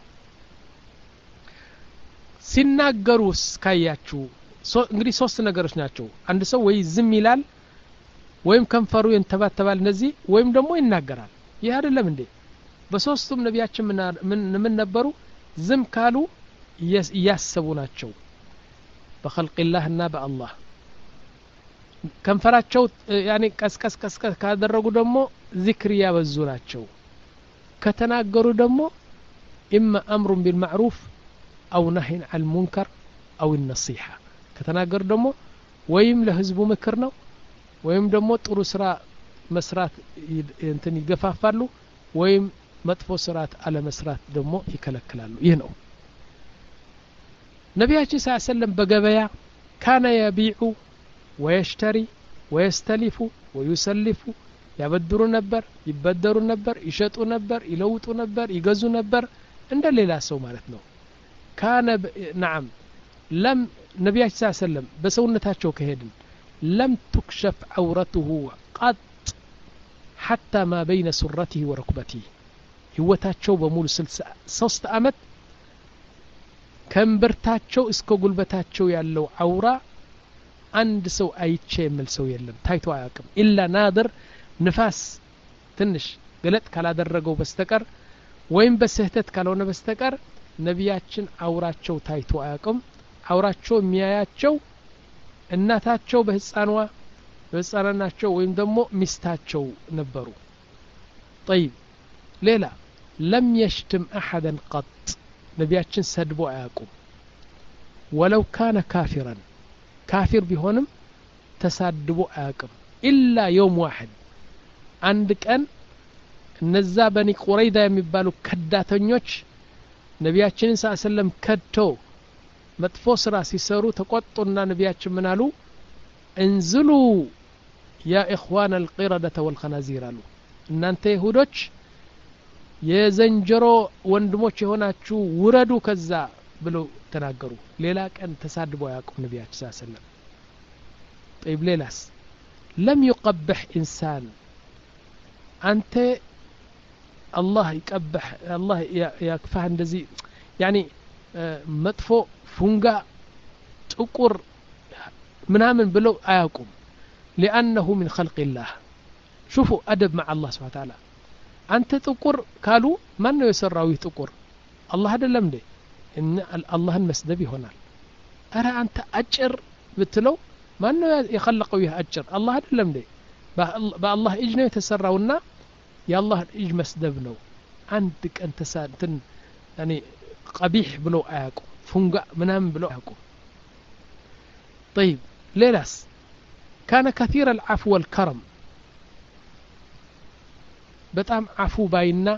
ሲናገሩስ ካያችሁ እንግዲህ ሶስት ነገሮች ናቸው አንድ ሰው ወይ ዝም ይላል ወይም ከንፈሩ ይንተባተባል እነዚህ ወይም ደግሞ ይናገራል ይሄ አይደለም እንዴ በሶስቱም ነቢያችን ምን ምን ነበሩ ዝም ካሉ ያሰቡ ናቸው بخلق الله النبأ الله كم فراتشو يعني كس كس كس كس كادرجو دمو ذكر يا بزوناتشو كتناجروا دمو إما أمر بالمعروف أو نهي عن المنكر أو النصيحة كتناجر دمو ويم لهزبو مكرنا ويم دمو ترسرا مسرات ينتني جفافالو ويم مطفو سرات على مسرات دمو يكلكلالو ينو نبياتي صلى الله عليه وسلم بقبيا كان يبيع ويشتري ويستلف ويسلف يبدر نبر يبدر نبر يشطو نبر يلوطو نبر يغزو نبر عند ليلا سو معناتنو كان ب... نعم لم نبياتي صلى الله عليه وسلم بسونتاچو كهدن لم تكشف عورته قط حتى ما بين سرته وركبته ህይወታቸው በሙሉ ሶስት አመት ከንበርታቸው እስከ ጉልበታቸው ያለው አውራ አንድ ሰው አይቼ የምል ሰው የለም ታይቶ አያውቅም ኢላ ናድር ንፋስ ትንሽ ገለጥ ካላደረገው በስተቀር ወይም በስህተት ካልሆነ በስተቀር ነቢያችን አውራቸው ታይቶ አያውቅም አውራቸው የሚያያቸው እናታቸው በህፃንዋ በህፃናቸው ወይም ደግሞ ሚስታቸው ነበሩ طيب ሌላ لم يشتم احدا قط ነቢያችን ሰድቦ አያውቁም ولو كان كافرا كافر ቢሆንም ተሳድቦ አያውቅም ኢላ يوم واحد አንድ ቀን እነዛ በኒ ቁረይዳ የሚባሉ ከዳተኞች ነቢያችንን ሰለላሁ ዐለይሂ ወሰለም ከድተው መጥፎ ስራ ሲሰሩ ተቆጡና ነቢያችን ምን አሉ انزلوا يا اخوان القردة والخنازير አሉ እናንተ ይሁዶች የዘንጀሮ ወንድሞች የሆናችሁ ውረዱ ከዛ ብለው ተናገሩ ሌላ ቀን ተሳድበው ያቆም ነብያችን ሰለላሁ ዐለይሂ ወሰለም طيب ሌላስ لم يقبح انسان አንተ አላህ ይቀበህ አላህ ያክፋህ እንደዚህ يعني መጥፎ ፉንጋ ጥቁር ምናምን ብለው አያውቁም لانه من خلق الله شوفوا ادب مع الله سبحانه وتعالى አንተ ጥቁር ካሉ ማን ነው የሰራው ጥቁር አላህ አይደለም እንዴ ان አላህን መስደብ ይሆናል አረ አንተ አጭር ብትለው ማን ነው የخلቀው ይህ አጭር አላህ አይደለም እንዴ በአላህ እጅ ነው የተሰራውና የአላህ እጅ መስደብ ነው አንድ ቀን ተሳንትን يعني قبيح ብለው አያውቁ ፉንጋ ምናምን ብለው አያውቁ طيب ليلاس كان كثير العفو والكرم በጣም አፉ ባይና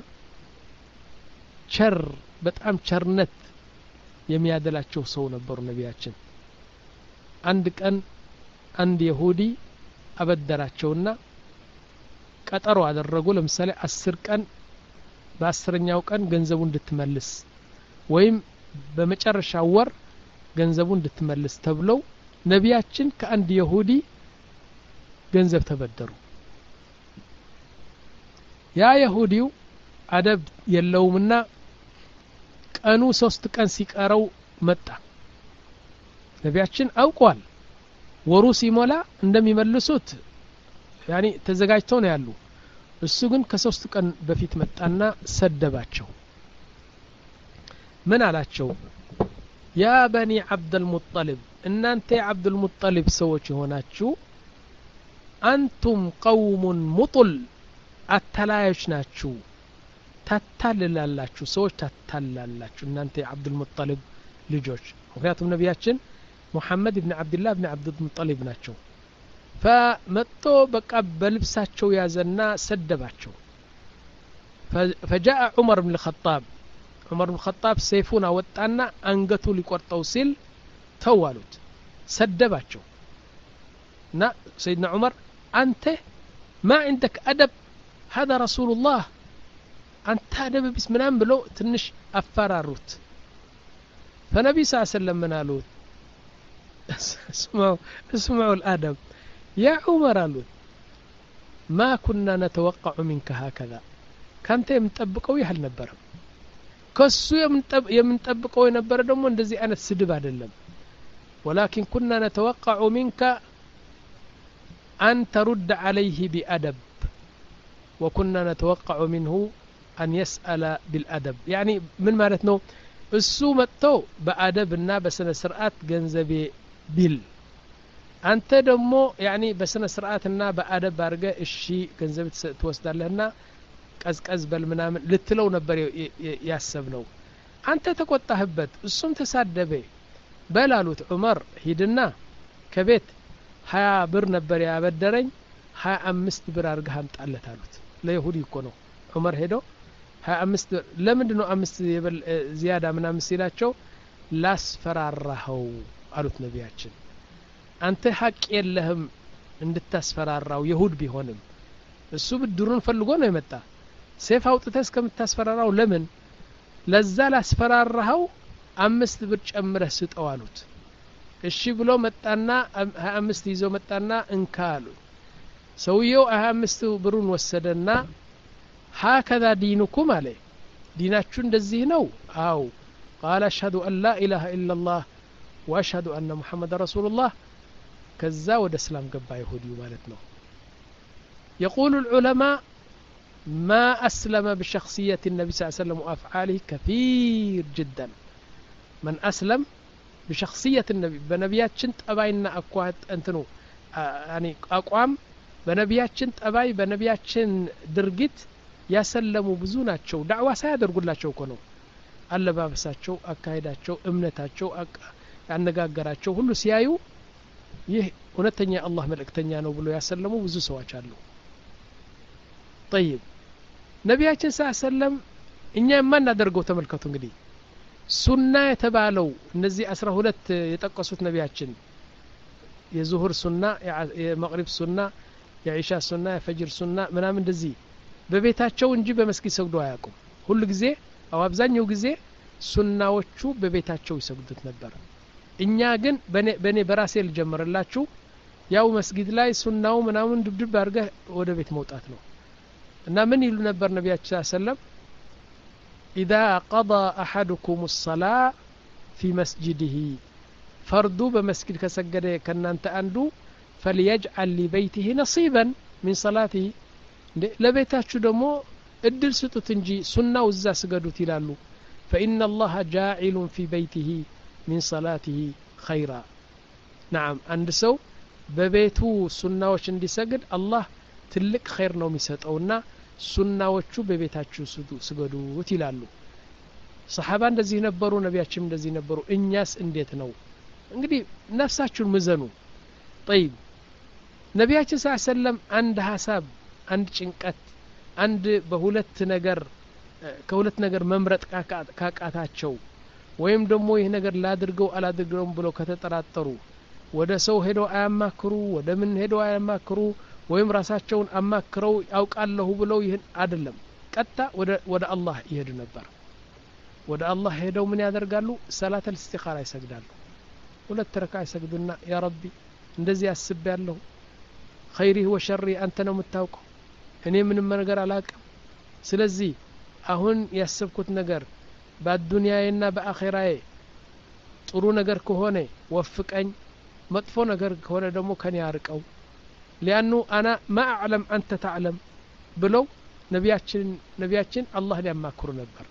ቸር በጣም ቸርነት የሚያደላቸው ሰው ነበሩ ነቢያችን አንድ ቀን አንድ ይሁዲ አበደራቸውና ቀጠሮ አደረጉ ለምሳሌ አስር ቀን በአስረኛው ቀን ገንዘቡን እንድትመልስ ወይም በመጨረሻው ወር ገንዘቡን እንድትመልስ ተብለው ነቢያችን ከአንድ ይሁዲ ገንዘብ ተበደሩ ያ ይሁዲው አደብ የለውምና ቀኑ ሶስት ቀን ሲቀረው መጣ ነቢያችን አውቋል ወሩ ሲሞላ እንደሚመልሱት ያኒ ተዘጋጅተው ነው ያሉ እሱ ግን ከሶስት ቀን በፊት መጣና ሰደባቸው ምን አላቸው ያ በኒ عبد المطلب እናንተ عبد المطلب ሰዎች ሆናችሁ አንቱም قوم مطل አታላዮች ናችሁ ታታልላላችሁ ሰዎች ታታልላላችሁ እናንተ عبد المطلب ልጆች ምክንያቱም ነቢያችን محمد ابن عبد الله ابن عبد المطلب ናቸው فمتو بقى بلبساቸው ያዘና ሰደባቸው فجاء عمر بن الخطاب عمر بن الخطاب سيفون አወጣና አንገቱ ሊቆርጠው ሲል ተዋሉት ሰደባቸው نا سيدنا عمر انت ما عندك ادب هذا رسول الله انت ادب بسم الله ብለው ትንሽ አፈራሩት فنبي صلى الله عليه وسلم من قالوا اسمعوا اسمعوا الادب يا عمر قالوا ما كنا نتوقع منك هكذا كانت يمطبقው ይህል ነበር ከሱ የምንጠብቀው የነበረ ደግሞ እንደዚህ አይነት ስድብ አይደለም ولكن كنا نتوقع منك أن ترد عليه بأدب وكنا نتوقع منه أن يسأل بالأدب يعني من معناته እሱ መጥተው በአደብና በስነ ስርዓት ገንዘቤ ቢል አንተ ደግሞ ያኒ በስነ ስርዓትና በአደብ አርገ እሺ ገንዘብ ትወስዳለህና ቀዝቀዝ በል ምናምን ልትለው ነበር ያሰብነው አንተ ተቆጣህበት እሱም ተሳደበ በላሉት ዑመር ሂድና ከቤት ሀያ ብር ነበር ያበደረኝ ሀያ አምስት ብር አርገህ አምጣለት አሉት ለይሁዲ እኮ ነው ዑመር ሄዶ ሀያ አምስት ለምንድን ነው አምስት ዚያዳ ምናምን ሲላቸው ላስፈራራው አሉት ነቢያችን አንተ ሐቅ የለህም እንድታስፈራራው ይሁድ ቢሆንም እሱ ብድሩን ፈልጎ ነው የመጣ ሴፍ አውጥተህ እስከምታስፈራራው ለምን ለዛ ላስፈራራው አምስት ብር ጨምረህ ስጠው አሉት እሺ ብሎ መጣና ሀያ አምስት ይዞ መጣና እንካሉ ሰውየው ሀያ አምስት ብሩን ወሰደና هكذا دينكم عليه ديناتكم እንደዚህ ነው አው قال اشهد ان لا اله الا الله واشهد ان محمد رسول الله ከዛ ወደ እስላም ገባ ይሁዲው ማለት ነው يقول العلماء ما اسلم بشخصيه النبي صلى الله عليه وسلم وافعاله كثير جدا من اسلم بشخصيه النبي بنبياتችን ጠባይና አቋት እንትኑ يعني አቋም በነቢያችን ጠባይ በነቢያችን ድርጊት ያሰለሙ ብዙ ናቸው ዳዕዋ ሳያደርጉላቸው እኮ ነው አለባበሳቸው አካሄዳቸው እምነታቸው ያነጋገራቸው ሁሉ ሲያዩ ይህ እውነተኛ አላህ መልእክተኛ ነው ብሎ ያሰለሙ ብዙ ሰዎች አሉ طيب ነቢያችን ሰለላም እኛ የማናደርገው ተመልከቱ እንግዲህ ሱና የተባለው እነዚህ አስራ ሁለት የጠቀሱት ነቢያችን የዙሁር ሱና የመግሪብ ሱና የኢሻ ሱና የፈጅር ሱና ምናምን እንደዚህ በቤታቸው እንጂ በመስጊድ ሰግዶ አያውቁም ሁሉ ጊዜ አው አብዛኛው ጊዜ ሱናዎቹ በቤታቸው ይሰግዱት ነበር እኛ ግን በኔ በኔ በራሴ ልጀምርላችሁ ያው መስጊድ ላይ ሱናው ምናምን ድብድብ አድርገህ ወደ ቤት መውጣት ነው እና ምን ይሉ ነበር ነብያችን ሰለላሁ إذا قضى أحدكم الصلاة في مسجده فرض بمسجد كسجد كنانت أندو فليجعل لبيته نصيبا من صلاته لبيتاتشو دمو እድል ስጡት እንጂ ሱናው እዛ ስገዱት ይላሉ فإن الله جاعل في بيته من صلاته خيرا نعم አንድ ሰው በቤቱ ሱናዎች እንዲሰግድ አላህ ትልቅ ኸይር ነው የሚሰጠውና ሱናዎቹ በቤታችሁ ስገዱት ይላሉ ሰሃባ እንደዚህ ነበሩ ነብያችን እንደዚህ ነበሩ እኛስ እንዴት ነው እንግዲህ ነፍሳችሁን ምዘኑ طيب ነብያችን ሰለላሁ ዐለይሂ ወሰለም አንድ ሐሳብ አንድ ጭንቀት አንድ በሁለት ነገር ከሁለት ነገር መምረጥ ካቃታቸው ወይም ደግሞ ይሄ ነገር ላድርገው አላድርገውም ብለው ከተጠራጠሩ ወደ ሰው ሄዶ አያማክሩ ወደ ምን ሄዶ አያማክሩ ወይም ራሳቸውን አማክረው ያውቃለሁ ብለው ይሄን አይደለም ቀጣ ወደ ወደ አላህ ይሄዱ ነበር ወደ አላህ ሄደው ምን ያደርጋሉ ሰላተል ኢስቲኻራ ይሰግዳሉ ሁለት ረካ ይሰግዱና ያ ረቢ እንደዚህ ያስባለሁ ኸይሪ ወሸሪ አንተ ነው የምታውቀው እኔ ምንም ነገር አላውቅም ስለዚህ አሁን ያሰብኩት ነገር በአዱንያዬና በአኺራዬ ጥሩ ነገር ከሆነ ወፍቀኝ መጥፎ ነገር ከሆነ ደግሞ ከኔ ያርቀው لانه انا ما اعلم انت تعلم ብለው ነብያችን ነብያችን አላህ ሊያማክሩ ነበር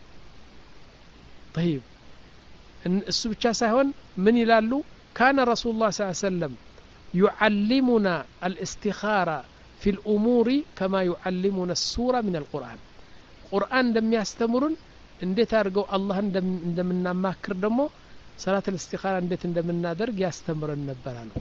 طيب እሱ ብቻ ሳይሆን ምን ይላሉ كان رسول الله صلى الله عليه وسلم يعلمنا الاستخارة في الأمور كما يعلمنا السورة من القرآن قرآن دم يستمرون انديت ارجو الله እንደምና ማክር ደግሞ صلاة الاستخارة እንዴት እንደምናደርግ ያስተምረን ነበር አሉ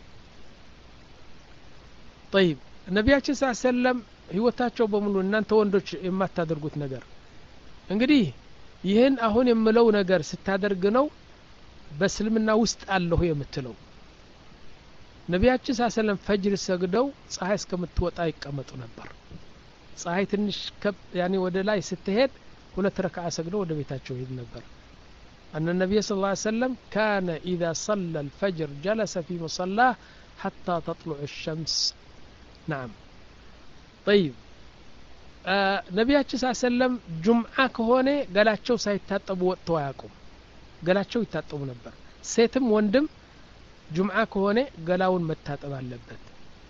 طيب ነብያችን ሰለላሁ ዐለይሂ ወሰለም ህይወታቸው በሙሉ እናንተ ወንዶች የማታደርጉት ነገር እንግዲህ ይሄን አሁን የምለው ነገር ስታደርግ ነው በእስልምና ውስጥ አለሁ የምትለው ነብያችን ሰለላሁ ዐለይሂ ወሰለም ፈጅር ሰግደው ፀሐይ እስከምትወጣ ይቀመጡ ነበር ፀሐይ ትንሽ ከብ ያኒ ወደ ላይ ስትሄድ ሁለት ረካዓ ሰግደው ወደ ቤታቸው ሄድ ነበር أن النبي صلى الله عليه وسلم كان إذا صلى الفجر جلس في مصلاه حتى تطلع الشمس نعم طيب آه نبياتش صلى الله عليه وسلم جمعة كهونة قالاتشو سيتاتبوا وقتوا ياكم قالاتشو يتاتبوا نبر سيتم وندم جمعة كهونة قلاون متاتب اللبت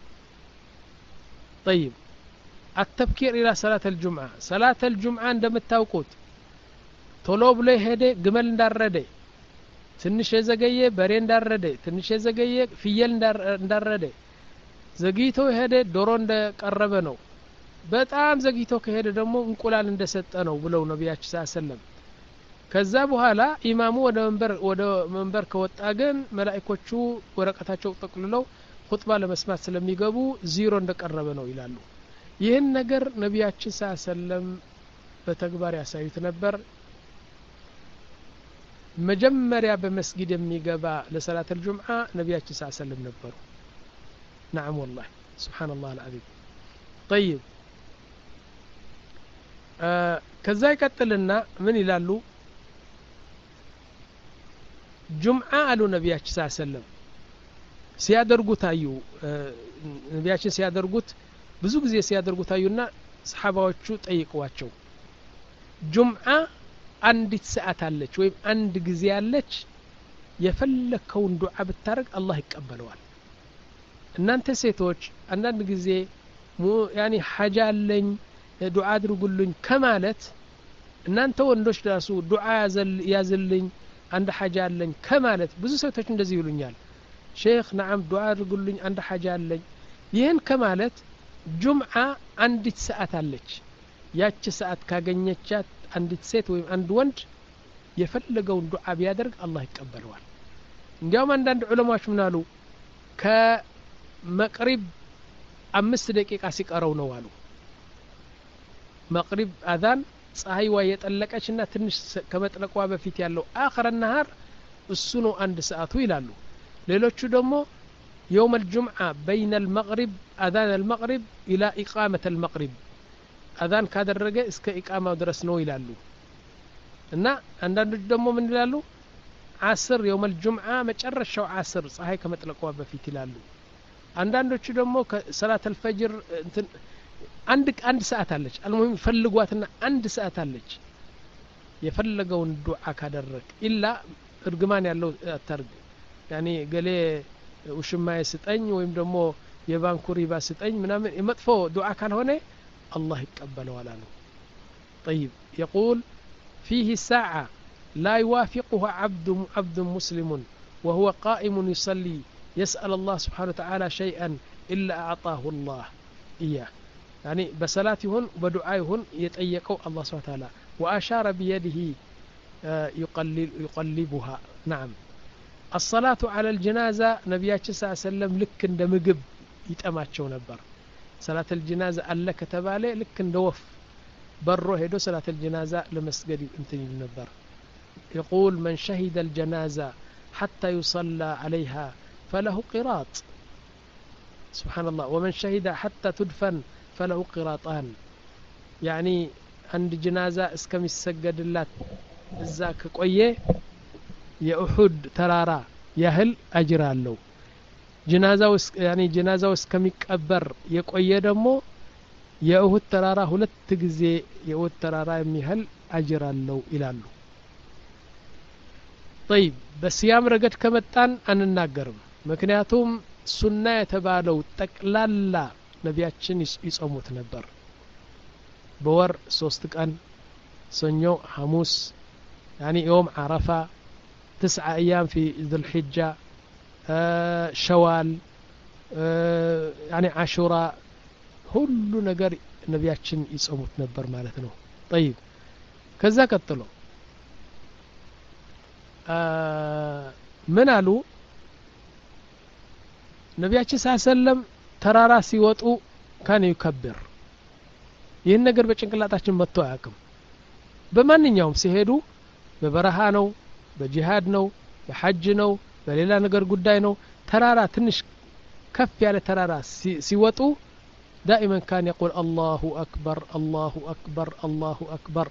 طيب التبكير إلى صلاة الجمعة صلاة الجمعة عندما التوقيت طلب له هده جمل እንዳረደ ትንሽ የዘገየ በሬ እንዳረደ ትንሽ የዘገየ ፍየል እንዳረደ ዘግይቶ ሄደ ዶሮ እንደቀረበ ነው በጣም ዘግይቶ ከሄደ ደግሞ እንቁላል እንደሰጠ ነው ብለው ነብያችን ሰለላሁ ዐለይሂ ወሰለም ከዛ በኋላ ኢማሙ ወደ መንበር ወደ መንበር ከወጣ ግን መላእክቶቹ ወረቀታቸው ጠቅልለው ኹጥባ ለመስማት ስለሚገቡ ዜሮ እንደቀረበ ነው ይላሉ ይሄን ነገር ነብያችን ሰለላሁ ዐለይሂ ወሰለም በተግባር ያሳዩት ነበር መጀመሪያ በመስጊድ የሚገባ ለሰላት الجمعة ነብያችን ሰለላሁ ዐለይሂ ወሰለም ነበሩ نعم والله سبحان الله العظيم طيب ከዛ ይቀጥልና ምን ይላሉ ጁምዓ አሉ ነብያችን ሰለላሁ ዐለይሂ ወሰለም ሲያደርጉት አዩ ነብያችን ሲያደርጉት ብዙ ጊዜ ሲያደርጉት አዩና ሰሃባዎቹ ጠይቀዋቸው ጁምዓ አንዲት ሰዓት አለች ወይም አንድ ጊዜ አለች የፈለከውን ዱዓ ብታረግ አላህ ይቀበለዋል እናንተ ሴቶች አንዳንድ ጊዜ ያኒ ሐጃ አለኝ ዱዓ አድርጉልኝ ከማለት እናንተ ወንዶች ራሱ ዱዓ ያዘልኝ አንድ ሐጃ አለኝ ከማለት ብዙ ሴቶች እንደዚህ ይሉኛል ሼክ ነዓም ዱዓ አድርጉልኝ አንድ ሐጃ አለኝ ይሄን ከማለት ጁምዓ አንዲት ሰዓት አለች ያቺ ሰዓት ካገኘቻት አንዲት ሴት ወይም አንድ ወንድ የፈለገውን ዱዓ ቢያደርግ አላህ ይቀበለዋል እንዲያውም አንዳንድ ዑለማዎች ምን አሉ ከመቅሪብ አምስት ደቂቃ ሲቀረው ነው አሉ መቅሪብ አዛን ፀሐይዋ የጠለቀችና ትንሽ ከመጥለቋ በፊት ያለው አخر النهار እሱ ነው አንድ ሰዓቱ ይላሉ ሌሎቹ ደግሞ يوم الجمعة بين المغرب أذان المغرب إلى إقامة المغرب አዛን ካደረገ እስከ ኢቃማው ድረስ ነው ይላሉ እና አንዳንዶች ደግሞ ምን ይላሉ ዓስር يوم الجمعة መጨረሻው ዓስር ፀሐይ ከመጥለቋ በፊት ይላሉ አንዳንዶቹ ደግሞ ከሰላት الفجر እንትን አንድ አንድ ሰዓት አለች አልሙሂም ፈልጓትና አንድ ሰዓት አለች የፈለገውን ዱዓ ካደረክ ኢላ እርግማን ያለው አታርግ ያኒ ገሌ ውሽማዬ ስጠኝ ወይም ደግሞ የባንኩ ሪባ ስጠኝ ምናምን የመጥፎ ዱዓ ካልሆነ الله يقبله ولا له طيب يقول فيه ساعة لا يوافقها عبد عبد مسلم وهو قائم يصلي يسأل الله سبحانه وتعالى شيئا إلا أعطاه الله إياه يعني بصلاتهن ودعائهن يتأيقوا الله سبحانه وتعالى وأشار بيده يقلب يقلبها نعم الصلاة على الجنازة نبياتنا صلى الله عليه وسلم لك اندمجب يتأماتشو نبر صلاة الجنازة ألا كتبالي لك اندوف برو هيدو صلاة الجنازة لمسجد انتني نبر يقول من شهد الجنازة حتى يصلى عليها فله قراط سبحان الله ومن شهد حتى تدفن فله قراطان يعني عند جنازة اسكم السجد الله الزاك قوية يأحد ترارا يهل أجر له جنازة يعني جنازة اسكم يكبر يقوية دمو يأحد ترارا هلت تجزي يأحد ترارا يهل أجر له إلى له طيب بس يام رجت كمتان أنا الناقرم مكنياتهم سنة يتبالو تقلالا نبياتشن يصوموت نبر بور سوستك أن سنيو حموس يعني يوم عرفة تسعة أيام في ذو الحجة آه شوال آه يعني عاشوراء كل نجار نبياتشن يصوموت نبر مالتنا طيب كذا قتلوا آه من قالوا ነቢያችን ሰለላሁ ተራራ ሲወጡ ካን ይከብር ይሄን ነገር በጭንቅላታችን መጥቶ አያውቅም በማንኛውም ሲሄዱ በበረሃ ነው በጂሃድ ነው በሐጅ ነው በሌላ ነገር ጉዳይ ነው ተራራ ትንሽ ከፍ ያለ ተራራ ሲወጡ دائما كان يقول الله أكبر الله أكبر الله أكبر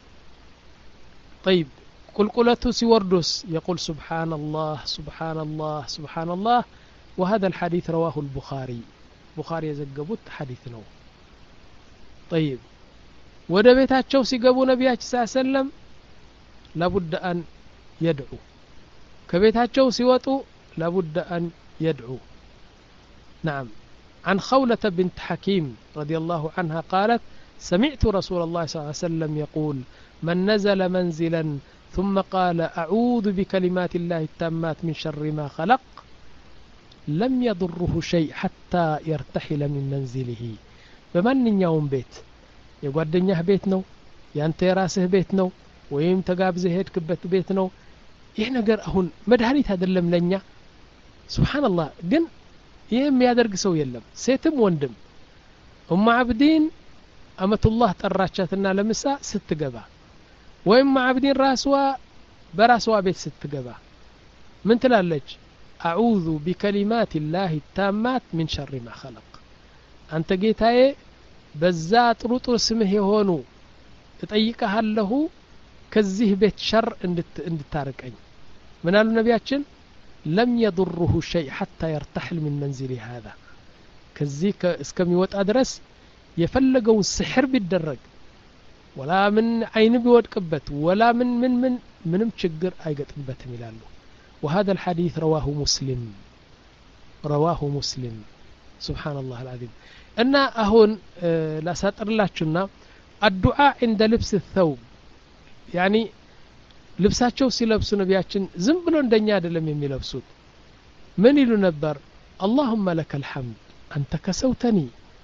طيب قلقلته سيوردس يقول سبحان الله سبحان الله سبحان الله وهذا الحديث رواه البخاري بخاري يزقبوت حديث نو طيب وده بيتاتشو سيقبو نبياتش صلى الله عليه وسلم لابد أن يدعو كبيتاتشو سيواتو لابد أن يدعو نعم عن خولة بنت حكيم رضي الله عنها قالت سمعت رسول الله صلى الله عليه وسلم يقول من نزل منزلا ثم قال أعوذ بكلمات الله التامات من شر ما خلق لم يضره شيء حتى يرتحل من منزله بمن يوم بيت يقعدنيه بيت نو يانت راسه بيت نو ويم تقابزه هيدكبت بيت نو ይህ ነገር አሁን መድኃኒት አይደለም ለኛ ሱብሃንአላህ ግን ይሄ የሚያደርግ ሰው የለም ሴትም ወንድም ኡም አብዲን አመቱላህ ጠራቻትና ለምሳ ስትገባ ወይም አብዲን ራስዋ በራስዋ ቤት ስትገባ ምን ትላለች أعوذ بكلمات الله التامات من شر ما خلق أنت جيتاي بزات رطر اسمه هونو تطيقها له كزيه بيت شر اند تاركين من قال النبياتشن لم يضره شيء حتى يرتحل من منزل هذا كزيك اسكم يوت أدرس يفلقوا السحر بالدرج ولا من عين بيودقبت ولا من من من من مشجر ايقطبت ميلالو وهذا الحديث رواه مسلم رواه مسلم سبحان الله العظيم ان اهون اه لا ساطرلاچنا الدعاء عند لبس الثوب يعني ልብሳቸው ሲለብሱ ነቢያችን ዝም ብሎ እንደኛ አይደለም የሚለብሱት ምን ይሉ ነበር اللهم لك الحمد انت كسوتني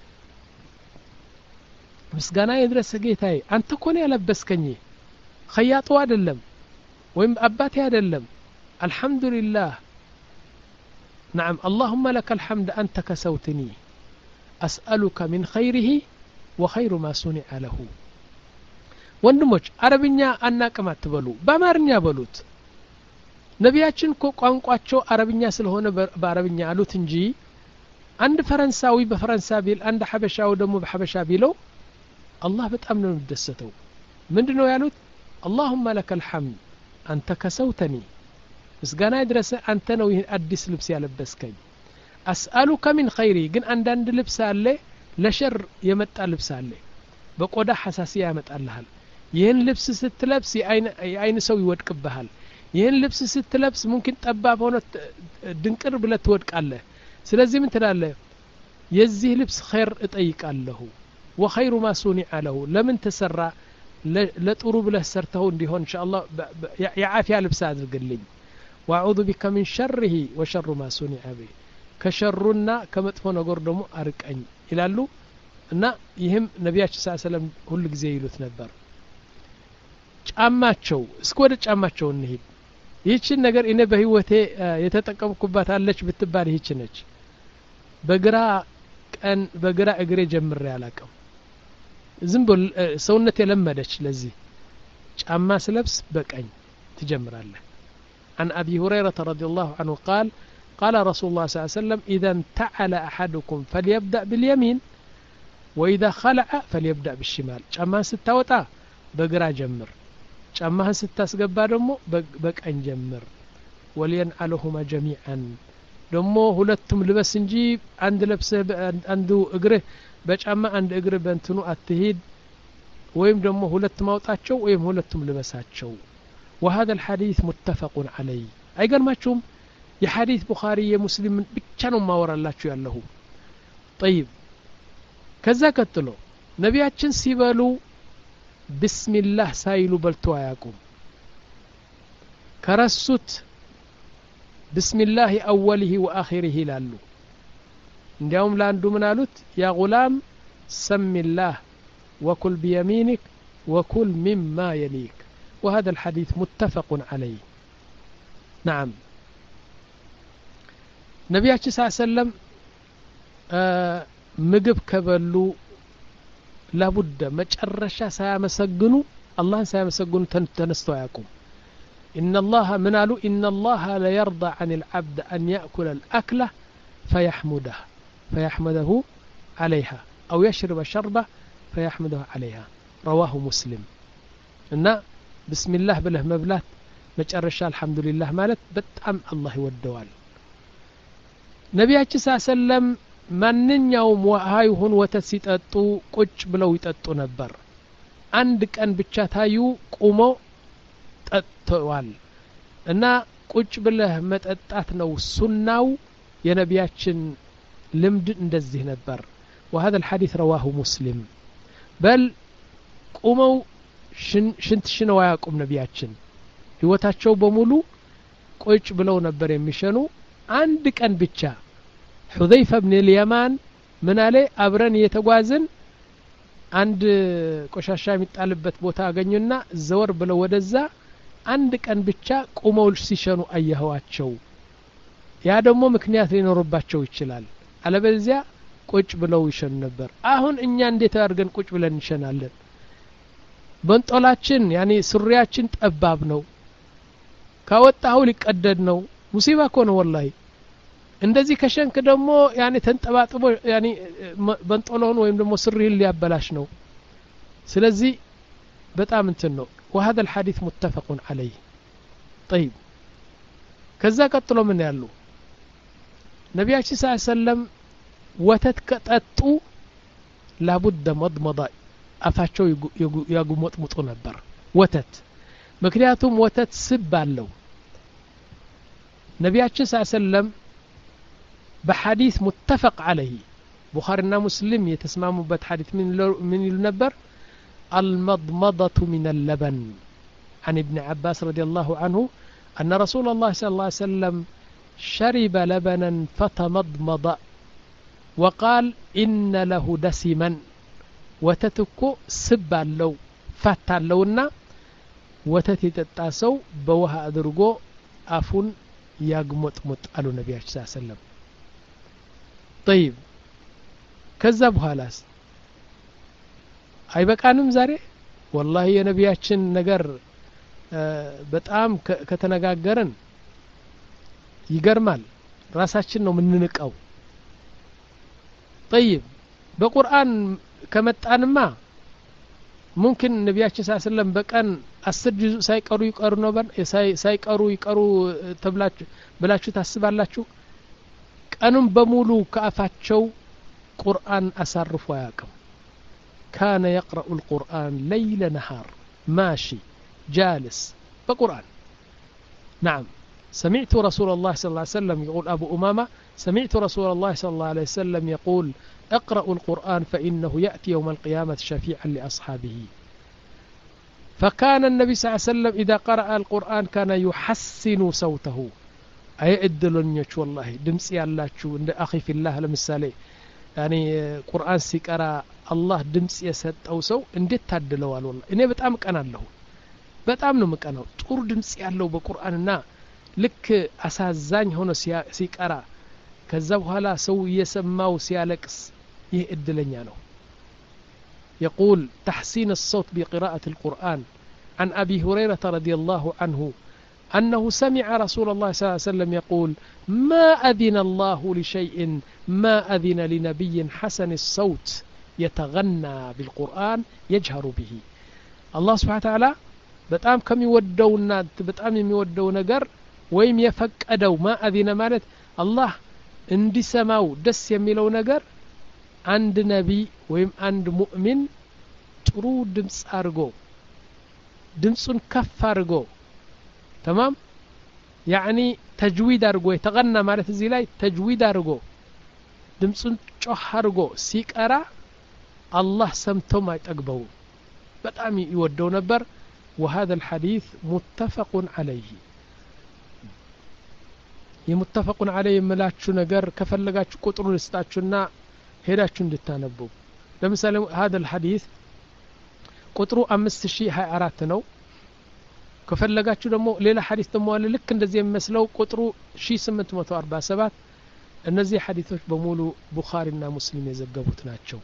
ምስጋና ይድረስ ጌታዬ አንተ እኮ ነው ያለበስከኝ ኸያጡ አይደለም ወይም አባቴ አይደለም الحمد لله نعم اللهم لك الحمد أنت كسوتني أسألك من خيره وخير ما صنع له ወንድሞች አረብኛ አናቀም አትበሉ በአማርኛ በሉት ነቢያችን እኮ ቋንቋቸው አረብኛ ስለሆነ በአረብኛ አሉት እንጂ አንድ ፈረንሳዊ በፈረንሳ ቢል አንድ ሐበሻው ደግሞ በሐበሻ ቢለው አላህ በጣም ነው የሚደሰተው ምንድነው ያሉት اللهم لك الحمد أنت كسوتني ምስጋና ይድረስ አንተ ነው ይሄን አዲስ ልብስ ያለበስከኝ أسألك من خيري ግን አንዳንድ ልብስ አለ ለሸር የመጣ ልብስ አለ በቆዳ ሐሳሲያ ያመጣልሃል ይሄን ልብስ ስትለብስ የአይን ሰው ይወድቅብሃል ይሄን ልብስ ስትለብስ ሙምኪን ጠባብ ሆኖ ድንቅር ብለህ ትወድቃለህ ስለዚህ ምን ትላለህ የዚህ ልብስ ኸይር እጠይቃለሁ وخير ما صنع له ለምን ተሰራ ለጥሩ ብለህ ሰርተው እንዲሆን ኢንሻአላህ የዓፊያ ልብስ አድርግልኝ واعوذ بك من شره وشر ما صنع به ከሸሩና ከመጥፎ ነገር ደግሞ አርቀኝ ይላሉ እና ይህም ነብያችን ሰለላሁ ዐለይሂ ወሰለም ሁሉ ጊዜ ይሉት ነበር ጫማቸው እስከ ወደ ጫማቸው እንሂድ ይህችን ነገር እኔ በህይወቴ የተጠቀምኩባት አለች ብትባል ይህች ነች በግራ ቀን በግራ እግሬ ጀምሬ አላቀም ዝም ብሎ ሰውነት የለመደች ለዚህ ጫማ ስለብስ በቀኝ ትጀምራለህ عن أبي هريرة رضي الله عنه قال قال رسول الله صلى الله عليه وسلم إذا انتعل أحدكم فليبدأ باليمين وإذا خلع فليبدأ بالشمال ጫማን ስታወጣ በግራ ጀምር ጫማህን ስታስገባ ደግሞ በቀኝ ጀምር ولينعلهما جميعا ደሞ ሁለቱም ልበስ እንጂ አንድ ለብሰህ አንዱ እግርህ በጫማ አንድ እግር በእንትኑ አትሂድ ወይም ደግሞ ሁለት ማውጣቸው ወይም ሁለቱም ልበሳቸው وهذا الحديث متفق عليه አይገርማችሁም የሐዲስ ቡኻሪ የሙስሊም ብቻ ነው ማወራላችሁ ያለው طيب ከዛ ቀጥሎ ነቢያችን ሲበሉ ቢስሚላህ ሳይሉ በልቶ አያውቁም ከረሱት ቢስሚላህ አወሊሂ ወአኺሪሂ ይላሉ እንዲያውም ለአንዱ ምን አሉት ያ ጉላም ሰሚላህ ወኩል ቢየሚኒክ ወኩል ሚማ የሊክ وهذا الحديث متفق عليه نعم ነቢያችን ሰለላሁ ዐለይሂ ወሰለም ምግብ ከበሉ لابد መጨረሻ ሳያመሰግኑ አላህን ሳያመሰግኑ ተነስተው አያውቁም إن الله من قالوا إن الله لا يرضى عن العبد أن يأكل الأكلة فيحمده فيحمده عليها أو يشرب شربة فيحمده عليها رواه مسلم إن بسم الله بله مبلات مجرشا الحمد لله مالت بتأم الله يودوال نبياتي صلى الله عليه وسلم ማንኛውም ውሃ ይሁን ወተት ሲጠጡ ቁጭ ብለው ይጠጡ ነበር አንድ ቀን ብቻ ታዩ ቆሞ ጠጥተዋል እና ቁጭ ብለህ መጠጣት ነው ሱናው የነቢያችን ልምድ እንደዚህ ነበር وهذا الحديث رواه مسلم بل ቆመው ሽንት ሽነው ያቆም ነቢያችን ህይወታቸው በሙሉ ቁጭ ብለው ነበር የሚሸኑ አንድ ቀን ብቻ حذيفة بن اليمان من عليه أبرن يتوازن عند ቆሻሻ የሚጣልበት ቦታ አገኙና ዘወር ብለው ወደዛ አንድ ቀን ብቻ ቆመው ሲሸኑ አየኋቸው ያ ደግሞ ምክንያት ሊኖርባቸው ይችላል አለበለዚያ ቁጭ ብለው ይሸኑ ነበር አሁን እኛ እንዴት አድርገን ቁጭ ብለን እንሸናለን በንጦላችን ያኒ ሱሪያችን ጠባብ ነው ካወጣው ሊቀደድ ነው ሙሲባ እኮ ነው ወላሂ እንደዚህ ከሸንክ ደግሞ ያኒ ተንጠባጥቦ ያኒ በንጦሎን ወይም ደግሞ ሱሪህን ሊያበላሽ ነው ስለዚህ በጣም እንትን ነው وهذا الحديث متفق عليه طيب ከዛ ቀጥሎ ምን ያሉ ነቢያችን ሰለላሁ ዐለይሂ ወሰለም ወተት ከጠጡ لابد مضمضه አፋቸው ያጉመጥሙጡ ነበር ወተት ምክንያቱም ወተት ስብ አለው ነቢያችን ሰለላሁ ዐለይሂ ወሰለም بحديث متفق عليه بخارينا مسلم يتسمعوا بات حديث من من النبر المضمضة من اللبن عن ابن عباس رضي الله عنه أن رسول الله صلى الله عليه وسلم شرب لبنا فتمضمض وقال إن له دسما وتتكو سبا لو فتا لونا وتتي تتاسو بوها أدرقو أفون يقمت مت قالوا النبي صلى الله عليه وسلم طيب كذب هالاس አይበቃንም ዛሬ والله የነቢያችን ነገር በጣም ከተነጋገረን ይገርማል ራሳችን ነው ምንንቀው طيب በቁርአን ከመጣንማ ممكن ነብያችን ሰለላሁ ዐለይሂ ወሰለም በቀን አስር ጁዝ ሳይቀሩ ይቀሩ ነበር ሳይቀሩ ይቀሩ ተብላችሁ ብላችሁ ታስባላችሁ ቀኑን በሙሉ ከአፋቸው ቁርአን አሳርፎ ያቀም كان يقرأ القرآن ليل نهار ماشي جالس بقرآن نعم سمعت رسول الله صلى الله عليه وسلم يقول أبو أمامة سمعت رسول الله صلى الله عليه وسلم يقول اقرأوا القرآن فإنه يأتي يوم القيامة شفيعا لأصحابه فكان النبي صلى الله عليه وسلم إذا قرأ القرآن كان يحسن صوته أي إدلنيش والله دمسي الله شو أخي في الله لمسالي يعني قرآن سيكرا الله دمسي يسد أو سو اندت تدلوا والله إني بتأم كان له بتأم نو مكانه طور دمسي الله بقرآننا لك أسازان هنا سيكرا كذا وهلا سو يسمى وسيالكس يهدلني له يقول تحسين الصوت بقراءة القرآن عن أبي هريرة رضي الله عنه أنه سمع رسول الله صلى الله عليه وسلم يقول ما أذن الله لشيء ما أذن لنبي حسن الصوت يتغنى بالقرآن يجهر به الله سبحانه وتعالى بتأم كم يودونا بتأم يودونا جر ويم يفك أدو ما أذن مالت الله اندي سماو دس يميلو نجر عند نبي ويم عند مؤمن ጥሩ ድምጽ አርጎ ድምጹን ከፍ አርጎ تمام يعني تجويد አርጎ የተغنى ማለት እዚህ ላይ ተጅዊድ አርጎ ድምጹን ጮህ አርጎ ሲቀራ አላህ ሰምቶም አይጠግበው በጣም ይወደው ነበር وهذا الحديث متفق عليه يمتفق عليه ملاችሁ ነገር ከፈለጋችሁ ቁጥሩን ልስጣችሁና ሄዳችሁ እንድታነቡ ለምሳሌ هذا الحديث ቁጥሩ አምስት ሺህ ሃያ አራት ነው ከፈለጋችሁ ደግሞ ሌላ ሐዲስ ደግሞ አለ ልክ እንደዚህ የሚመስለው ቁጥሩ ሺህ ስምንት መቶ አርባ ሰባት እነዚህ ሐዲሶች በሙሉ ቡኻሪና ሙስሊም የዘገቡት ናቸው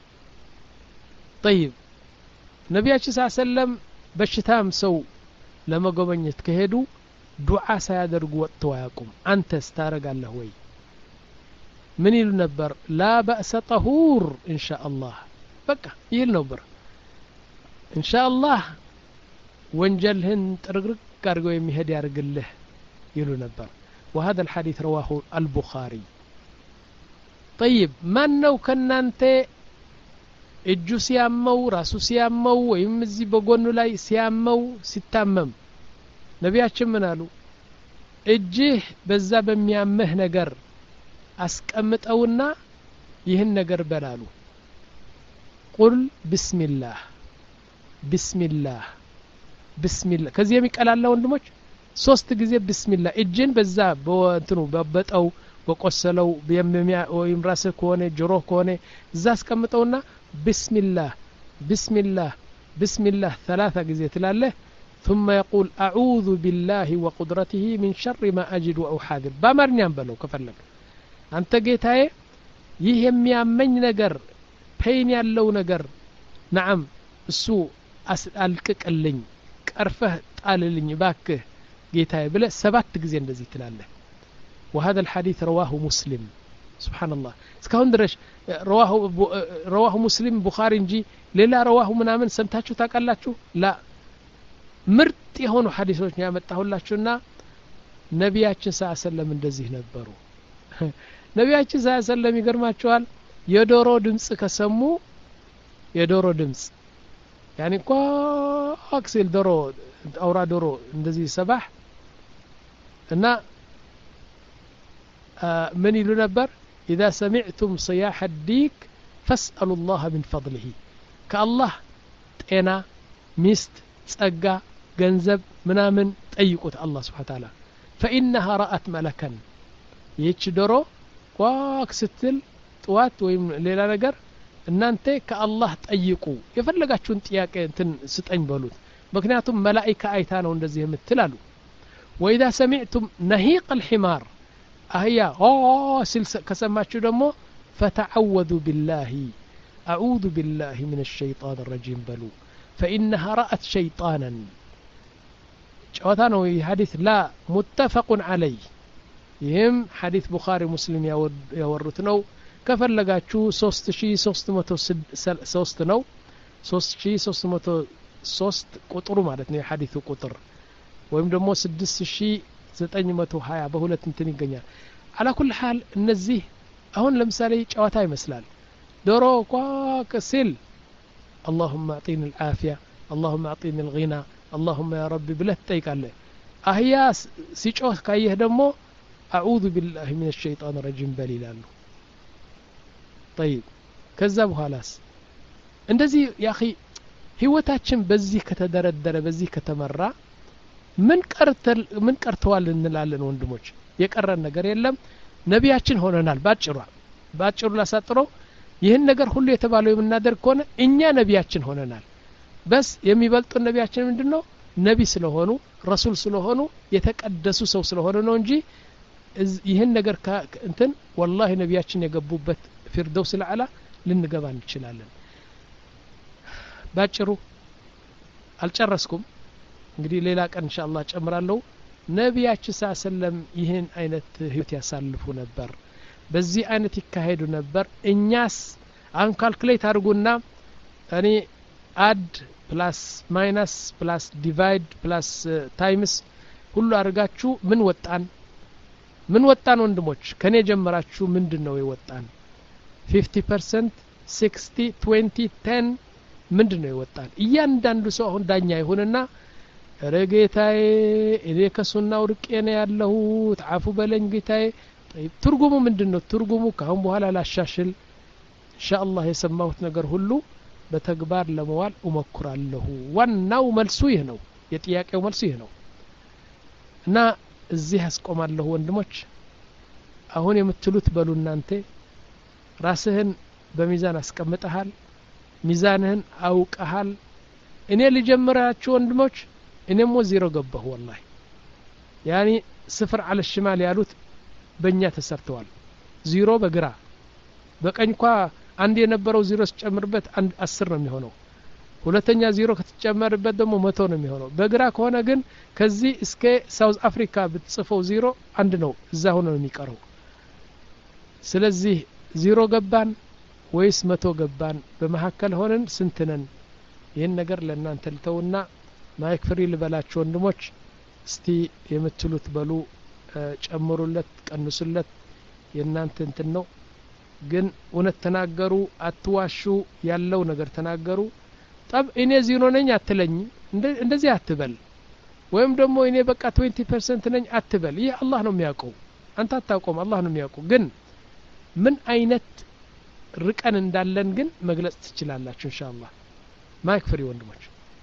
طيب ነብያችን ሰለላሁ ዐለይሂ ወሰለም በሽታም ሰው ለመጎበኘት ከሄዱ ዱዓ ሳያደርጉ ወጥተው አያውቁም አንተስ ታረጋለህ ወይ ምን ይሉ ነበር لا بأس طهور إن شاء الله በቃ ይል ነበር إن شاء الله ወንጀልህን ጥርግርግ አድርገው የሚሄድ ያርግልህ ይሉ ነበር وهذا الحديث رواه البخاري طيب من ነው ከናንተ እጁ ሲያመው ራሱ ሲያመው ወይም እዚህ በጎኑ ላይ ሲያመው ሲታመም ነብያችን ምን አሉ እጅህ በዛ በሚያመህ ነገር አስቀምጠውና ይህን ነገር በላሉ ቁል ቢስሚላህ ቢስሚላህ ቢስሚላህ ከዚህ የሚቀላለው ወንድሞች ሶስት ጊዜ ቢስሚላህ እጅን በዛ በእንትኑ በበጠው በቆሰለው በሚያ ወይም ራስ ከሆነ ጆሮ ከሆነ እዛ አስቀምጠውና ቢስሚላህ ቢስሚላህ ቢስሚላህ ثلاثة ጊዜ ትላለህ ثم يقول أعوذ بالله وقدرته من شر ما أجد أو حاذر بامرنيان بلو كفلك أنت جيتاي ይህ የሚያመኝ ነገር ፔን ያለው ነገር نعم እሱ አልቅቅልኝ ቀርፈህ ጣልልኝ ባክህ ጌታዬ ብለ ሰባት ጊዜ እንደዚህ ትላለህ وهذا الحديث رواه مسلم سبحان الله እስካሁን ድረስ رواه رواه مسلم ቡኻሪ እንጂ ሌላ رواه ምናምን ሰምታችሁ ታውቃላችሁ ላ ምርጥ የሆኑ ሐዲሶች ያመጣሁላችሁና ነብያችን ሰለላሁ ዐለይሂ ወሰለም እንደዚህ ነበሩ ነብያችን ሰለላሁ ዐለይሂ ወሰለም ይገርማቸዋል የዶሮ ድምጽ ከሰሙ የዶሮ ድምጽ يعني كواكسل درو أورا درو እንደዚህ ሰባህ እና من ይሉ ነበር إذا سمعتم صياح الديك فاسألوا الله من فضله كالله ጤና ሚስት ጸጋ ገንዘብ ምናምን ጠይቁት አላህ Subhanahu Wa Ta'ala فإنها رأت ملكا ይች ዶሮ ኳክ ስትል ጥዋት ወይም ሌላ ነገር እናንተ ከአላህ ጠይቁ የፈለጋችሁን ጥያቄ እንትን ስጠኝ በሉት ምክንያቱም መላእክት አይታ ነው እንደዚህ የምትላሉ وإذا سمعتم نهيق الحمار أهيا أوه كسماتشو دمو فتعوذوا بالله أعوذ بالله من الشيطان الرجيم بلو فإنها رأت شيطانا جواتانو حديث لا متفق عليه يهم حديث بخاري مسلم يورتنو كفلقاتشو ሶስት ሺህ ሶስት መቶ ሶስት ነው ሶስት ሺህ ሶስት መቶ ሶስት ቁጥሩ ማለት ነው የሐዲሱ ቁጥር ወይም ደግሞ ስድስት ሺህ ዘጠኝ መቶ ሀያ በሁለት እንትን ይገኛል على كل حال እነዚህ አሁን ለምሳሌ ጨዋታ ይመስላል ዶሮ ቋቅ ሲል اللهم اعطيني العافيه اللهم اعطيني الغنى اللهم يا ربي ብለህ ትጠይቃለህ አህያ ሲጮህ ካየህ ደግሞ اعوذ بالله من الشيطان الرجيم በል ይላሉ طيب ከዛ በኋላስ እንደዚህ ያ اخي ህይወታችን በዚህ ከተደረደረ በዚህ ከተመራ ምን ቀርተል ምን ቀርተዋል እንላለን ወንድሞች የቀረን ነገር የለም ነቢያችን ሆነናል ባጭሩ ባጭሩ ላሳጥሮ ይህን ነገር ሁሉ የተባለው የምናደርግ ከሆነ እኛ ነቢያችን ሆነናል በስ የሚበልጡ ነቢያችን ምንድነው ነቢ ስለሆኑ ረሱል ስለሆኑ የተቀደሱ ሰው ስለሆኑ ነው እንጂ ይህን ነገር እንትን والله ነቢያችን የገቡበት ፊርደውስ العلا ልንገባ እንችላለን ባጭሩ አልጨረስኩም እንግዲህ ሌላ ቀን ኢንሻአላህ ጨምራለሁ ነቢያችን ሰለም ይህን አይነት ህይወት ያሳልፉ ነበር በዚህ አይነት ይካሄዱ ነበር እኛስ አን ካልኩሌት አድርጉና እኔ አድ ፕላስ ማይነስ ፕላስ ዲቫይድ ፕላስ ታይምስ ሁሉ አድርጋችሁ ምን ወጣን ምን ወጣን ወንድሞች ከኔ ጀመራችሁ ምንድነው የወጣን fifty percent sixty twenty ten ምንድነው የወጣን እያንዳንዱ ሰው አሁን ዳኛ ይሁንና ረጌታዬ እኔ ከሱናው ርቄ ነው ያለው ተዓፉ በለኝ ጌታዬ طيب ትርጉሙ ምንድነው ትርጉሙ ካሁን በኋላ ላሻሽል ኢንሻአላህ የሰማሁት ነገር ሁሉ በተግባር ለመዋል እሞክራለሁ ዋናው መልሱ ይህ ነው የጥያቄው መልሱ ይህ ነው እና እዚህ አስቆማለሁ ወንድሞች አሁን የምትሉት በሉ እናንተ ራስህን በሚዛን አስቀምጠሃል ሚዛንህን አውቀሃል እኔ ልጀምራችሁ ወንድሞች እኔም ዜሮ ገባሁ والله ያኒ ስፍር على الشمال ያሉት በእኛ ተሰርተዋል ዜሮ በግራ በቀኝኳ አንድ የነበረው ዜሮ ሲጨምርበት አንድ አስር ነው የሚሆነው ሁለተኛ ዜሮ ከተጨመረበት ደግሞ መቶ ነው የሚሆነው በግራ ከሆነ ግን ከዚህ እስከ ሳውዝ አፍሪካ ብትጽፈው ዜሮ አንድ ነው እዛ ሆኖ ነው የሚቀረው ስለዚህ ዜሮ ገባን ወይስ መቶ ገባን በመሐከል ሆነን ስንት ነን ይሄን ነገር ለእናንተ ልተውና ማይክ ፍሪ ልበላችሁ ወንድሞች እስቲ የምትሉት በሉ ጨምሩለት ቀንሱለት የእናንተ እንትን ነው ግን እውነት ተናገሩ አትዋሹ ያለው ነገር ተናገሩ طب እኔ ዜሮ ነኝ አትለኝ እንደዚህ አትበል ወይም ደግሞ እኔ በቃ twenty percent ነኝ አትበል ይህ አላህ ነው የሚያውቀው አንተ አታውቀውም አላህ ነው የሚያውቀው ግን ምን አይነት ርቀን እንዳለን ግን መግለጽ ትችላላችሁ ኢንሻአላህ ማይክ ፍሪ ወንድሞች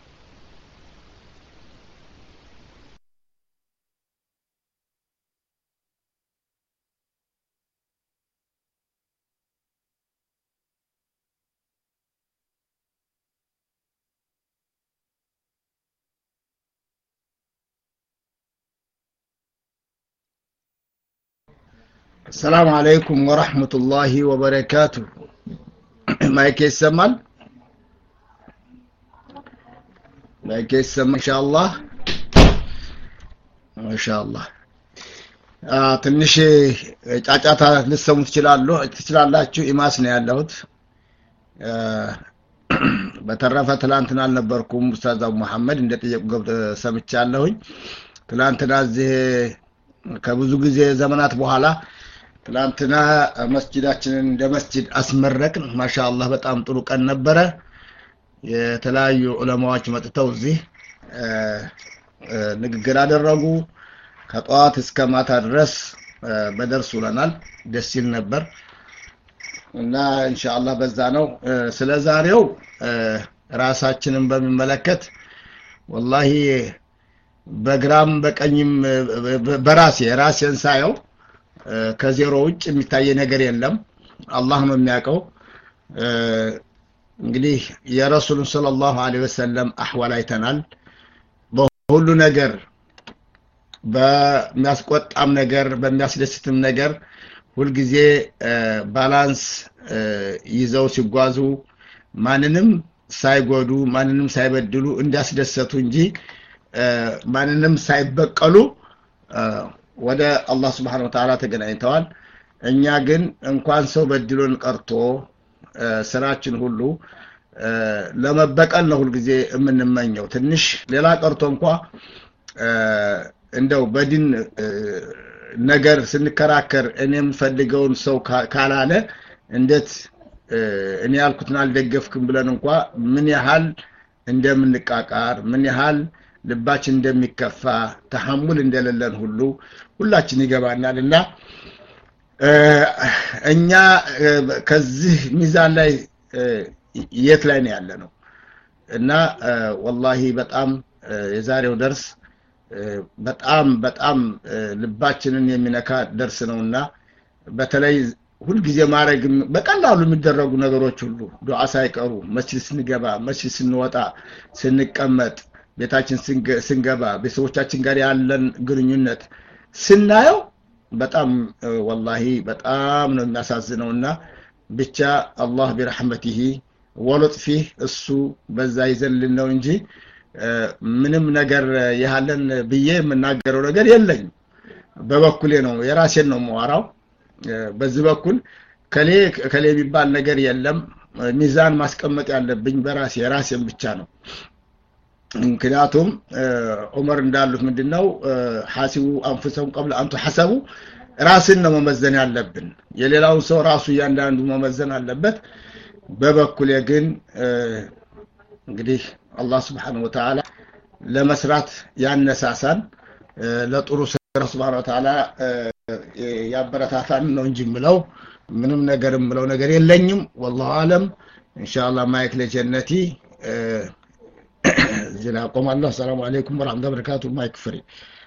السلام عليكم ورحمة الله وبركاته مايك يسمال مايك يسمال إن شاء الله ما شاء الله آه ትንሽ ጫጫታ ልሰሙ ትችላሉ ትችላላችሁ ኢማስ ነው ያለሁት በተረፈ ትላንትና አልነበርኩም ኡስታዝ አቡ መሐመድ እንደጠየቁ ገብተ ሰምቻለሁኝ ትላንትና እዚህ ከብዙ ጊዜ ዘመናት በኋላ ትላንትና መስጂዳችንን እንደ መስጂድ አስመረቅን ማሻአላህ በጣም ጥሩ ቀን ነበረ የተለያዩ ዑለማዎች መጥተው እዚህ ንግግር አደረጉ ከጧት እስከ ማታ ድረስ በደርስ ውለናል ደስ ይል ነበር እና ኢንሻአላህ በዛ ነው ስለዛሬው ራሳችንን በሚመለከት والله በግራም በቀኝም በራሴ ራሴን ሳየው ከዜሮ ውጭ የሚታይ ነገር የለም አላህ ነው የሚያውቀው እንግዲህ የረሱል ሰለላሁ ዐለይሂ ወሰለም አህዋል አይተናል በሁሉ ነገር በሚያስቆጣም ነገር በሚያስደስትም ነገር ሁሉ ጊዜ ባላንስ ይዘው ሲጓዙ ማንንም ሳይጎዱ ማንንም ሳይበድሉ እንዲያስደሰቱ እንጂ ማንንም ሳይበቀሉ ወደ አላህ Subhanahu Wa Ta'ala ተገናኝተዋል እኛ ግን እንኳን ሰው በድሎን ቀርቶ ስራችን ሁሉ ለመበቀል ነው ሁልጊዜ የምንመኘው ትንሽ ሌላ ቀርቶ እንኳን እንደው በዲን ነገር ስንከራከር እኔም ፈልገውን ሰው ካላለ እንዴት እኔ ያልኩትን አልደገፍኩም ብለን እንኳን ምን ያህል እንደምንቃቃር ምን ያህል ልባችን እንደሚከፋ ተሐሙል እንደሌለን ሁሉ ሁላችን ይገባናልና እኛ ከዚህ ሚዛን ላይ የት ላይ ነው ያለነው እና والله በጣም የዛሬው ደርስ በጣም በጣም ልባችንን የሚነካ ደርስ ነውና በተለይ ሁሉ ጊዜ ማረግ በቀላሉ የሚደረጉ ነገሮች ሁሉ ዱዓ ሳይቀሩ መስጂድ ስንገባ መስጂድ ስንወጣ ስንቀመጥ ቤታችን ስንገባ ቤተሰቦቻችን ጋር ያለን ግንኙነት ስናየው በጣም والله በጣም ነው የሚያሳዝነውና ብቻ አላህ በረህመቲሂ ወለጥፊህ እሱ በዛ ይዘልን ነው እንጂ ምንም ነገር ያለን ብዬ የምናገረው ነገር የለኝ በበኩሌ ነው የራሴን ነው ማወራው በዚህ በኩል ከሌ ከሌ ቢባል ነገር የለም ሚዛን ማስቀመጥ ያለብኝ በራሴ የራሴን ብቻ ነው ምክንያቱም ዑመር እንዳሉት ምንድነው ሐሲቡ አንፈሰው قبل ان تحسبوا ራስን ነው መመዘን ያለብን የሌላው ሰው ራሱ ያንዳንዱ መመዘን አለበት በበኩሌ ግን እንግዲህ አላህ Subhanahu Wa Ta'ala ለመስራት ያነሳሳን ለጥሩ ስራ Subhanahu Wa Ta'ala ያበረታታን ነው እንጂ ምለው ምንም ነገር ምለው ነገር የለኝም والله አለም ኢንሻአላህ ማይክ ለጀነቲ زلاكم الله السلام عليكم ورحمة الله وبركاته مايك فري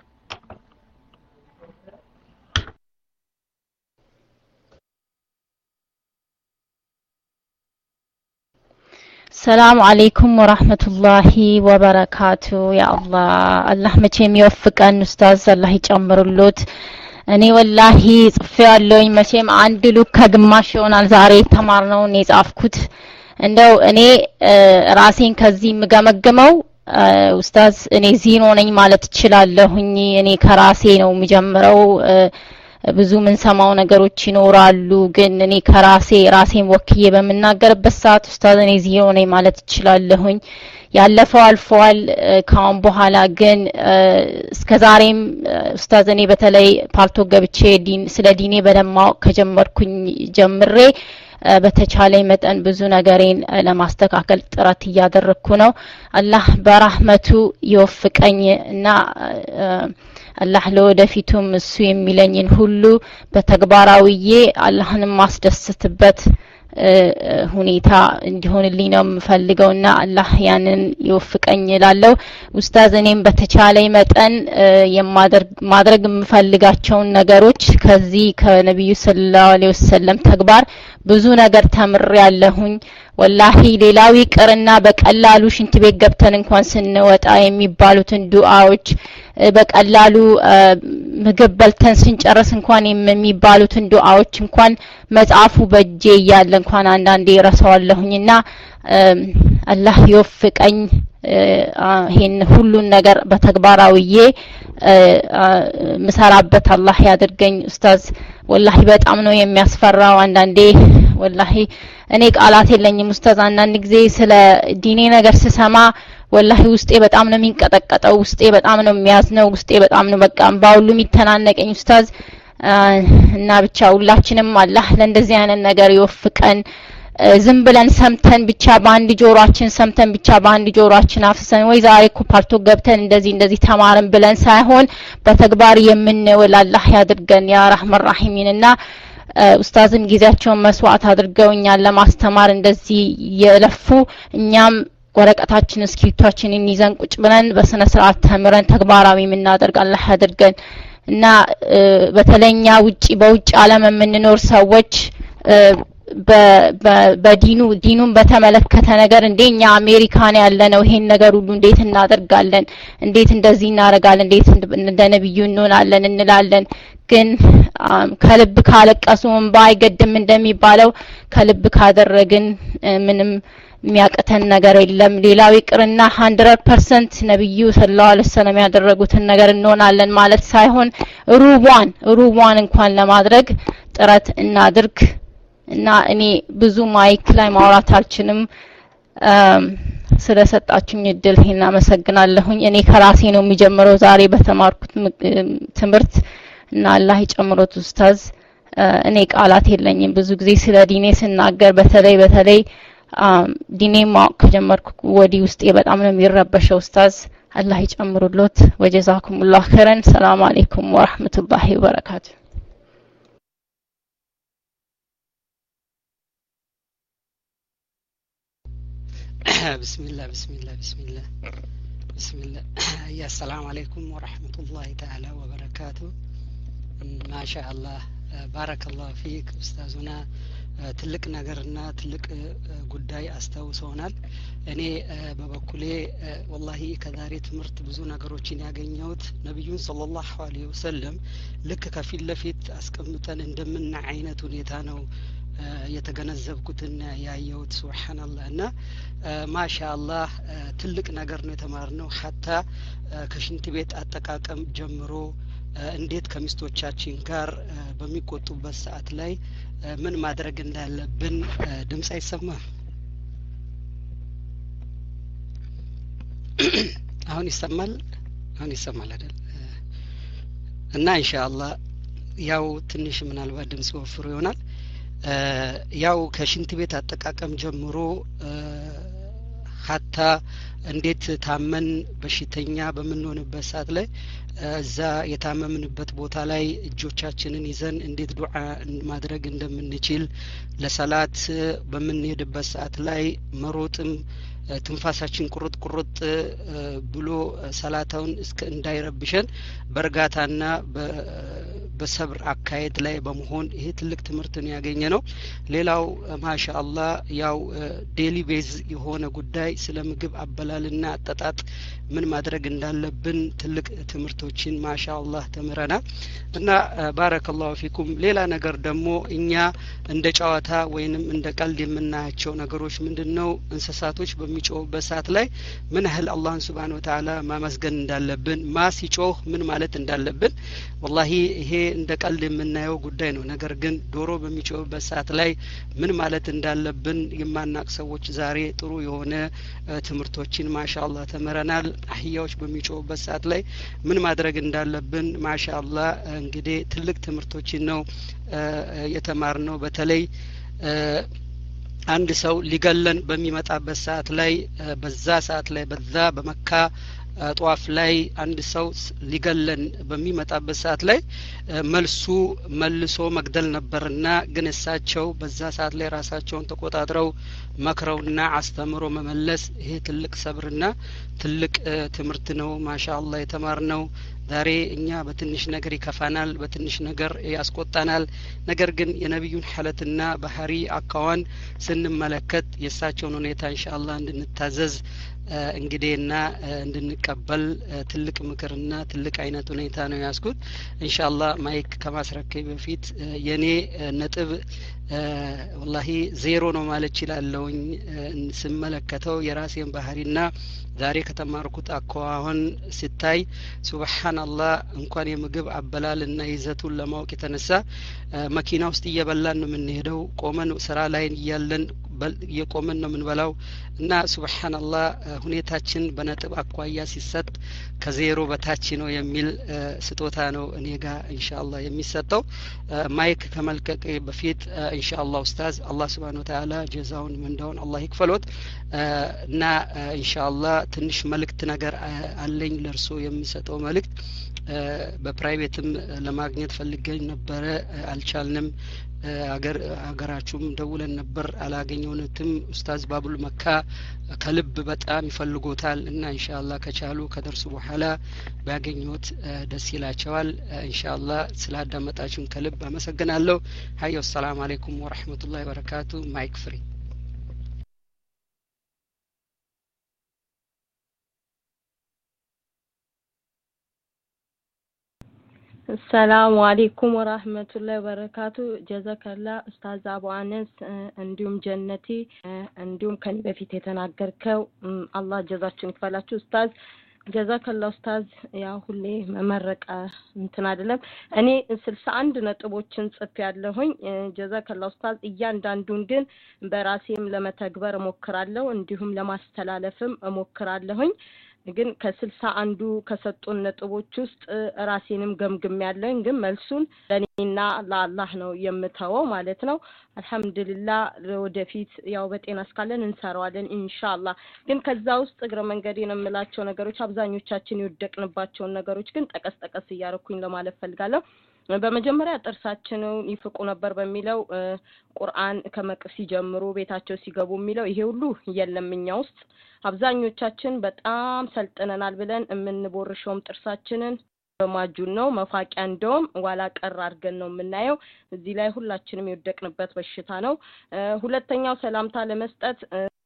السلام عليكم ورحمة الله وبركاته يا الله الله مچم يوفقن استاذ الله يጨምርልዎት እኔ ወላሂ ጽፌያለሁኝ መቼም አንድ ሉክ ከግማሽ ይሆናል ዛሬ ተማርነው ነው የጻፍኩት እንደው እኔ ራሴን ከዚህ ምገመገመው ኡስታዝ እኔ ዚኖ ነኝ ማለት እችላለሁኝ እኔ ከራሴ ነው የሚጀምረው ብዙ ምን ሰማው ነገሮች ይኖራሉ ግን እኔ ከራሴ ራሴን ወክዬ በመናገርበት ሰዓት ኡስታዝ እኔ ዚኖ ነኝ ማለት እችላለሁኝ ያለፈው አልፏል ካሁን በኋላ ግን እስከዛሬም ኡስታዝ እኔ በተለይ ፓልቶ ገብቼ ዲን ስለ ዲኔ በደማው ከጀመርኩኝ ጀምሬ በተቻለኝ መጠን ብዙ ነገሬን ለማስተካከል ጥረት ያደረኩ ነው አላህ በረህመቱ ይወፍቀኝና አላህ ለወደፊቱም እሱ የሚለኝን ሁሉ በተግባራዊዬ አላህን ማስደስትበት ሁኔታ እንዲሆንልኝ ነው የምፈልገውና አላህ ያንን ይወፍቀኝ ይላለው ኡስታዝ እኔም በተቻለኝ መጠን የማደርግ ማድረግ የምፈልጋቸው ነገሮች ከዚህ ከነብዩ ሰለላሁ ዐለይሂ ወሰለም ተግባር ብዙ ነገር ተምሬያለሁኝ ወላሂ ሌላው ይቅርና በቀላሉ ሽንት ቤት ገብተን እንኳን ስንወጣ የሚባሉትን ዱዓዎች በቀላሉ ምግብ በልተን ስንጨርስ እንኳን የሚባሉትን ዱዓዎች እንኳን መጻፉ በእጄ ያለ እንኳን አንዳንዴ ረሳዋለሁኝና አላህ ይወፍቀኝ ይሄን ሁሉን ነገር በተግባራዊዬ መሰራበት አላህ ያድርገኝ ኡስታዝ ወላሂ በጣም ነው የሚያስፈራው አንዳንዴ ወላሂ እኔ ቃላት የለኝም ኡስታዝ አንዳንድ ጊዜ ስለ ዲኔ ነገር ስሰማ ወላሂ ውስጤ በጣም ነው የሚንቀጠቀጠው ውስጤ በጣም ነው የሚያዝነው ውስጤ በጣም ነው በቃ ባውሉ የሚተናነቀኝ ኡስታዝ እና ብቻ ሁላችንም አላህ ለእንደዚህ አይነት ነገር ይወፍቀን ዝም ብለን ሰምተን ብቻ ባንድ ጆሮአችን ሰምተን ብቻ ባንድ ጆሮአችን አፍሰን ወይ ዛሬ እኮ ፓርቶ ገብተን እንደዚህ እንደዚህ ተማርን ብለን ሳይሆን በተግባር የምንውል አላህ ያድርገን ያ ረህመን ረሂሚንና ኡስታዝም ጊዜያቸውን መስዋዕት አድርገውኛል ለማስተማር እንደዚህ የለፉ እኛም ወረቀታችን እስኪቷችንን ይዘን ቁጭ ብለን በስነ ስርዓት ተምረን ተግባራዊ የምናደርግ አላህ ያድርገን እና በተለኛ ውጪ በውጭ ዓለም የምንኖር ሰዎች በዲኑ ዲኑን በተመለከተ ነገር እንደኛ አሜሪካን ያለነው ይሄን ነገር ሁሉ እንዴት እናደርጋለን እንዴት እንደዚህ እናረጋለን እንዴት እንደ ነብዩ እንሆናለን እንላለን ግን ከልብ ካለቀሱም ባይገድም እንደሚባለው ከልብ ካደረግን ምንም የሚያቀተን ነገር የለም ሌላው ይቅርና one hundred percent ነብዩ ሰለላሁ ዐለይሂ ወሰለም ያደረጉትን ነገር እንሆናለን ማለት ሳይሆን ሩቧን ሩቧን እንኳን ለማድረግ ጥረት እናድርግ እና እኔ ብዙ ማይክ ላይ ማውራት አልችልም ስለሰጣችሁኝ እድል እናመሰግናለሁኝ። እኔ ከራሴ ነው የሚጀምረው ዛሬ በተማርኩት ትምህርት እና አላህ ይጨምሮት ኡስታዝ። እኔ ቃላት የለኝም ብዙ ጊዜ ስለ ዲኔ ስናገር በተለይ በተለይ ዲኔ ማወቅ ከጀመርኩ ወዲህ ውስጤ በጣም ነው የሚረበሸው ኡስታዝ። አላህ ይጨምሩልዎት። ወጀዛኩሙላህ ኸይረን። ሰላም አለይኩም ወራህመቱላሂ ወበረካቱ። بسم الله بسم الله بسم الله بسم الله يا السلام عليكم ورحمة الله تعالى وبركاته. ما شاء الله بارك الله فيك أستاذنا ትልቅ ነገርና ትልቅ ጉዳይ አስተውሰውናል። እኔ በበኩሌ والله ከዛሬ ትምህርት ብዙ ነገሮችን ያገኘሁት ነብዩን ሰለላሁ ዐለይሂ ወሰለም ልክ ከፊት ለፊት አስቀምጠን እንደምን አይነት ሁኔታ ነው የተገነዘብኩትና ያየሁት ሱብሃንአላህ። እና ማሻአላህ ትልቅ ነገር ነው የተማርነው። ሐታ ከሽንት ቤት አጠቃቀም ጀምሮ እንዴት ከሚስቶቻችን ጋር በሚቆጡበት ሰዓት ላይ ምን ማድረግ እንዳለብን ድምጽ አይሰማም? አሁን ይሰማል? አሁን ይሰማል አይደል? እና ኢንሻአላህ ያው ትንሽ ምናልባት ድምጽ ወፍሮ ይሆናል። ያው ከሽንት ቤት አጠቃቀም ጀምሮ ሐታ እንዴት ታመን በሽተኛ በመንሆንበት ሰዓት ላይ እዛ የታመምንበት ቦታ ላይ እጆቻችንን ይዘን እንዴት ዱዓ ማድረግ እንደምንችል ለሰላት በመንሄድበት ሰዓት ላይ መሮጥም ትንፋሳችን ቁርጥ ቁርጥ ብሎ ሰላታውን እስከ እንዳይረብሸን በርጋታና በሰብር አካሄድ ላይ በመሆን ይሄ ትልቅ ትምህርትን ያገኘ ነው። ሌላው ማሻአላህ ያው ዴሊ ቤዝ የሆነ ጉዳይ ስለ ምግብ አበላልና አጠጣጥ ምን ማድረግ እንዳለብን ትልቅ ትምህርቶችን ማሻአላህ ተምረናል እና ባረከላሁ ፊኩም። ሌላ ነገር ደግሞ እኛ እንደ ጨዋታ ወይንም እንደ ቀልድ የምናያቸው ነገሮች ምንድነው እንስሳቶች በሚጮህበት ሰዓት ላይ ምን ያህል አላህን Subhanahu Wa Ta'ala ማመስገን እንዳለብን ማ ሲጮህ ምን ማለት እንዳለብን والله ይሄ እንደ ቀልድ የምናየው ጉዳይ ነው። ነገር ግን ዶሮ በሚጮህበት ሰዓት ላይ ምን ማለት እንዳለብን የማናቅ ሰዎች ዛሬ ጥሩ የሆነ ትምህርቶችን ማሻአላህ ተምረናል። አህያዎች በሚጮህበት ሰዓት ላይ ምን ማድረግ እንዳለብን ማሻአላህ እንግዲህ ትልቅ ትምህርቶችን ነው የተማርነው። በተለይ አንድ ሰው ሊገለን በሚመጣበት ሰዓት ላይ በዛ ሰዓት ላይ በዛ በመካ ጧፍ ላይ አንድ ሰው ሊገለን በሚመጣበት ሰዓት ላይ መልሱ መልሶ መግደል ነበርና ግን እሳቸው በዛ ሰዓት ላይ ራሳቸውን ተቆጣጥረው መክረውና አስተምሮ መመለስ ይሄ ትልቅ ሰብርና ትልቅ ትምህርት ነው ማሻአላህ የተማርነው። ዛሬ እኛ በትንሽ ነገር ይከፋናል፣ በትንሽ ነገር ያስቆጣናል። ነገር ግን የነብዩን ሐለትና ባህሪ አካዋን ስንመለከት የሳቸውን ሁኔታ ኢንሻአላህ እንድንታዘዝ እንግዲህና እንድንቀበል ትልቅ ምክርና ትልቅ አይነት ሁኔታ ነው ያስኩት። ኢንሻአላህ ማይክ ከማስረከብ በፊት የኔ ነጥብ والله ዜሮ ነው ማለት ይችላልውኝ ስመለከተው የራሴን ባህሪና ዛሬ ከተማርኩት አኳኋን ሲታይ ሱብሃንአላህ እንኳን የምግብ አበላልና ይዘቱን ለማወቅ የተነሳ መኪና ውስጥ እየበላን ነው የምንሄደው፣ ቆመን ስራ ላይ ያለን የቆመን ነው የምንበላው እና ሱብሃንአላህ ሁኔታችን በነጥብ አኳያ ሲሰጥ ከዜሮ በታች ነው የሚል ስጦታ ነው እኔ ጋር ኢንሻአላህ የሚሰጠው። ማይክ ከመልቀቅ በፊት ኢንሻአላህ ኡስታዝ አላህ Subhanahu Wa Ta'ala ጀዛውን መንዳውን አላህ ይክፈሎት እና ኢንሻአላህ ትንሽ መልእክት ነገር አለኝ ለርሶ የሚሰጠው መልእክት በፕራይቬትም ለማግኘት ፈልገኝ ነበር አልቻልንም። አገር አገራችሁም ደውለን ነበር አላገኘውነትም። ኡስታዝ ባቡል መካ ከልብ በጣም ይፈልጎታል እና ኢንሻአላህ ከቻሉ ከደርሱ በኋላ ባገኙት ደስ ይላቸዋል። ኢንሻአላህ ስላዳመጣችሁን ከልብ አመሰግናለሁ። ሃዮ ሰላም አለይኩም ወራህመቱላሂ ወበረካቱ። ማይክ ፍሪ። السلام عليكم ورحمة الله وبركاته. جزاك الله أستاذ أبو أنس عندهم جنتي عندهم كان بفيت يتناقركوا الله جزاكم كفالاتو أستاذ ጀዛከላህ ኡስታዝ ያው ሁሌ መመረቃ እንትን አይደለም እኔ ስልሳ አንድ ነጥቦችን ጽፍ ያለሁኝ ጀዛከላህ ኡስታዝ እያንዳንዱን ግን በራሴም ለመተግበር እሞክራለሁ እንዲሁም ለማስተላለፍም እሞክራለሁኝ ግን ከስልሳ አንዱ ከሰጡን ነጥቦች ውስጥ ራሴንም ገምግም ያለኝ ግን መልሱን ለኔና ለአላህ ነው የምተወው ማለት ነው አልহামዱሊላህ ወደፊት ያው በጤና እስካለን እንሰራዋለን ኢንሻአላህ ግን ከዛ ውስጥ እግረ መንገዴን እምላቸው ነገሮች አብዛኞቻችን ይወደቅንባቸው ነገሮች ግን ጠቀስ ጠቀስ እያረኩኝ ለማለት ፈልጋለሁ በመጀመሪያ ጥርሳችንን ይፍቁ ነበር በሚለው ቁርአን ከመቅፍ ሲጀምሩ ቤታቸው ሲገቡ የሚለው ይሄ ሁሉ የለምኛ ውስጥ አብዛኞቻችን በጣም ሰልጥነናል ብለን የምንቦርሸውም ጥርሳችንን በማጁን ነው መፋቂያ እንደውም ዋላ ቀር አድርገን ነው የምናየው እዚህ ላይ ሁላችንም ይወደቅንበት በሽታ ነው ሁለተኛው ሰላምታ ለመስጠት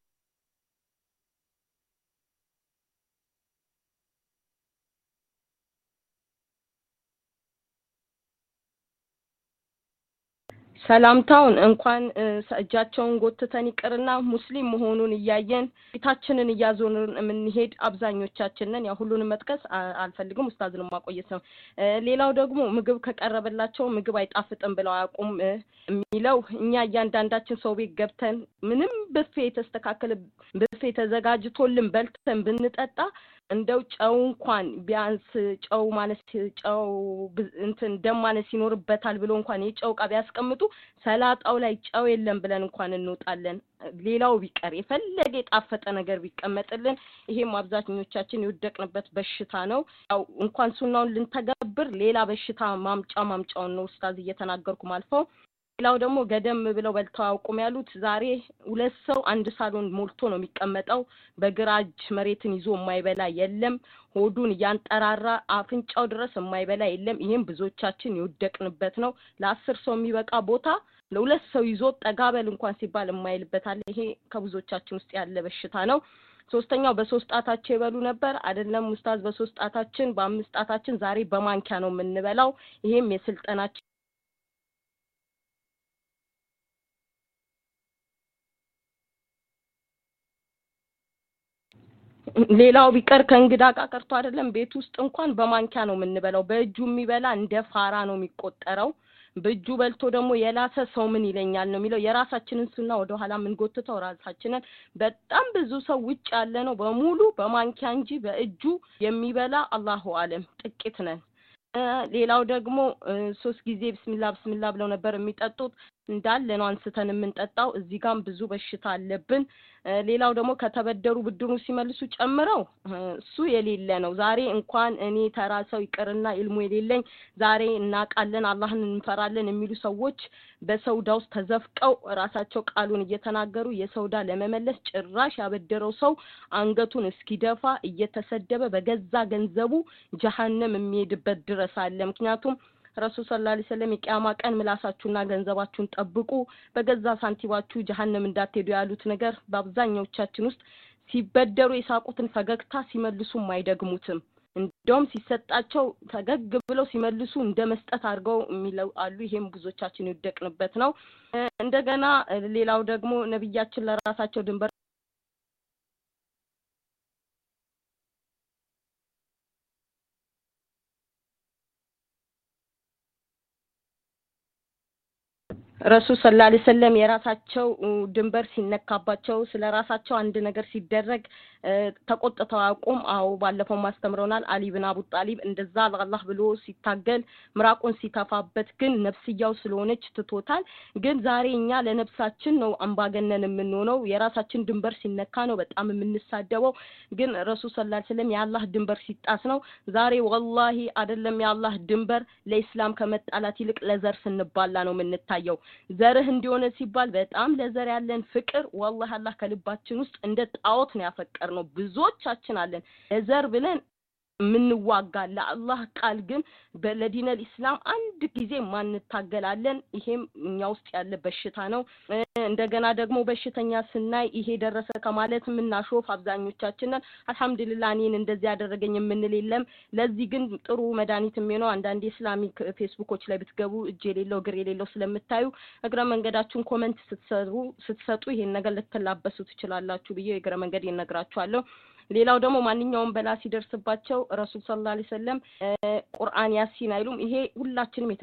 ሰላምታውን እንኳን እጃቸውን ጎትተን ይቀርና ሙስሊም መሆኑን ያያየን ፊታችንን ያዞርን የምንሄድ አብዛኞቻችንን ያው ሁሉንም መጥቀስ አልፈልግም ኡስታዝን ማቆየት ነው ሌላው ደግሞ ምግብ ከቀረበላቸው ምግብ አይጣፍጥም ብለው አያውቁም የሚለው እኛ እያንዳንዳችን ሰው ቤት ገብተን ምንም ብፌ የተስተካከለ ብፌ ተዘጋጅቶልን በልተን ብንጠጣ እንደው ጨው እንኳን ቢያንስ ጨው ማለት ጨው እንትን ደም ማለት ሲኖርበታል ብሎ እንኳን የጨው ቃ ቢያስቀምጡ ሰላጣው ላይ ጨው የለም ብለን እንኳን እንውጣለን ሌላው ቢቀር የፈለገ የጣፈጠ ነገር ቢቀመጥልን ይሄም አብዛኞቻችን ይወደቅንበት በሽታ ነው ያው እንኳን ሱናውን ልንተገብር ሌላ በሽታ ማምጫ ማምጫውን ነው ኡስታዝ እየተናገርኩ ማልፈው ሌላው ደግሞ ገደም ብለው በልተው አውቁም ያሉት ዛሬ ሁለት ሰው አንድ ሳሎን ሞልቶ ነው የሚቀመጠው በግራጅ መሬትን ይዞ የማይበላ የለም ሆዱን ያንጠራራ አፍንጫው ድረስ የማይበላ የለም ይሄም ብዙዎቻችን ይወደቅንበት ነው ለአስር ሰው የሚበቃ ቦታ ለሁለት ሰው ይዞ ጠጋበል እንኳን ሲባል የማይልበት አለ ይሄ ከብዙዎቻችን ውስጥ ያለ በሽታ ነው ሶስተኛው በሶስት ጣታቸው ይበሉ ነበር አይደለም ኡስታዝ በሶስት ጣታችን በአምስት ጣታችን ዛሬ በማንኪያ ነው የምንበላው ይሄም የስልጠናችን ሌላው ቢቀር ከእንግዳ ጋር ቀርቶ አይደለም ቤት ውስጥ እንኳን በማንኪያ ነው የምንበላው በእጁ የሚበላ እንደ ፋራ ነው የሚቆጠረው በእጁ በልቶ ደግሞ የላሰ ሰው ምን ይለኛል ነው የሚለው የራሳችንን ሱና ወደ ኋላ ምን ጎትተው ራሳችንን በጣም ብዙ ሰው ውጭ ያለ ነው በሙሉ በማንኪያ እንጂ በእጁ የሚበላ አላሁ አለም ጥቂት ነን ሌላው ደግሞ ሶስት ጊዜ ቢስሚላህ ቢስሚላህ ብለው ነበር የሚጠጡት እንዳለ ነው አንስተን የምንጠጣው እዚህ ጋር ብዙ በሽታ አለብን ሌላው ደግሞ ከተበደሩ ብድሩ ሲመልሱ ጨምረው እሱ የሌለ ነው ዛሬ እንኳን እኔ ተራሰው ይቀርና ኢልሙ የሌለኝ ዛሬ እናቃለን አላህን እንፈራለን የሚሉ ሰዎች በሰውዳ ውስጥ ተዘፍቀው ራሳቸው ቃሉን እየተናገሩ የሰውዳ ለመመለስ ጭራሽ ያበደረው ሰው አንገቱን እስኪደፋ እየተሰደበ በገዛ ገንዘቡ ጀሃነም የሚሄድበት ድረስ አለ ምክንያቱም ረሱል ሰለላሁ ዐለይሂ ወሰለም የቂያማ ቀን ምላሳችሁና ገንዘባችሁን ጠብቁ በገዛ ሳንቲባችሁ ጀሃነም እንዳትሄዱ ያሉት ነገር በአብዛኛዎቻችን ውስጥ ሲበደሩ የሳቁትን ፈገግታ ሲመልሱ ማይደግሙትም እንደውም ሲሰጣቸው ፈገግ ብለው ሲመልሱ እንደመስጠት አድርገው የሚለው አሉ ይሄም ብዙዎቻችን ይወደቅንበት ነው እንደገና ሌላው ደግሞ ነብያችን ለራሳቸው ድንበር ረሱል ሰለላሁ ዐለይሂ ወሰለም የራሳቸው ድንበር ሲነካባቸው ስለራሳቸው አንድ ነገር ሲደረግ ተቆጥተው አቁም አው ባለፈው ማስተምረውናል አሊ ኢብኑ አቡ ጣሊብ እንደዛ ለአላህ ብሎ ሲታገል ምራቁን ሲተፋበት ግን ነፍስያው ስለሆነች ትቶታል ግን ዛሬኛ ለነፍሳችን ነው አምባገነን የምንሆነው የራሳችን ድንበር ሲነካ ነው በጣም የምንሳደበው ግን ረሱል ሰለላሁ ዐለይሂ ወሰለም የአላህ ድንበር ሲጣስ ነው ዛሬ ወላሂ አይደለም የአላህ ድንበር ለኢስላም ከመጣላት ይልቅ ለዘር ስንባላ ነው የምንታየው ዘርህ እንዲሆነ ሲባል በጣም ለዘር ያለን ፍቅር ወላሂ አላህ ከልባችን ውስጥ እንደ ጣዖት ነው ያፈቀርነው ብዙዎቻችን አለን ለዘር ብለን ምንዋጋ ለአላህ ቃል ግን በለዲነል ኢስላም አንድ ጊዜ ማንታገላለን ይሄም እኛ ውስጥ ያለ በሽታ ነው እንደገና ደግሞ በሽተኛ ስናይ ይሄ ደረሰ ከማለት ምናሾፍ አብዛኞቻችን አልহামዱሊላህ እኔን እንደዚህ ያደረገኝ የምንል የለም ለዚህ ግን ጥሩ መድኃኒት የሚሆነው አንዳንድ ኢስላሚክ ፌስቡኮች ላይ ብትገቡ እጅ የሌለው ግር የሌለው ስለምታዩ እግረ መንገዳችሁን ኮሜንት ስትሰሩ ስትሰጡ ይሄን ነገር ልትላበሱ ትችላላችሁ ብዬ እግረ መንገድ ይነግራችኋለሁ ሌላው ደግሞ ማንኛውም በላ ሲደርስባቸው ረሱል ሰለላሁ ዐለይሂ ወሰለም ቁርአን ያሲን አይሉም። ይሄ ሁላችንም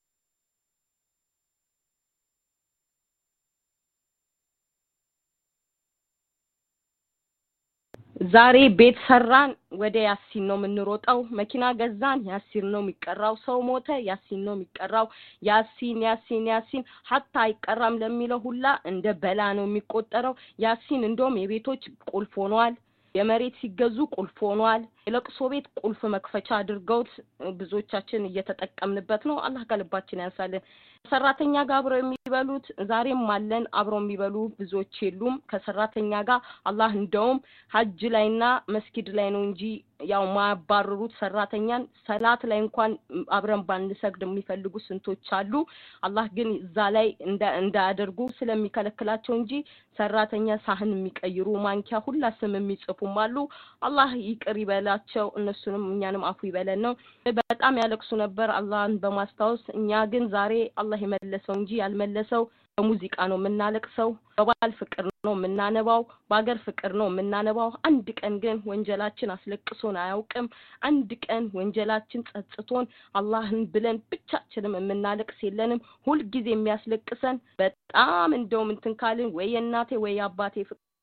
ዛሬ ቤት ሰራን ወደ ያሲን ነው የምንሮጠው። መኪና ገዛን ያሲን ነው የሚቀራው። ሰው ሞተ ያሲን ነው የሚቀራው። ያሲን ያሲን ያሲን ሐታ አይቀራም ለሚለው ሁላ እንደ በላ ነው የሚቆጠረው። ያሲን እንደውም የቤቶች ቁልፍ ሆኗል። የመሬት ሲገዙ ቁልፍ ሆኗል። የለቅሶ ቤት ቁልፍ መክፈቻ አድርገውት ብዙዎቻችን እየተጠቀምንበት ነው። አላህ ከልባችን ያንሳልን። ሰራተኛ ጋር አብረው የሚበሉት ዛሬም አለን። አብረው የሚበሉ ብዙዎች የሉም ከሰራተኛ ጋር። አላህ እንደውም ሐጅ ላይና መስጊድ ላይ ነው እንጂ ያው ማባረሩት ሰራተኛን ሰላት ላይ እንኳን አብረን ባንሰግድ የሚፈልጉ ስንቶች አሉ። አላህ ግን እዛ ላይ እንዳያደርጉ ስለሚከለክላቸው እንጂ ሰራተኛ ሳህን የሚቀይሩ ማንኪያ ሁላ ስም የሚጽፉም አሉ። አላህ ይቅር ይበላቸው፣ እነሱንም እኛንም አፉ ይበለን ነው። በጣም ያለቅሱ ነበር አላህን በማስታወስ። እኛ ግን ዛሬ አላህ የመለሰው እንጂ ያልመለሰው በሙዚቃ ነው የምናለቅሰው። በባል ፍቅር ነው የምናነባው፣ በአገር ፍቅር ነው የምናነባው። አንድ ቀን ግን ወንጀላችን አስለቅሶን አያውቅም። አንድ ቀን ወንጀላችን ጸጽቶን አላህን ብለን ብቻችንም የምናለቅስ የለንም። ሁል ጊዜ የሚያስለቅሰን በጣም እንደውም እንትን ካልን ወይ እናቴ ወይ አባቴ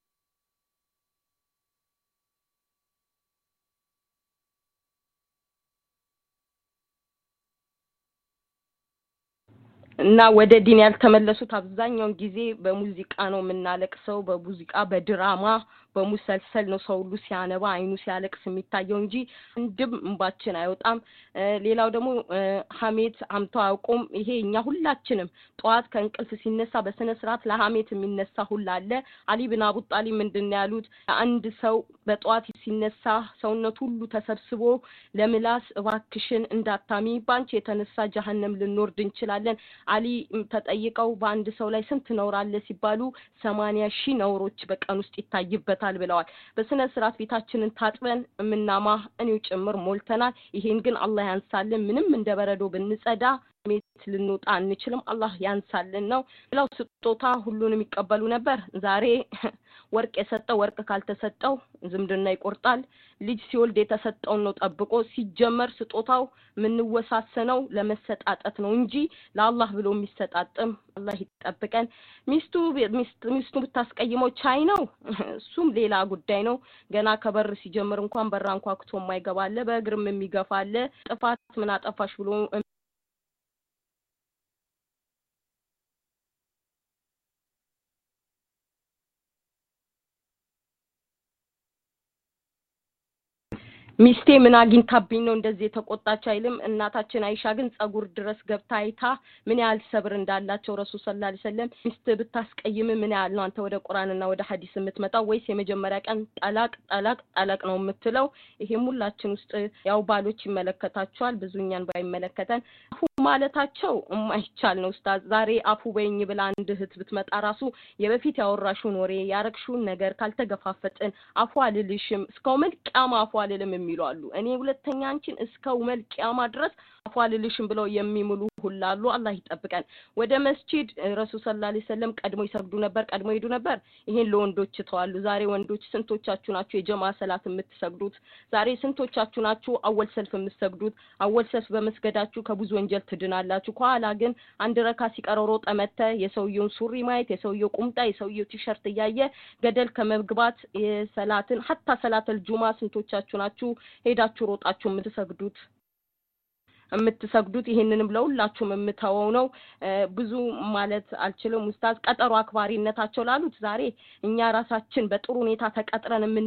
እና ወደ ዲን ያልተመለሱት አብዛኛውን ጊዜ በሙዚቃ ነው የምናለቅሰው። በሙዚቃ በድራማ በሙሰልሰል ነው ሰው ሁሉ ሲያነባ አይኑ ሲያለቅስ የሚታየው እንጂ እንድም እንባችን አይወጣም። ሌላው ደግሞ ሐሜት አምቶ አያውቁም። ይሄ እኛ ሁላችንም ጧት ከእንቅልፍ ሲነሳ በስነ ስርዓት ለሐሜት የሚነሳ ሁላ አለ። አሊ ብን አቡ ጣሊብ ምንድነው ያሉት? አንድ ሰው በጧት ሲነሳ ሰውነቱ ሁሉ ተሰብስቦ ለምላስ እባክሽን እንዳታሚ ባንቺ የተነሳ ጀሃነም ልንወርድ እንችላለን። አሊ ተጠይቀው በአንድ ሰው ላይ ስንት ነውር አለ ሲባሉ ሰማንያ ሺህ ነውሮች በቀን ውስጥ ይታይበታል ብለዋል። በስነ ስርዓት ቤታችንን ታጥበን ምናማ እኔው ጭምር ሞልተናል። ይሄን ግን አላህ ያንሳልን። ምንም እንደበረዶ ብንጸዳ ሜት ልንወጣ አንችልም። አላህ ያንሳልን ነው። ሌላው ስጦታ ሁሉንም ይቀበሉ ነበር። ዛሬ ወርቅ የሰጠው ወርቅ ካልተሰጠው ዝምድና ይቆርጣል። ልጅ ሲወልድ የተሰጠው ነው ጠብቆ ሲጀመር ስጦታው ምን ወሳሰነው ለመሰጣጠት ነው እንጂ ለአላህ ብሎ የሚሰጣጥም አላህ ይጠብቀን። ሚስቱ ሚስቱ ብታስቀይመው ቻይ ነው፣ እሱም ሌላ ጉዳይ ነው። ገና ከበር ሲጀምር እንኳን በራ እንኳን አክቶ የማይገባለ በእግርም የሚገፋለ ጥፋት ምን አጠፋሽ ብሎ ሚስቴ ምን አግኝታብኝ ነው እንደዚህ የተቆጣች አይልም። እናታችን አይሻ ግን ጸጉር ድረስ ገብታ አይታ ምን ያህል ሰብር እንዳላቸው ረሱል ሰለላሁ ዐለይሂ ወሰለም ሚስት ብታስቀይም ምን ያህል ነው አንተ ወደ ቁርአንና ወደ ሐዲስ የምትመጣው ወይስ የመጀመሪያ ቀን ጠላቅ ጠላቅ ጠላቅ ነው የምትለው? ይሄም ሁላችን ውስጥ ያው ባሎች ይመለከታቸዋል፣ ብዙኛን ባይመለከተን አፉ ማለታቸው የማይቻል ነው። ኡስታዝ ዛሬ አፉ በይኝ ብላ አንድ እህት ብትመጣ ራሱ የበፊት ያወራሹን ወሬ ያረክሹን ነገር ካልተገፋፈጥን አፉ አልልሽም እስከው መልቂያማ አፉ አልልም የሚሏሉ። እኔ ሁለተኛ አንቺን እስከው መልቂያማ ድረስ አፉ አልልሽም ብለው የሚምሉ ሁላሉ። አላህ ይጠብቀን። ወደ መስጂድ ረሱል ሰለላሁ ዐለይሂ ወሰለም ቀድሞ ይሰግዱ ነበር፣ ቀድሞ ይሄዱ ነበር። ይሄን ለወንዶች ተዋሉ። ዛሬ ወንዶች ስንቶቻችሁ ናችሁ የጀማ ሰላት የምትሰግዱት? ዛሬ ስንቶቻችሁ ናችሁ አወል ሰልፍ የምትሰግዱት? አወል ሰልፍ በመስገዳችሁ ከብዙ ወንጀል ትድናላችሁ። ከኋላ ግን አንድ ረካ ሲቀረው ሮጠ መተ የሰውየውን ሱሪ ማየት፣ የሰውየው ቁምጣ፣ የሰውየው ቲሸርት እያየ ገደል ከመግባት የሰላትን ሐታ ሰላተል ጁማ ስንቶቻችሁ ናችሁ ሄዳችሁ ሮጣችሁ የምትሰግዱት የምትሰግዱት? ይሄንንም ለሁላችሁም የምታወው ነው። ብዙ ማለት አልችልም። ኡስታዝ ቀጠሮ አክባሪነታቸው ላሉት ዛሬ እኛ ራሳችን በጥሩ ሁኔታ ተቀጥረን ምን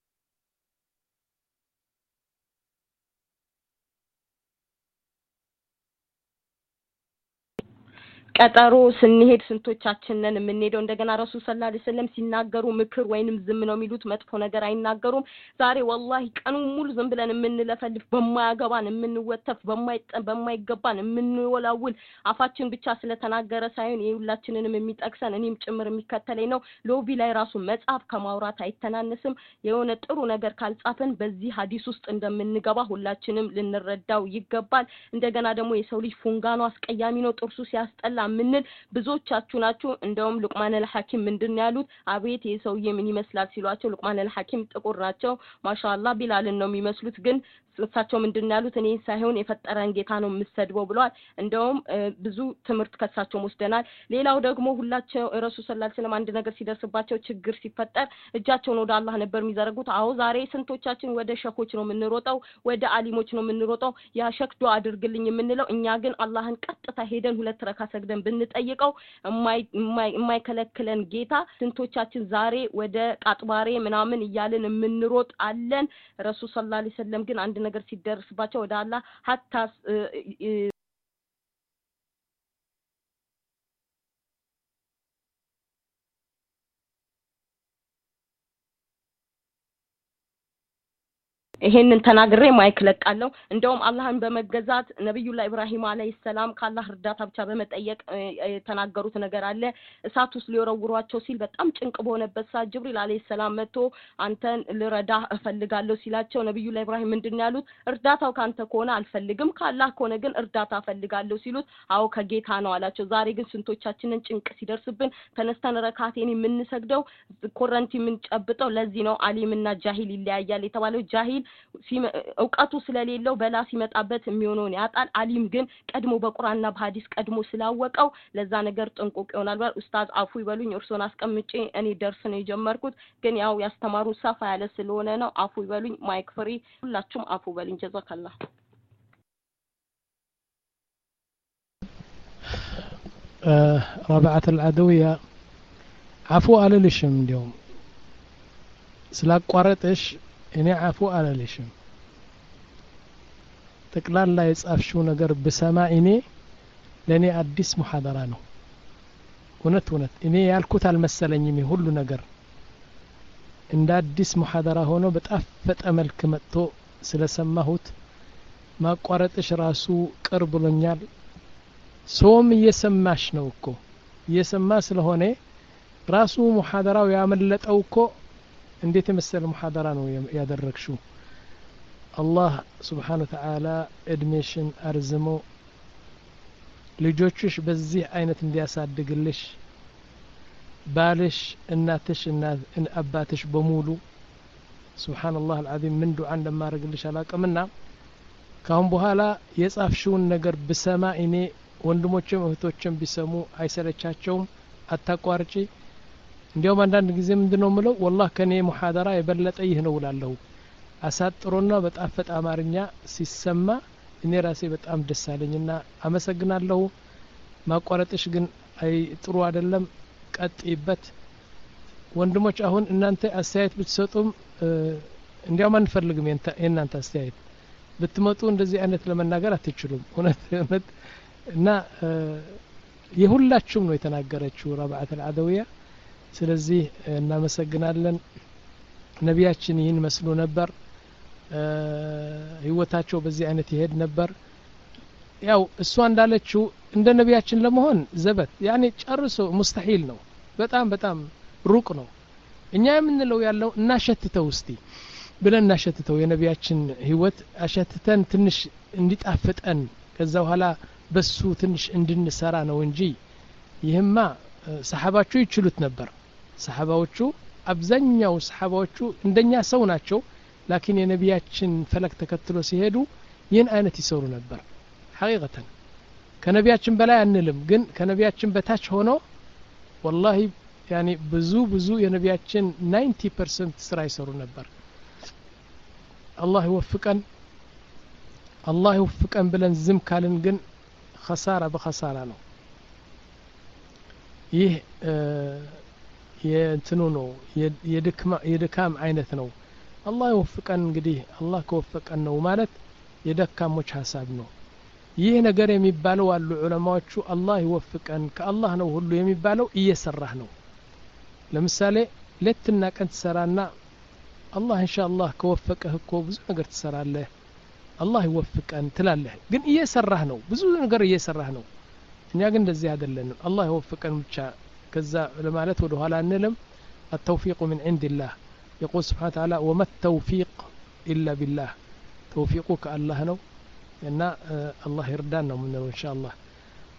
ቀጠሮ ስንሄድ ስንቶቻችንን የምንሄደው? እንደገና ረሱል ሰለላሁ ዐለይሂ ወሰለም ሲናገሩ ምክር ወይንም ዝም ነው የሚሉት፣ መጥፎ ነገር አይናገሩም። ዛሬ ወላሂ ቀኑን ሙሉ ዝም ብለን የምንለፈልፍ በማያገባን የምንወተፍ በማይጠን በማይገባን የምንወላውል አፋችን ብቻ ስለተናገረ ሳይሆን የሁላችንንም የሚጠቅሰን እኔም ጭምር የሚከተለኝ ነው። ሎቢ ላይ ራሱ መጻፍ ከማውራት አይተናነስም። የሆነ ጥሩ ነገር ካልጻፈን በዚህ ሐዲስ ውስጥ እንደምንገባ ሁላችንም ልንረዳው ይገባል። እንደገና ደግሞ የሰው ልጅ ፉንጋኑ አስቀያሚ ነው፣ ጥርሱ ሲያስጠላ ምንል ብዙዎቻችሁ ናችሁ እንደውም ሉቅማን አልሐኪም ምንድነው ያሉት አቤት የሰውዬ ምን ይመስላል ሲሏቸው ሉቅማን አልሐኪም ጥቁር ናቸው ማሻአላህ ቢላልን ነው የሚመስሉት ግን እሳቸው ምንድነው ያሉት እኔ ሳይሆን የፈጠረን ጌታ ነው የምሰድበው ብለዋል እንደውም ብዙ ትምህርት ከሳቸው ወስደናል ሌላው ደግሞ ሁላቸው ረሱል ሰለላሁ ዐለይሂ ወሰለም አንድ ነገር ሲደርስባቸው ችግር ሲፈጠር እጃቸውን ወደ አላህ ነበር የሚዘረጉት አው ዛሬ ስንቶቻችን ወደ ሸኾች ነው የምንሮጠው ወደ አሊሞች ነው የምንሮጠው ያ ሸክ ዱዓ አድርግልኝ የምንለው እኛ ግን አላህን ቀጥታ ሄደን ሁለት ረካ ሰግደን ብንጠይቀው የማይ የማይከለክለን ጌታ ስንቶቻችን ዛሬ ወደ ቃጥባሬ ምናምን እያልን የምንሮጥ አለን ረሱል ሰለላሁ ዐለይሂ ወሰለም ግን አንድ ነገር ሲደርስባቸው ወደ አላህ ሐታ ይሄንን ተናግሬ ማይክ ለቃለው እንደውም አላህን በመገዛት ነብዩላህ ኢብራሂም አለይሂ ሰላም ካላህ እርዳታ ብቻ በመጠየቅ የተናገሩት ነገር አለ እሳት ውስጥ ሊወረውሯቸው ሲል በጣም ጭንቅ በሆነበት ሰዓት ጅብሪል አለይሂ ሰላም መጥቶ አንተን ልረዳ እፈልጋለሁ ሲላቸው ነብዩላህ ኢብራሂም ምንድነው ያሉት እርዳታው ካንተ ከሆነ አልፈልግም ካላህ ከሆነ ግን እርዳታ እፈልጋለሁ ሲሉት አው ከጌታ ነው አላቸው ዛሬ ግን ስንቶቻችንን ጭንቅ ሲደርስብን ተነስተን ረካቴን የምንሰግደው ኮረንቲ ምን ጨብጠው ለዚህ ነው አሊምና ጃሂል ይለያያል የተባለው ጃሂል እውቀቱ ስለሌለው በላ ሲመጣበት የሚሆነውን ያጣል አሊም ግን ቀድሞ በቁርአንና በሐዲስ ቀድሞ ስላወቀው ለዛ ነገር ጥንቁቅ ይሆናል ባል ኡስታዝ አፉ ይበሉኝ እርሶን አስቀምጬ እኔ ደርስ ነው የጀመርኩት ግን ያው ያስተማሩ ሰፋ ያለ ስለሆነ ነው አፉ ይበሉኝ ማይክ ፍሪ ሁላችሁም አፉ በሉኝ ጀዛከላህ رابعة العدوية عفو على لشم اليوم ስላቋረጥሽ እኔ አፉ አላለሽም ተቅላላ የጻፍሽው ነገር በሰማ እኔ ለኔ አዲስ ሙሐደራ ነው እውነት እውነት እኔ ያልኩት አልመሰለኝም ሁሉ ነገር እንደ አዲስ ሙሐደራ ሆኖ በጣፈጠ መልክ መጥቶ ስለሰማሁት ማቋረጥሽ ራሱ ቅር ብሎኛል ሶም እየሰማሽ ነው እኮ እየሰማ ስለሆነ ራሱ ሙሐደራው ያመለጠው እኮ እንዴት መሰለ ሙሐደራ ነው ያደረግሽው አላህ Subhanahu Wa Ta'ala እድሜሽን አርዝሞ ልጆችሽ በዚህ አይነት እንዲያሳድግልሽ ባልሽ እናትሽ እና አባትሽ በሙሉ Subhanallah Al-Azim ምን ዱዓ እንደማረግልሽ አላቀምና ካሁን በኋላ የጻፍሽውን ነገር በሰማ እኔ ወንድሞቼም እህቶቼም ቢሰሙ አይሰለቻቸውም አታቋርጪ እንዲያውም አንዳንድ ጊዜ ምንድነው ምለው والله ከኔ ሙሐደራ የበለጠ ይህ ነው እላለሁ አሳጥሮና በጣፈጥ አማርኛ ሲሰማ እኔ ራሴ በጣም ደስ አለኝና አመሰግናለሁ ማቋረጥሽ ግን አይ ጥሩ አይደለም ቀጥይበት ወንድሞች አሁን እናንተ አስተያየት ብትሰጡም እንዲያውም አንፈልግም የእናንተ አስተያየት ብትመጡ እንደዚህ አይነት ለመናገር አትችሉም እውነት እውነት እና የሁላችሁም ነው የተናገረችው ረባዓት አልዓደውያ ስለዚህ እናመሰግናለን ነቢያችን ይህን መስሎ ነበር ህይወታቸው በዚህ አይነት ይሄድ ነበር ያው እሷ እንዳለችው እንደ ነቢያችን ለመሆን ዘበት ያኔ ጨርሶ ሙስተሂል ነው በጣም በጣም ሩቅ ነው እኛ የምንለው ያለው እናሸትተው እስቲ ብለን እናሸትተው የነቢያችን ህይወት አሸትተን ትንሽ እንዲጣፍጠን ከዛ በኋላ በሱ ትንሽ እንድንሰራ ነው እንጂ ይህማ ሰሃባዎቹ ይችሉት ነበር ሰሃባዎቹ አብዛኛው ሰሃባዎቹ እንደኛ ሰው ናቸው ላኪን የነቢያችን ፈለክ ተከትሎ ሲሄዱ ይህን አይነት ይሰሩ ነበር ሐቂቀተን ከነቢያችን በላይ አንልም ግን ከነቢያችን በታች ሆኖ والله يعني ብዙ ብዙ የነቢያችን ninety percent ስራ ይሰሩ ነበር አላህ ይወፍቀን አላህ ይወፍቀን ብለን ዝም ካልን ግን خسارة በخسارة ነው ይህ የእንትኑ ነው የድክማ የድካም አይነት ነው አላህ ይወፍቀን እንግዲህ አላህ ከወፈቀን ነው ማለት የደካሞች ሐሳብ ነው ይህ ነገር የሚባለው አሉ ዑለማዎቹ አላህ ይወፍቀን ከአላህ ነው ሁሉ የሚባለው እየሰራህ ነው ለምሳሌ ለትና ቀን ተሰራና አላህ ኢንሻአላህ ከወፈቀህ እኮ ብዙ ነገር ትሰራለህ አላህ ይወፍቀን ትላለህ ግን እየሰራህ ነው ብዙ ነገር እየሰራህ ነው እኛ ግን እንደዚህ አይደለንም አላህ ይወፍቀን ብቻ ከዛ ለማለት ወደ ኋላ እንለም التوفيق من عند الله يقول سبحانه وتعالى وما التوفيق إلا بالله توفيقك الله ነው እና አላህ ይርዳን ነው ምንለው ኢንሻአላህ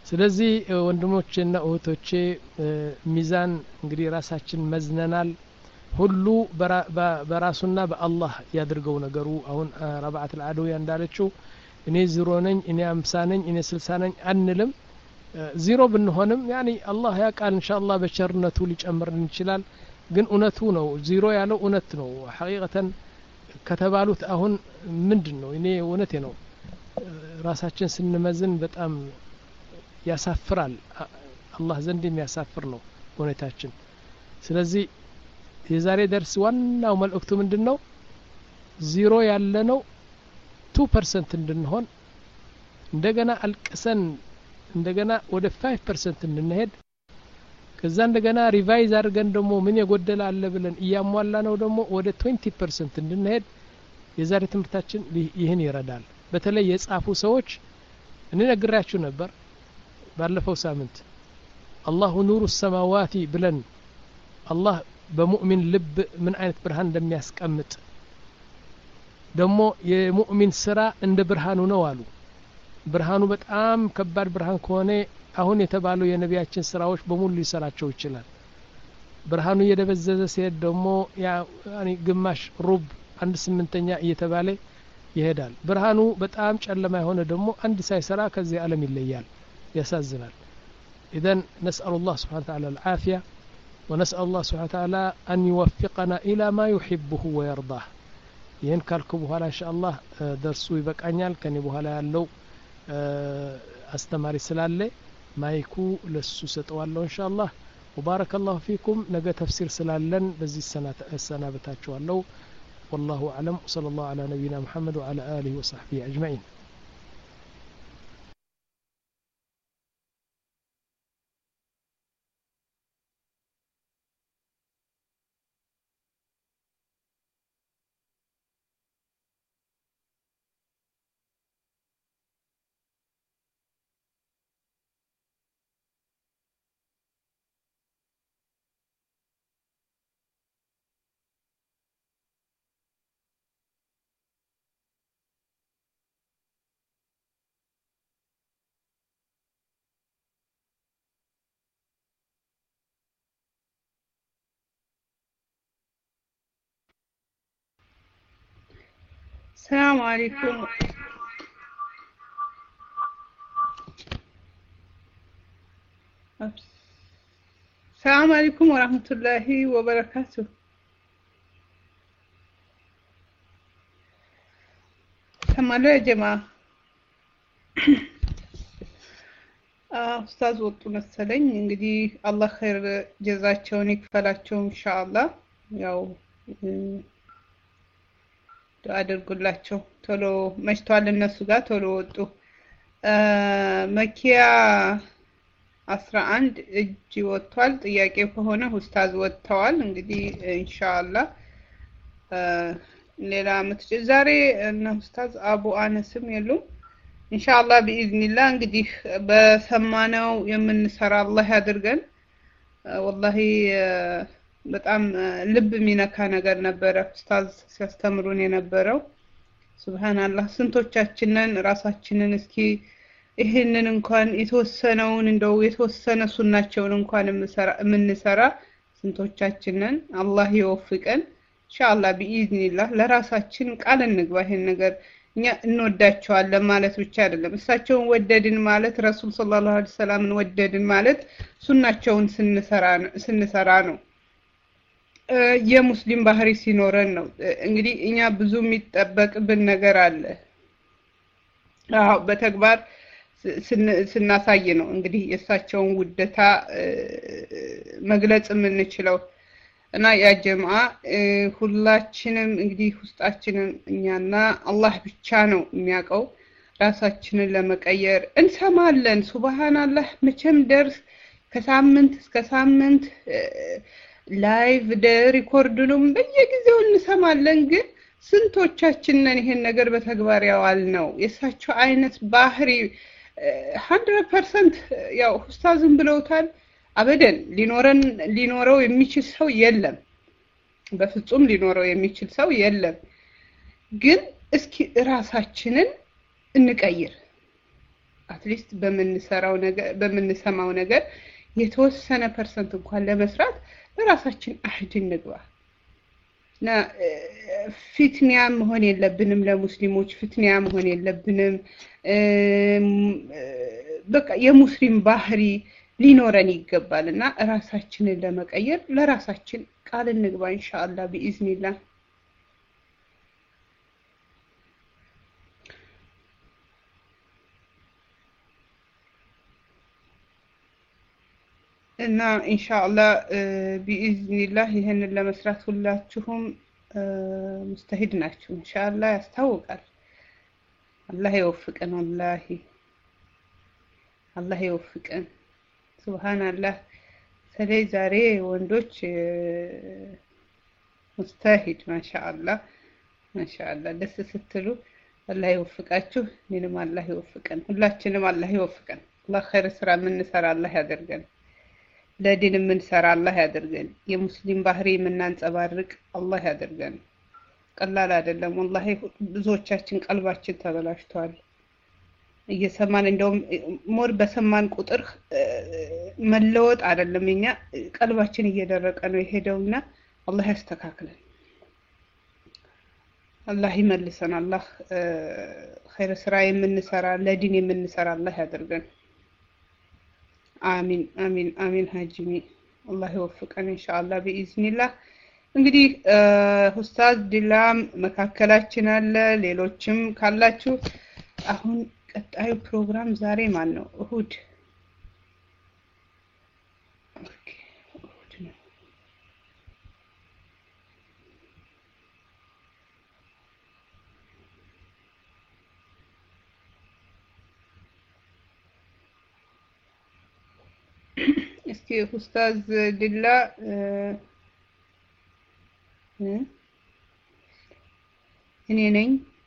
ስለዚህ ወንድሞቼና እህቶቼ ሚዛን እንግዲህ ራሳችን መዝነናል ሁሉ በራሱና በአላህ ያድርገው ነገሩ አሁን ረብዓት العدوية እንዳለችው እኔ ዜሮ ነኝ እኔ አምሳ ነኝ እኔ ስልሳ ነኝ አንልም ዜሮ ብንሆንም ያኒ አላህ ያቃል ኢንሻአላህ በቸርነቱ ሊጨምርን ይችላል ግን እውነቱ ነው ዜሮ ያለው እውነት ነው ሐቂቀተን ከተባሉት አሁን ምንድነው እኔ እውነቴ ነው ራሳችን ስንመዝን በጣም ያሳፍራል አላህ ዘንድ የሚያሳፍር ነው ሁኔታችን ስለዚህ የዛሬ ደርስ ዋናው መልእክቱ ምንድነው ዜሮ ያለነው two percent እንድንሆን እንደገና አልቀሰን እንደገና ወደ five percent እንድንሄድ ከዛ እንደገና ሪቫይዝ አድርገን ደግሞ ምን የጎደለ አለ ብለን እያሟላ ነው ደግሞ ወደ twenty percent እንድንሄድ የዛሬ ትምህርታችን ይህን ይረዳል በተለይ የጻፉ ሰዎች እኔ ነግራችሁ ነበር ባለፈው ሳምንት አላሁ ኑሩ السماوات ብለን አላህ በሙእሚን ልብ ምን አይነት ብርሃን እንደሚያስቀምጥ ደግሞ የሙእሚን ስራ እንደ ብርሃኑ ነው አሉ ብርሃኑ በጣም ከባድ ብርሃን ከሆነ አሁን የተባለው የነቢያችን ስራዎች በሙሉ ሊሰራቸው ይችላል ብርሃኑ እየደበዘዘ ሲሄድ ደግሞ ያኒ ግማሽ ሩብ አንድ ስምንተኛ እየተባለ ይሄዳል ብርሃኑ በጣም ጨለማ የሆነ ደግሞ አንድ ሳይሰራ ከዚህ ዓለም ይለያል ያሳዝናል اذا نسال الله سبحانه وتعالى العافيه ونسال الله سبحانه وتعالى ان يوفقنا الى ما يحبه ويرضاه ይሄን ካልኩ በኋላ ኢንሻአላህ ደርሱ ይበቃኛል ከኔ በኋላ ያለው አስተማሪ ስላለ ማይኩ ለሱ ሰጠዋለሁ ኢንሻአላህ وبارك الله فيكم ነገ ተፍሲር ስላለን በዚህ ሰናት ሰናበታችኋለሁ والله اعلم وصلى الله على نبينا محمد وعلى اله وصحبه اجمعين السلام عليكم السلام عليكم ورحمة الله وبركاته سمعوا يا جماعة أستاذ وطو መሰለኝ እንግዲህ አላህ ኸይር ጀዛቸውን ይክፈላቸው ኢንሻአላህ ያው አድርጉላቸው ቶሎ መሽቷል እነሱ ጋር ቶሎ ወጡ መኪያ አስራ አንድ እጅ ወጥቷል ጥያቄ ከሆነ ኡስታዝ ወጥተዋል እንግዲህ ኢንሻአላህ ሌላ ምትጭ ዛሬ እና ኡስታዝ አቡ አነስም የሉም ኢንሻአላህ باذنillah እንግዲህ በሰማነው የምንሰራ አላህ ያድርገን والله በጣም ልብ ሚነካ ነገር ነበር ኡስታዝ ሲያስተምሩን የነበረው ሱብሃንአላህ ስንቶቻችንን ራሳችንን እስኪ ይሄንን እንኳን የተወሰነውን እንደው የተወሰነ ሱናቸውን እንኳን የምንሰራ ስንቶቻችንን አላህ ይወፍቀን ኢንሻአላህ باذنillah ለራሳችን ቃል እንግባ ይሄን ነገር እኛ እንወዳቸዋለን ማለት ብቻ አይደለም እሳቸውን ወደድን ማለት ረሱል ሰለላሁ ዐለይሂ ወሰለም ወደድን ማለት ሱናቸውን ስንሰራ ስንሰራ ነው የሙስሊም ባህሪ ሲኖረን ነው እንግዲህ እኛ ብዙ የሚጠበቅብን ነገር አለ አዎ በተግባር ስናሳይ ነው እንግዲህ የእሳቸውን ውደታ መግለጽ የምንችለው እና ያ ጀማዓ ሁላችንም እንግዲህ ውስጣችንን እኛና አላህ ብቻ ነው የሚያውቀው ራሳችንን ለመቀየር እንሰማለን ሱብሃንአላህ መቼም ደርስ ከሳምንት እስከ ሳምንት ላይቭ ሪኮርዱንም በየጊዜው እንሰማለን ግን ስንቶቻችንን ይሄን ነገር በተግባር ያዋል ነው የሳቸው አይነት ባህሪ one hundred percent ያው ኡስታዝም ብለውታል አበደን ሊኖረን ሊኖረው የሚችል ሰው የለም በፍጹም ሊኖረው የሚችል ሰው የለም ግን እስኪ ራሳችንን እንቀይር አትሊስት በምንሰራው ነገር በምንሰማው ነገር የተወሰነ ፐርሰንት እንኳን ለመስራት ለራሳችን አህድ እንግባ እና ፊትኒያ መሆን የለብንም ለሙስሊሞች ፊትኒያ መሆን የለብንም በቃ የሙስሊም ባህሪ ሊኖረን ይገባልና ራሳችንን ለመቀየር ለራሳችን ቃል እንግባ ኢንሻአላህ በኢዝኒላህ እና ኢንሻአላህ በኢዝኒላህ ይሄንን ለመስራት ሁላችሁም ሙስተሂድ ናችሁ ኢንሻአላህ ያስታውቃል አላህ ይወፍቀን ወላሂ አላህ ይወፍቀን ሱብሃንአላህ ስለዚህ ዛሬ ወንዶች ሙስተሂድ ማሻአላህ ማሻአላህ ደስ ስትሉ አላህ ይወፍቃችሁ ምንም አላህ ይወፍቀን ሁላችንም አላህ ይወፍቀን አላህ ኸይር ስራ ምን ሰራ አላህ ያደርገን ለዲን ምን ሰራ አላህ ያደርገን የሙስሊም ባህሪ ምናንጸባርቅ አላህ ያደርገን ቀላል አይደለም ወላሂ ብዙዎቻችን ቀልባችን ተበላሽቷል እየሰማን እንደውም ሞር በሰማን ቁጥር መለወጥ አይደለም እኛ ቀልባችን እየደረቀ ነው የሄደውና አላህ ያስተካክለን አላህ ይመልሰን አላህ ኸይር ስራ የምንሰራ ለዲን የምንሰራ አላህ ያደርገን አሚን አሚን አሚን ሀጂሚ አላህ ይወፍቀን ኢንሻአላህ በኢዝኒላህ እንግዲህ ኡስታዝ ዲላም መካከላችን አለ ሌሎችም ካላችሁ አሁን ቀጣዩ ፕሮግራም ዛሬ ማን ነው እሁድ ኦኬ እሁድ ነው እስኪ ኡስታዝ ዲላ እኔ ነኝ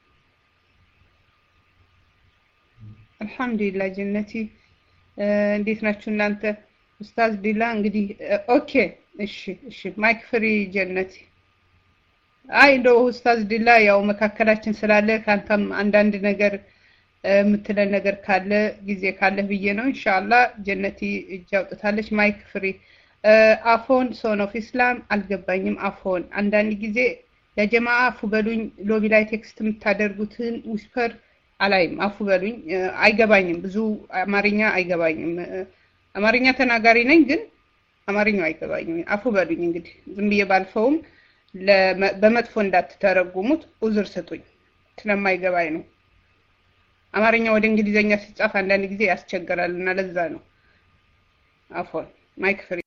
አልহামዱሊላህ ጀነቲ እንዴት ናችሁ እናንተ ኡስታዝ ዲላ እንግዲህ ኦኬ እሺ እሺ ማይክ ፍሪ ጀነቲ አይ እንደው ኡስታዝ ዲላ ያው መካከላችን ስላለ ካንተም አንዳንድ ነገር ምትለን ነገር ካለ ጊዜ ካለ ብዬ ነው ኢንሻአላህ ጀነቲ እጃውጣታለች ማይክ ፍሪ አፎን ሶን ኦፍ ኢስላም አልገባኝም አፎን አንዳንድ ጊዜ ለጀማዓ አፉ በሉኝ ሎቢ ላይ ቴክስት የምታደርጉትን ዊስፐር አላይም አፉ በሉኝ አይገባኝም ብዙ አማርኛ አይገባኝም አማርኛ ተናጋሪ ነኝ ግን አማርኛው አይገባኝም አፉ በሉኝ እንግዲህ ዝም ብዬ ባልፈውም በመጥፎ እንዳትተረጉሙት ኡዝር ሰጡኝ ስለማይገባኝ ነው አማርኛ ወደ እንግሊዘኛ ሲጻፍ አንዳንድ ጊዜ ያስቸግራልና ለዛ ነው አፎን ማይክ ፍሪ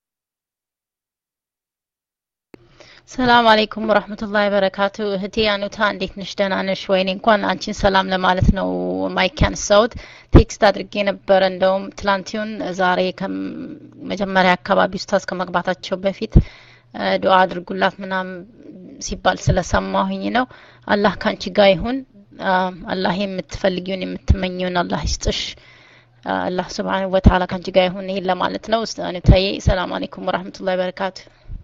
ሰላም አለይኩም ወራህመቱላሂ ወበረካቱ እህቴ አኑታ እንዴት ነሽ ደህና ነሽ ወይኔ እንኳን አንቺን ሰላም ለማለት ነው ማይክ ያነሳውት ቴክስት አድርጌ ነበር እንደውም ትላንቲውን ዛሬ ከመጀመሪያ አካባቢ ኡስታዝ ከመግባታቸው በፊት ዱዓ አድርጉላት ምናም ሲባል ስለሰማሁኝ ነው አላህ ካንቺ ጋር ይሁን አላህ የምትፈልጊውን የምትመኘውን አላህ ይስጥሽ አላህ Subhanahu Wa Ta'ala ካንቺ ጋር ይሁን ይሄን ለማለት ነው ኡስታዝ አኑታዬ ሰላም አለይኩም ወራህመቱላሂ ወበረካቱ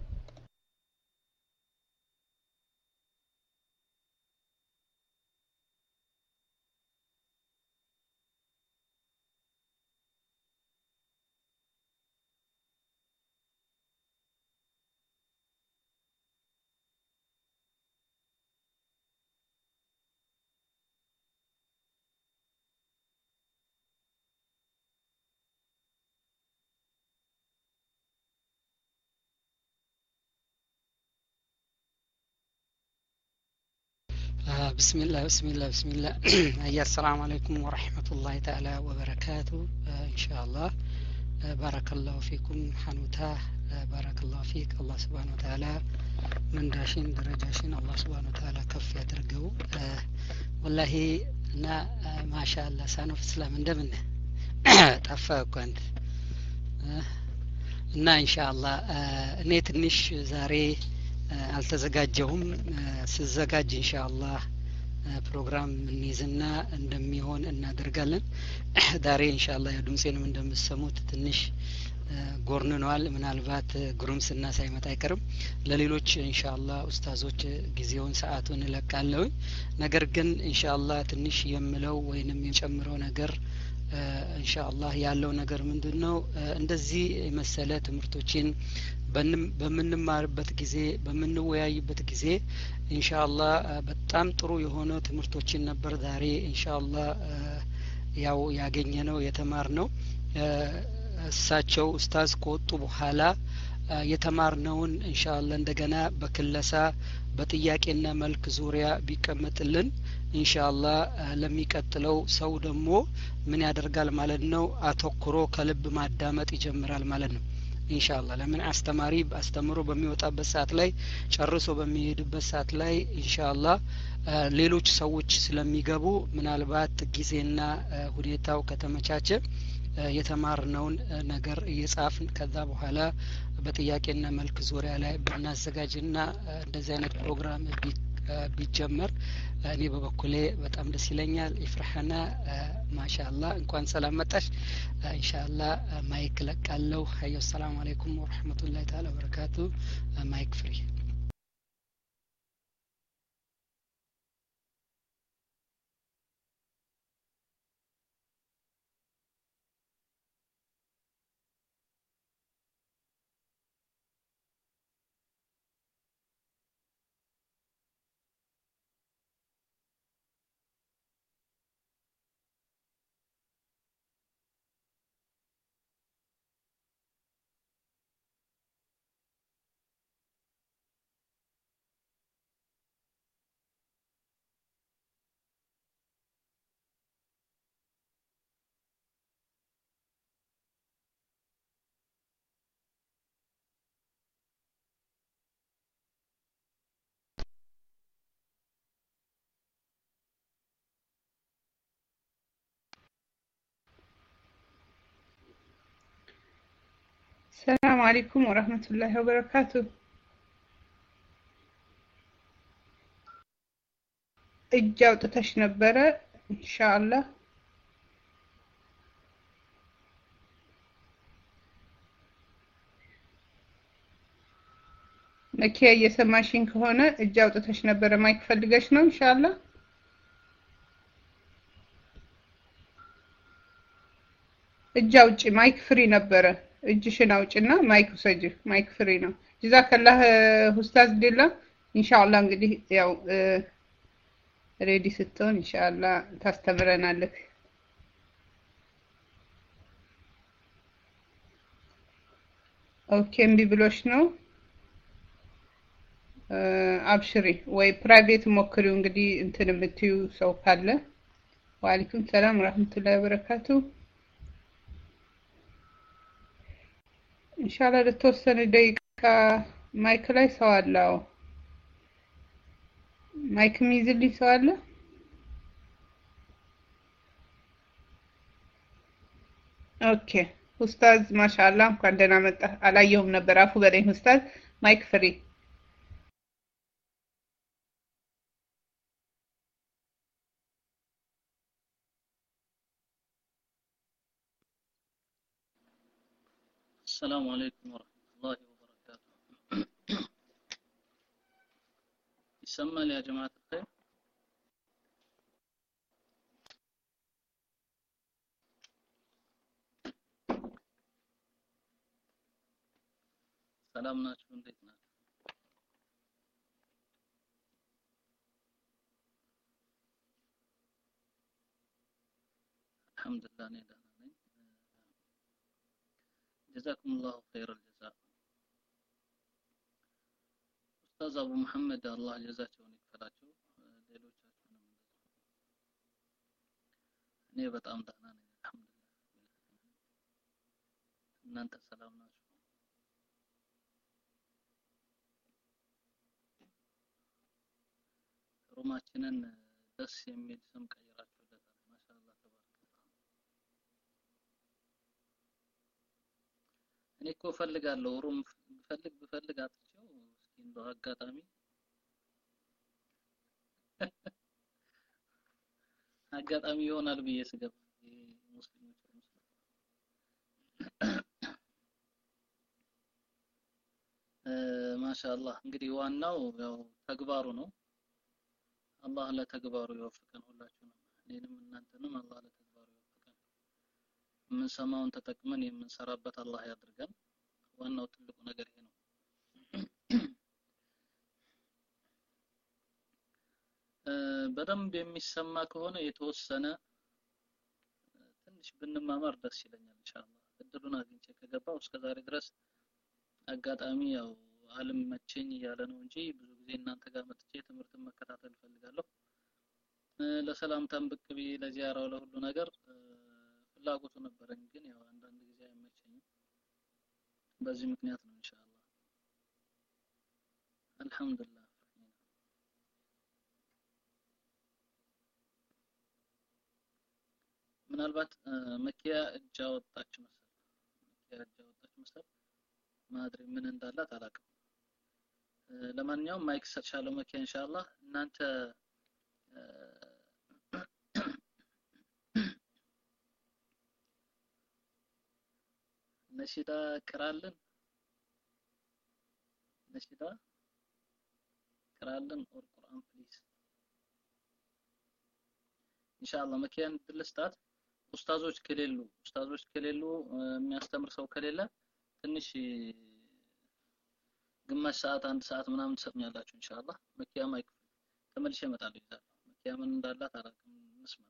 بسم الله بسم الله بسم الله أيها السلام عليكم ورحمة الله تعالى وبركاته إن شاء الله بارك الله فيكم حنوتاه بارك الله فيك الله سبحانه وتعالى من داشين درجاشين الله سبحانه وتعالى كف يترقوا والله نا ما شاء الله سانو في السلام اندمنا تفاكوا أنت نا إن شاء الله نيت نش زاري አልተዘጋጀሁም ስዘጋጅ ኢንሻአላህ ፕሮግራም እንይዝና እንደሚሆን እናደርጋለን ዳሬ ኢንሻአላህ የድምጼንም እንደምትሰሙት ትንሽ ጎርንኗል ምናልባት ግሩምስና ሳይመጣ አይቀርም ለሌሎች ኢንሻአላህ ኡስታዞች ጊዜውን ሰዓቱን ለቃለው ነገር ግን ኢንሻአላህ ትንሽ የምለው ወይንም የጨምረው ነገር ኢንሻአላህ ያለው ነገር ምንድነው እንደዚህ መሰለ ትምህርቶችን በምንማርበት ጊዜ በምንወያይበት ጊዜ ኢንሻአላህ በጣም ጥሩ የሆነ ትምህርቶችን ነበር ዛሬ ኢንሻአላህ ያው ያገኘነው የተማርነው እሳቸው ኡስታዝ ከወጡ በኋላ የተማርነውን ኢንሻአላህ እንደገና በክለሳ በጥያቄና መልክ ዙሪያ ቢቀመጥልን ኢንሻአላህ ለሚቀጥለው ሰው ደግሞ ምን ያደርጋል ማለት ነው አተኩሮ ከልብ ማዳመጥ ይጀምራል ማለት ነው ኢንሻአላህ ለምን አስተማሪ አስተምሮ በሚወጣበት ሰዓት ላይ ጨርሶ በሚሄድበት ሰዓት ላይ ኢንሻአላህ ሌሎች ሰዎች ስለሚገቡ ምናልባት ጊዜና ሁኔታው ከተመቻቸ የተማርነውን ነገር እየጻፍን ከዛ በኋላ በጥያቄና መልክ ዙሪያ ላይ ብናዘጋጅና እንደዚህ አይነት ፕሮግራም ቢጀመር እኔ በበኩሌ በጣም ደስ ይለኛል ኢፍራህና ማሻአላህ እንኳን ሰላም መጣሽ ኢንሻአላህ ማይክ ለቃለው ሀዩ ሰላም አለይኩም ወራህመቱላሂ ተዓላ ወበረካቱ ማይክ ፍሪ السلام عليكم ورحمة الله وبركاته እጃው ተተሽ ነበረ ኢንሻአላህ ነኪያ እየሰማሽኝ ከሆነ እጃው ተተሽ ነበረ ማይክ ፈልገሽ ነው ኢንሻአላህ እጃው ጭ ማይክ ፍሪ ነበረ እጅሽን አውጭና ማይክ ውሰጂ ማይክ ፍሪ ነው ጀዛከላህ ኡስታዝ ዲላ ኢንሻአላህ እንግዲህ ያው ሬዲ ስትሆን ኢንሻአላህ ታስተምረናለህ ኦኬ እምቢ ብሎሽ ነው አብሽሪ ወይ ፕራይቬት ሞክሪው እንግዲህ እንትን የምትዩ ሰው ካለ ወአለይኩም ሰላም ወራህመቱላሂ ወበረካቱ ኢንሻአላህ ለተወሰነ ደቂቃ ማይክ ላይ ሰው አለው ማይክ ሚዝልኝ ሰው አለ ኦኬ ኡስታዝ ማሻአላህ እንኳን ደህና መጣ አላየሁም ነበር አፉ በለኝ ኡስታዝ ማይክ ፍሪ السلام عليكم ورحمة الله وبركاته يسمى يا جماعة الخير سلام ناچو እንዴት ናችሁ الحمد لله እኔ ደህና ነኝ جزاكم الله خير الجزاء أستاذ أبو محمد الله جزاكم يكفلاችሁ ሌሎቻችሁንም እኔ በጣም ደህና ነኝ አልহামዱሊላህ እናንተ ሰላም ናችሁ ሩማችንን ደስ የሚል ስም ቀይራችሁለታል ማሻአላህ ተባረከ እኔ እኮ ፈልጋለሁ ሩም ፈልግ ብፈልግ አጥቼው እስኪ እንደው አጋጣሚ አጋጣሚ ይሆናል ብዬ ስገባ ሙስሊሞች ማሻአላህ እንግዲህ ዋናው ያው ተግባሩ ነው አላህ ለተግባሩ ይወፍቀን ሁላችንም እኔንም እናንተንም አላህ ለተግባሩ ይወፍቀን የምንሰማውን ተጠቅመን የምንሰራበት አላህ ያድርገን። ዋናው ትልቁ ነገር ይሄ ነው። በደንብ የሚሰማ ከሆነ የተወሰነ ትንሽ ብንማማር ደስ ይለኛል ኢንሻአላህ። እድሉን አግኝቼ ከገባው እስከ ዛሬ ድረስ አጋጣሚ ያው ዓለም መቸኝ እያለ ነው እንጂ ብዙ ጊዜ እናንተ ጋር መጥቼ ትምህርትን መከታተል ፈልጋለሁ። ለሰላምታም ብቅ ብዬ ለዚያራው ለሁሉ ነገር ፍላጎቱ ነበረኝ፣ ግን ያው አንዳንድ ጊዜ አይመቸኝም። በዚህ ምክንያት ነው ኢንሻአላህ። አልহামዱሊላህ ምናልባት መኪያ እጅ አወጣች መሰል መኪያ እጅ አወጣች መሰል ማድሪ ምን እንዳላት አላውቅም። ለማንኛውም ማይክ ሰጥሻለሁ መኪያ ኢንሻአላህ። እናንተ ነሽዳ ቅራልን ነሽዳ ቅራልን ኦር ቁርአን ፕሊዝ ኢንሻአላህ። መኪያን ድልስታት ኡስታዞች ከሌሉ ኡስታዞች ከሌሉ የሚያስተምር ሰው ከሌለ ትንሽ ግማሽ ሰዓት አንድ ሰዓት ምናምን ትሰጥኛላችሁ ኢንሻአላህ። መኪያ ማይክ ተመልሼ እመጣለሁ ይዛል። መኪያ ምን እንዳላት አላውቅም። እንስማ።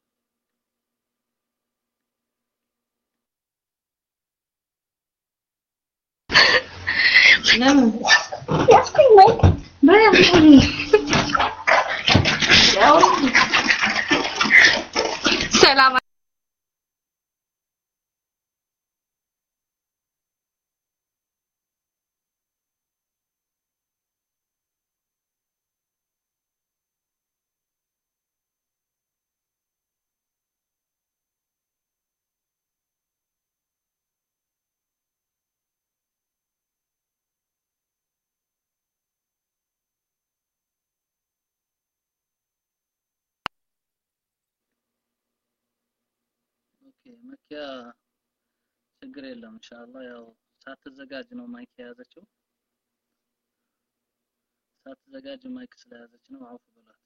لما يسكن مايك ما يقولي سلام ኦኬ መኪያ ችግር የለም ኢንሻአላህ። ያው ሳትዘጋጅ ነው ማይክ የያዘችው። ሳትዘጋጅ ማይክ ስለያዘች ነው አውፍ ብሏት።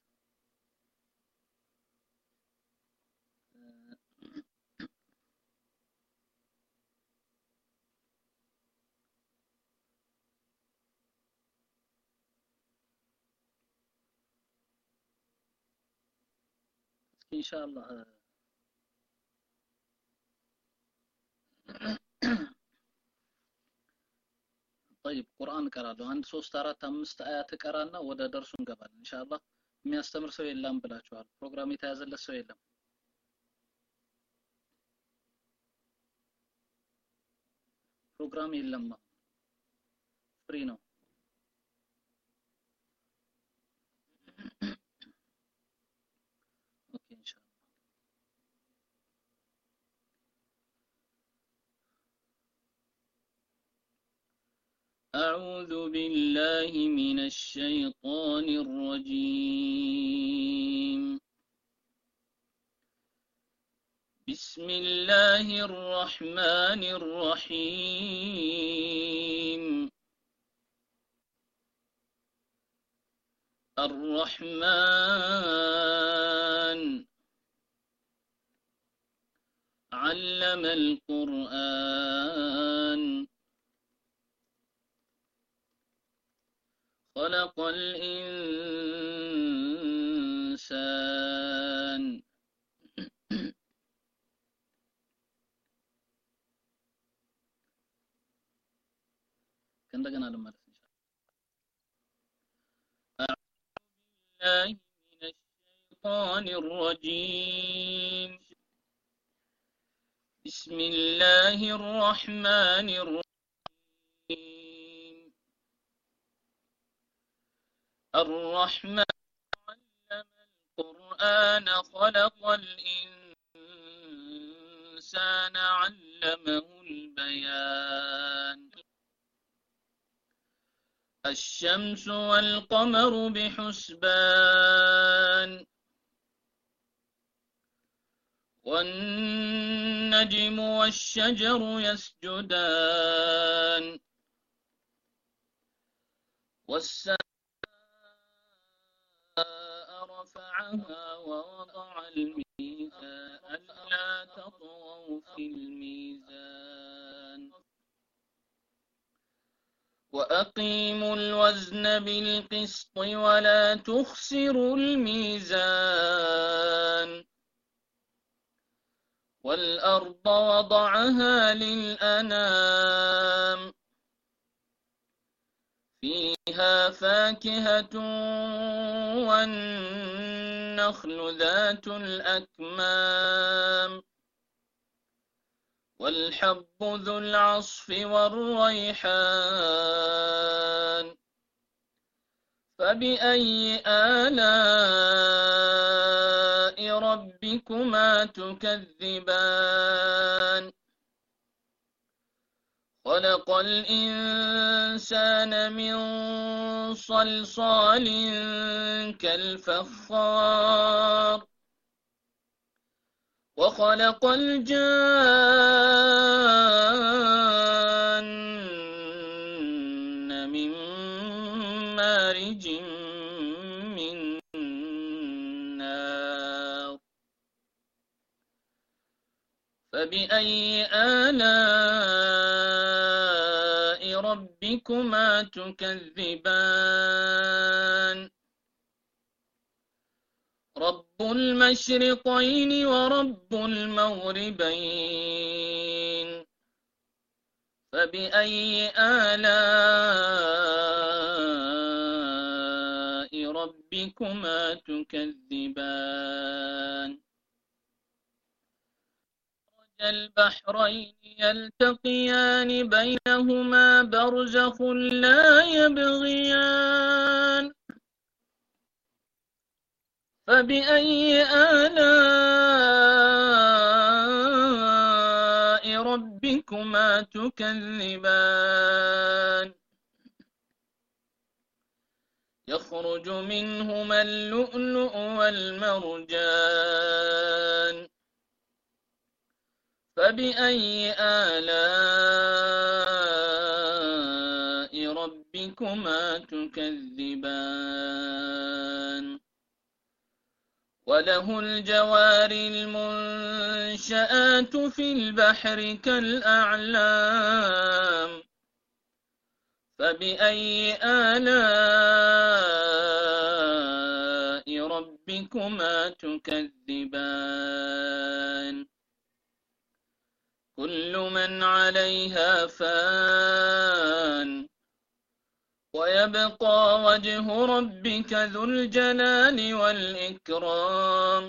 እስኪ ኢንሻአላህ طيب ቁርአን ቀራለሁ። አንድ ሶስት አራት አምስት አያት ቀራና ወደ ደርሱ እንገባለን ኢንሻአላህ። የሚያስተምር ሰው የለም ብላችኋል። ፕሮግራም የተያዘለት ሰው የለም። ፕሮግራም የለም፣ ፍሪ ነው። ኦኬ ኢንሻአላህ أعوذ بالله من الشيطان الرجيم. بسم الله الرحمن الرحيم. الرحمن علم القرآن خلق الإنسان كندقنا لما أعوذ بالله من الشيطان الرجيم. بسم الله الرحمن الرحيم. الرحمن علم القرآن خلق الإنسان علمه البيان. الشمس والقمر بحسبان والنجم والشجر يسجدان والسماء رفعها ووضع الميزان ألا تطغوا في الميزان وأقيموا الوزن بالقسط ولا تخسروا الميزان والأرض وضعها للأنام فيها فاكهة والنخل ذات الأكمام والحب ذو العصف والريحان فبأي آلاء ربكما تكذبان خلق الإنسان من صلصال كالفخار وخلق الجان من مارج من نار فبأي آلاء ربكما تكذبان رب المشرقين ورب المغربين فبأي آلاء ربكما تكذبان البحرين يلتقيان بينهما برزخ لا يبغيان فبأي آلاء ربكما تكذبان يخرج منهما اللؤلؤ والمرجان فبأي آلاء ربكما تكذبان وله الجوار المنشآت في البحر كالأعلام فبأي آلاء ربكما تكذبان كل من عليها فان ويبقى وجه ربك ذو الجلال والإكرام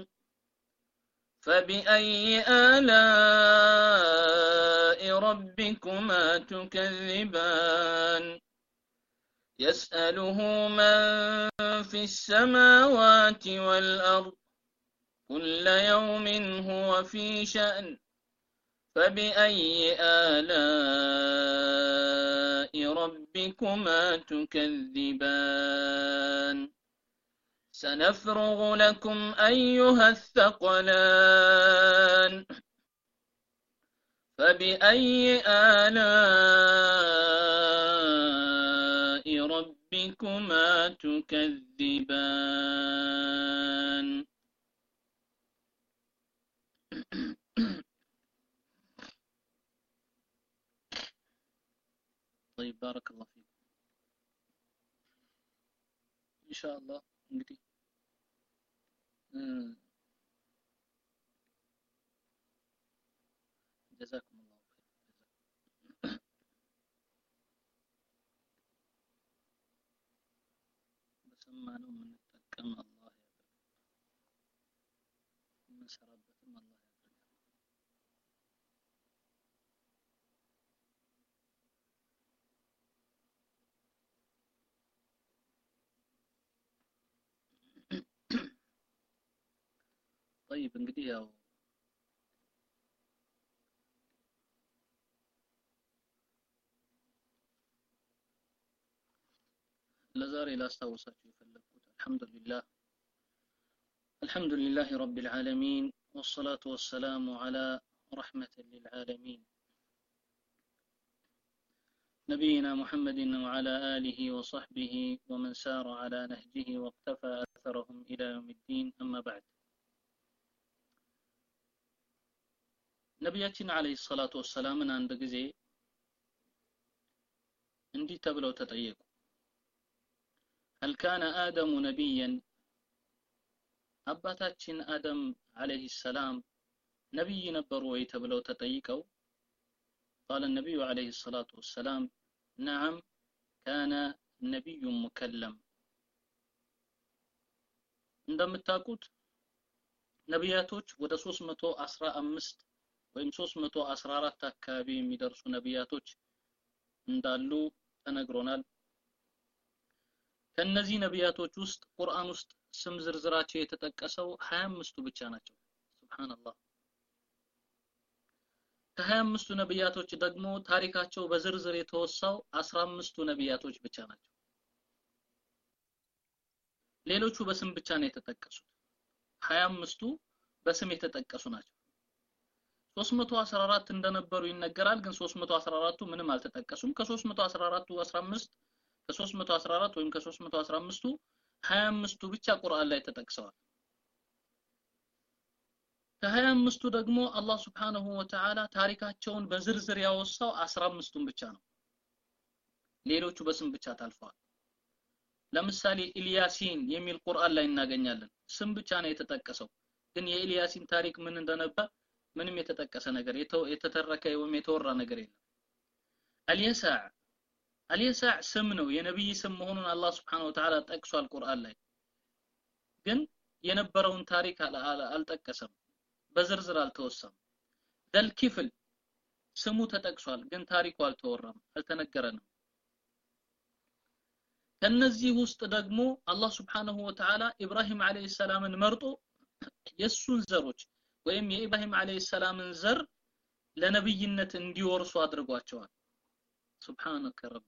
فبأي آلاء ربكما تكذبان يسأله من في السماوات والأرض كل يوم هو في شأن فبأي آلاء ربكما تكذبان سنفرغ لكم أيها الثقلان فبأي آلاء ربكما تكذبان طيب بارك الله فيكم إن شاء الله እንግዲህ جزاكم الله خير በሰማነው የምንጠቀም አላህ ያድርገን የምንሰራበትም አላህ ያድርገን طيب እንግዲህ ያው ለዛሬ ላስታውሳችሁ የፈለኩት አልহামዱሊላህ አልহামዱሊላህ ረቢል ዓለሚን والصلاة والسلام على رحمة للعالمين نبينا محمد وعلى آله وصحبه ومن سار على نهجه واقتفى أثرهم إلى يوم الدين أما بعد ነብያችን አለይሂ ሰላቱ ወሰላም አንድ ጊዜ እንዲህ ተብለው ተጠየቁ هل كان آدم نبيا አባታችን አደም አለይሂ ሰላም ነብይ ነበሩ ወይ ተብለው ተጠይቀው قال النبي عليه الصلاة والسلام نعم كان نبي مكلم እንደምታውቁት ነብያቶች ወደ ሶስት መቶ አስራ አምስት ወይም ሶስት መቶ አስራ አራት አካባቢ የሚደርሱ ነብያቶች እንዳሉ ተነግሮናል ከነዚህ ነብያቶች ውስጥ ቁርአን ውስጥ ስም ዝርዝራቸው የተጠቀሰው ሃያ አምስቱ ብቻ ናቸው ሱብሃንአላህ ከሃያ አምስቱ ነብያቶች ደግሞ ታሪካቸው በዝርዝር የተወሳው አስራ አምስቱ ነብያቶች ብቻ ናቸው ሌሎቹ በስም ብቻ ነው የተጠቀሱት ሃያ አምስቱ በስም የተጠቀሱ ናቸው ሶስት መቶ አስራ አራት እንደነበሩ ይነገራል ግን ሶስት መቶ አስራ አራቱ ምንም አልተጠቀሱም ከ314ቱ አስራ አምስት ከ314 ወይም ከ315ቱ ሃያ አምስቱ ብቻ ቁርአን ላይ ተጠቅሰዋል ከሃያ አምስቱ ደግሞ አላህ Subhanahu Wa Ta'ala ታሪካቸውን በዝርዝር ያወሳው አስራ አምስቱን ብቻ ነው ሌሎቹ በስም ብቻ ታልፈዋል ለምሳሌ ኢልያሲን የሚል ቁርአን ላይ እናገኛለን ስም ብቻ ነው የተጠቀሰው ግን የኢልያሲን ታሪክ ምን እንደነበር ምንም የተጠቀሰ ነገር የተተረከ ወይም የተወራ ነገር የለም አልየሳ አልየሳ ስም ነው የነብይ ስም መሆኑን አላህ Subhanahu Wa Ta'ala ጠቅሷል ቁርአን ላይ ግን የነበረውን ታሪክ አልጠቀሰም በዝርዝር አልተወሰም ደልኪፍል ስሙ ተጠቅሷል ግን ታሪኩ አልተወራም አልተነገረንም ከነዚህ ውስጥ ደግሞ አላህ Subhanahu Wa Ta'ala ኢብራሂም አለይሂ ሰላምን መርጦ የሱን ዘሮች ወይም የኢብራሂም አለይሂ ሰላምን ዘር ለነብይነት እንዲወርሱ አድርጓቸዋል ሱብሃንከ ረቢ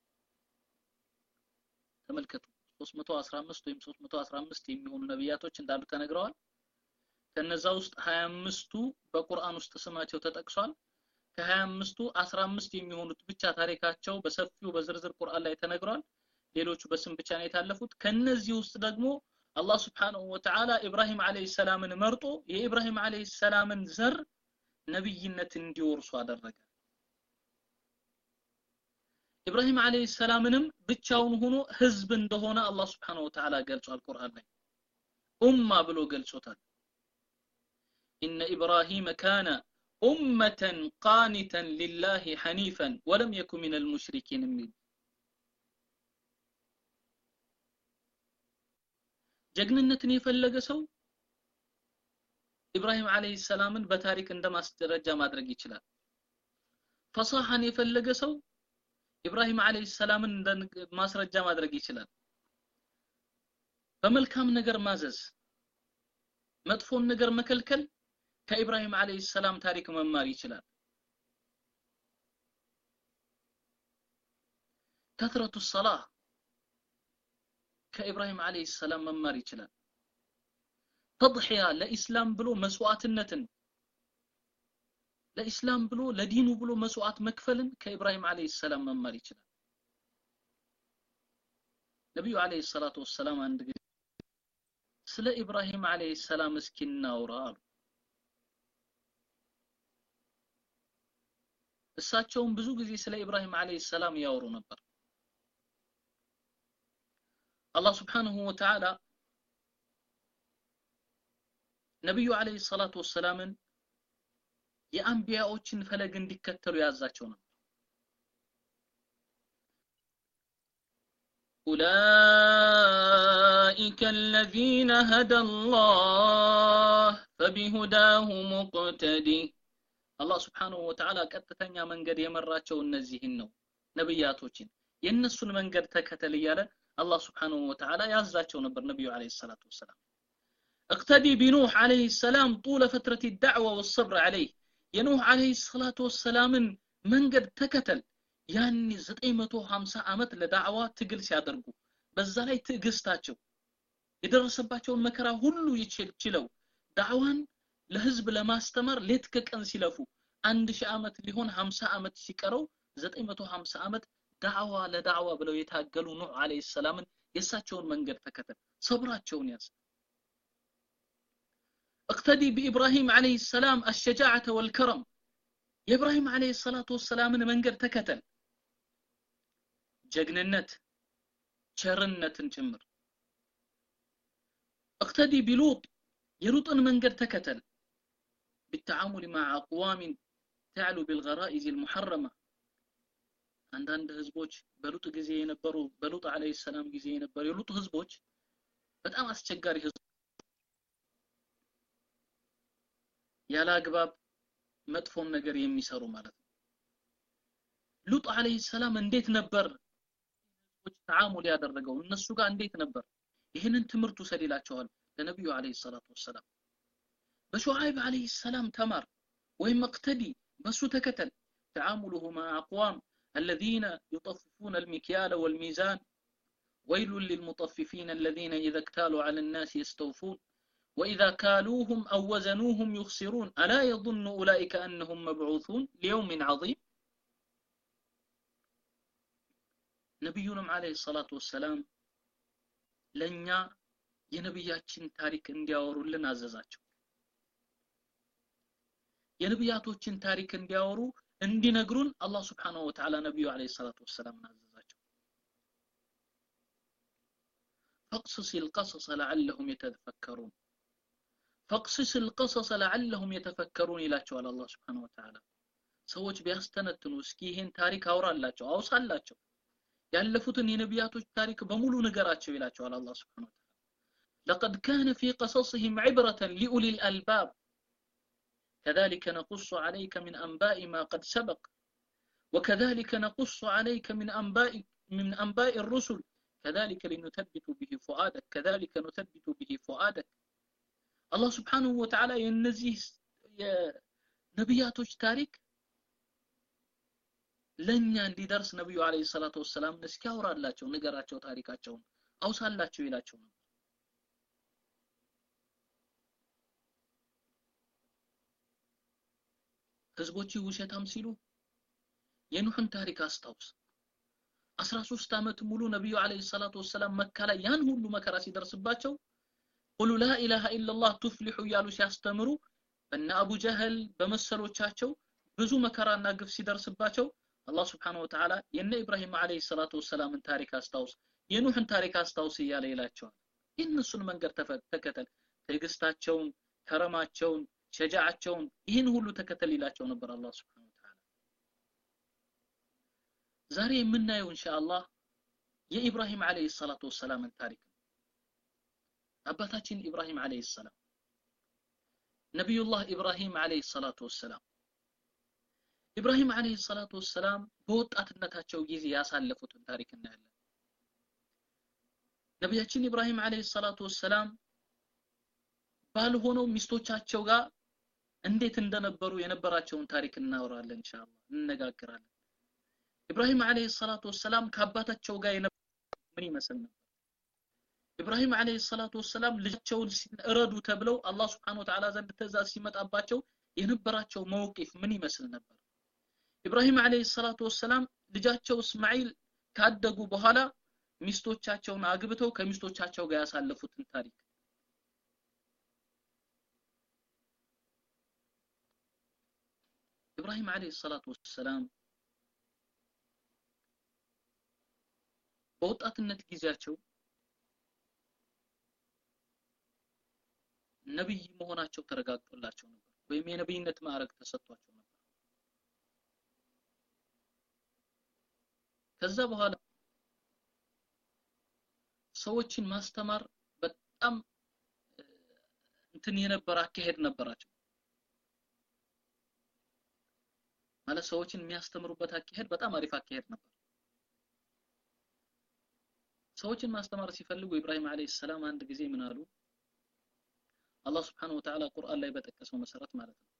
ተመልከቱ ሶስት መቶ አስራ አምስት ወይም ሶስት መቶ አስራ አምስት የሚሆኑ ነብያቶች እንዳሉ ተነግረዋል ከነዛ ውስጥ ሃያ አምስቱ በቁርአን ውስጥ ስማቸው ተጠቅሷል ከሃያ አምስቱ አስራ አምስት የሚሆኑት ብቻ ታሪካቸው በሰፊው በዝርዝር ቁርአን ላይ ተነግሯል ሌሎቹ በስም ብቻ ነው የታለፉት ከነዚህ ውስጥ ደግሞ አላህ Subhanahu Wa Ta'ala ኢብራሂም አለይሂ ሰላምን መርጦ የኢብራሂም አለይሂ ሰላምን ዘር ነብይነት እንዲወርሱ አደረገ ኢብራሂም አለይሂ ሰላምንም ብቻውን ሆኖ ህዝብ እንደሆነ አላህ Subhanahu Wa Ta'ala ገልጿል ቁርአን ላይ ኡማ ብሎ ገልጾታል إن إبراهيم كان أمة قانتا لله حنيفا ولم يكن من المشركين من ጀግንነትን የፈለገ ሰው ኢብራሂም አለይሂ ሰላምን በታሪክ እንደማስደረጃ ማድረግ ይችላል ፈሳሐን የፈለገ ሰው ኢብራሂም አለይሂ ሰላምን እንደማስረጃ ማድረግ ይችላል በመልካም ነገር ማዘዝ መጥፎን ነገር መከልከል ከኢብራሂም አለይሂ ሰላም ታሪክ መማር ይችላል كثرة الصلاة كإبراهيم عليه السلام ممار ይችላል تضحية ለኢስላም ብሎ መስዋዕትነትን ለኢስላም ብሎ ለዲኑ ብሎ መስዋዕት መክፈልን ከኢብራሂም አለይሂ ሰላም መማር ይችላል ነብዩ አለይሂ ሰላቱ ወሰላም አንድ ጊዜ ስለ ኢብራሂም አለይሂ ሰላም እስኪናውራ አሉ እሳቸውም ብዙ ጊዜ ስለ ኢብራሂም አለይሂ ሰላም ያወሩ ነበር አላህ Subhanahu Wa Ta'ala ነብዩ አለይሂ ሰላቱ ወሰላምን የአንቢያዎችን ፈለግ እንዲከተሉ ያዛቸው ነበር أولئك الذين هدى الله فبهداه مقتدي الله سبحانه وتعالى ቀጥተኛ መንገድ የመራቸው እነዚህን ነው ነብያቶችን የነሱን መንገድ ተከተል ይያለ الله سبحانه وتعالى ያዛቸው ነበር ነብዩ አለይሂ ሰላቱ ወሰላም اقتدي بنوح عليه السلام طول فترة الدعوة والصبر عليه የኑህ አለይሂ ሰላቱ ወሰላምን መንገድ ተከተል ያኒ ዘጠኝ መቶ ሃምሳ አመት ለዳዕዋ ትግል ሲያደርጉ በዛ ላይ ትግስታቸው የደረሰባቸውን መከራ ሁሉ ይችላል ዳዕዋን ለህዝብ ለማስተማር ሌት ከቀን ሲለፉ አንድ ሺህ አመት ሊሆን ሃምሳ አመት ሲቀረው ዘጠኝ መቶ ሃምሳ አመት ዳዕዋ ለዳዕዋ ብለው የታገሉ ኑህ አለይሂ ሰላምን የሳቸውን መንገድ ተከተል ሰብራቸውን ያዝ اقتدي بإبراهيم عليه السلام الشجاعة والكرم إبراهيم عليه الصلاة والسلام من منقر تكتل جقننت شرنت جمر اقتدي بلوط يلوط منقر تكتل بالتعامل مع أقوام تعلو بالغرائز المحرمة عندنا ህዝቦች በሉጥ ጊዜ የነበሩ በሉጥ عليه السلام ጊዜ የነበሩ የሉጥ ህዝቦች በጣም አስቸጋሪ ህዝብ ያለ አግባብ መጥፎን ነገር የሚሰሩ ማለት ነው ሉጥ عليه السلام እንዴት ነበር ህዝቦች ተዓሙል ያደረገው እነሱ ጋር እንዴት ነበር ይሄንን ትምርቱ ሰዲላቸዋል ለነብዩ عليه الصلاه والسلام በሹዓይብ عليه السلام ተማር ወይም مقتدي በሱ ተከተል تعامله مع اقوام الذين يطففون المكيال والميزان ويل للمطففين الذين إذا اكتالوا على الناس يستوفون وإذا كالوهم أو وزنوهم يخسرون ألا يظن أولئك أنهم مبعوثون ليوم عظيم نبينا عليه الصلاة والسلام لنيا የነብያችን ታሪክ እንዲያወሩልን አዘዛቸው የነብያቶችን ታሪክ እንዲያወሩ እንዲነግሩን አላህ Subhanahu Wa Ta'ala ነብዩ عليه الصلاة والسلام አዘዛቸው فقصص القصص لعلهم يتفكرون فقصص القصص لعلهم يتفكرون ይላቸዋል አላህ Subhanahu Wa Ta'ala ሰዎች ቢያስተነትኑ እስኪ ይሄን ታሪክ አውራላቸው አውሳላቸው ያለፉትን የነብያቶች ታሪክ በሙሉ ነገራቸው ይላቸዋል አላህ Subhanahu Wa Ta'ala لقد كان في قصصهم عبرة لأولي الألباب كذلك نقص عليك من أنباء ما قد سبق وكذلك نقص عليك من أنباء من أنباء الرسل كذلك لنثبت به فؤادك كذلك نثبت به فؤادك الله سبحانه وتعالى ينزيه نبياتوች ታሪክ ለኛ እንዲደርስ ነብዩ عليه الصلاه والسلام እስኪያወራላቸው ነገራቸው ታሪካቸውን አውሳላቸው ይላቸው ነው ህዝቦች ውሸታም ሲሉ የኑህን ታሪክ አስታውስ አስራ ሶስት አመት ሙሉ ነብዩ عليه الصلاه والسلام መካ ላይ ያን ሁሉ መከራ ሲደርስባቸው ቁሉ ላ ኢላሃ ኢላላህ ትፍሊሑ ያሉ ሲያስተምሩ በእነ አቡ ጀህል በመሰሎቻቸው ብዙ መከራና ግፍ ሲደርስባቸው አላህ Subhanahu Wa Ta'ala የነ ኢብራሂም عليه الصلاه والسلام ታሪክ አስታውስ የኑህን ታሪክ አስታውስ ይያለ ይላቸዋል እነሱን መንገር ተከተል ትግስታቸውን ከረማቸውን ሸጃዓቸውን ይህን ሁሉ ተከተል ይላቸው ነበር አላህ Subhanahu Wa Ta'ala ዛሬ የምናየው ኢንሻአላህ የኢብራሂም عليه الصلاه والسلام ታሪክ አባታችን ኢብራሂም عليه السلام ነብዩላህ ኢብራሂም عليه الصلاه والسلام ኢብራሂም عليه الصلاه والسلام በወጣትነታቸው ጊዜ ያሳለፉትን ታሪክ እናያለን ነብያችን ኢብራሂም عليه الصلاه والسلام ባልሆነው ሚስቶቻቸው ጋር እንዴት እንደነበሩ የነበራቸውን ታሪክ እናወራለን ኢንሻአላህ እንነጋገራለን ኢብራሂም عليه الصلاه والسلام ከአባታቸው ጋር ምን ይመስል ነበር ኢብራሂም عليه الصلاه والسلام ልጃቸውን እረዱ ተብለው አላህ Subhanahu Wa Ta'ala ዘንድ ተዛዝ ሲመጣባቸው የነበራቸው መውቂፍ ምን ይመስል ነበር ኢብራሂም عليه الصلاه والسلام ልጃቸው እስማኤል ካደጉ በኋላ ሚስቶቻቸውን አግብተው ከሚስቶቻቸው ጋር ያሳለፉትን ታሪክ ኢብራሂም عليه الصلاه والسلام በወጣትነት ጊዜያቸው ነብይ መሆናቸው ተረጋግጦላቸው ነበር ወይም የነብይነት ማዕረግ ተሰጥቷቸው ነበር ከዛ በኋላ ሰዎችን ማስተማር በጣም እንትን የነበረ አካሄድ ነበራቸው ማለት ሰዎችን የሚያስተምሩበት አካሄድ በጣም አሪፍ አካሄድ ነበር ሰዎችን ማስተማር ሲፈልጉ ኢብራሂም عليه السلام አንድ ጊዜ ምን አሉ አላህ Subhanahu Wa Ta'ala ቁርአን ላይ በተጠቀሰው መሰረት ማለት ነው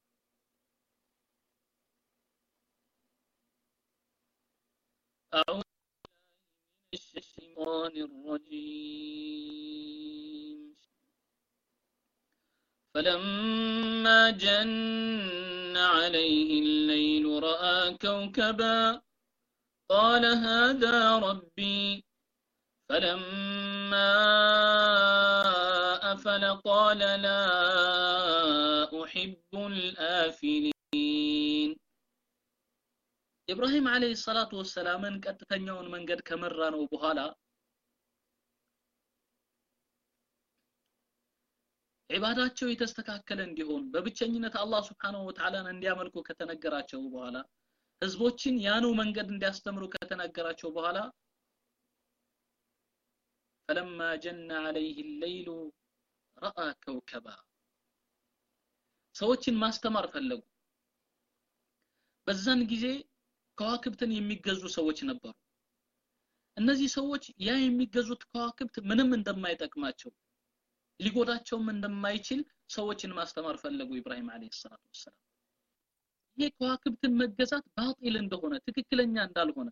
أعوذ بالله من الشيطان الرجيم فلما جن عليه الليل رأى كوكبا قال هذا ربي فلما أفل قال لا أحب الآفلين إبراهيم عليه الصلاة والسلام ቀጥተኛውን መንገድ ከመራ ነው በኋላ ኢባዳቸው የተስተካከለ እንዲሆን በብቸኝነት አላህ Subhanahu Wa Ta'ala እንዲያመልኩ ከተነገራቸው በኋላ ህዝቦችን ያኑ መንገድ እንዲያስተምሩ ከተነገራቸው በኋላ فلما جن عليه الليل راى كوكبا ሰዎችን ማስተማር ፈለጉ በዛን ጊዜ ከዋክብትን የሚገዙ ሰዎች ነበሩ እነዚህ ሰዎች ያ የሚገዙት ከዋክብት ምንም እንደማይጠቅማቸው ሊጎዳቸውም እንደማይችል ሰዎችን ማስተማር ፈለጉ ኢብራሂም አለይሂ ሰላቱ ወሰለም ይሄ ከዋክብትን መገዛት ባጢል እንደሆነ ትክክለኛ እንዳልሆነ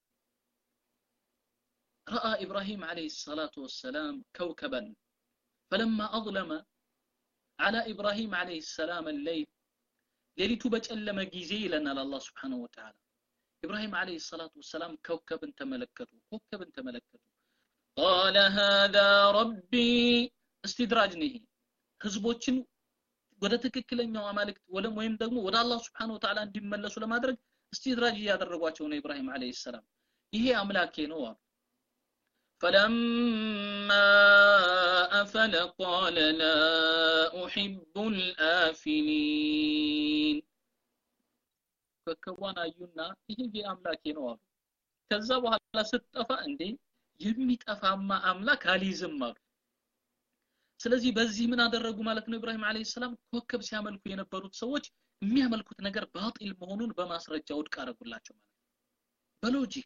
راى ابراهيم عليه الصلاه والسلام كوكبا فلما اظلم على ابراهيم عليه السلام الليل ليلቱ በጨለመ ጊዜ ይለናል አላህ Subhanahu Wa Ta'ala ابراهيم عليه الصلاه والسلام كوكبን ተመለከቱ ኮከብን ተመለከቱ قال هذا ربي استدراج ነው ህዝቦችን ወደ ትክክለኛው አማልክት ወለም ወይም ደግሞ ወደ አላህ Subhanahu Wa Ta'ala እንዲመለሱ ለማድረግ استدراج ያደረጓቸው ነው ኢብራሂም عليه السلام ይሄ አምላኬ ነው فلما أفل قال لا أحب الآفلين فكوانا يونا ይሄ አምላኬ ነው አሉ ከዛ በኋላ ስትጠፋ እንዴ የሚጠፋማ አምላክ አልይዝም አሉ ስለዚህ በዚህ ምን አደረጉ ማለት ነው ኢብራሂም አለይሂ ሰላም ኮከብ ሲያመልኩ የነበሩት ሰዎች የሚያመልኩት ነገር ባጢል መሆኑን በማስረጃ ውድቅ አደረጉላቸው ማለት በሎጂክ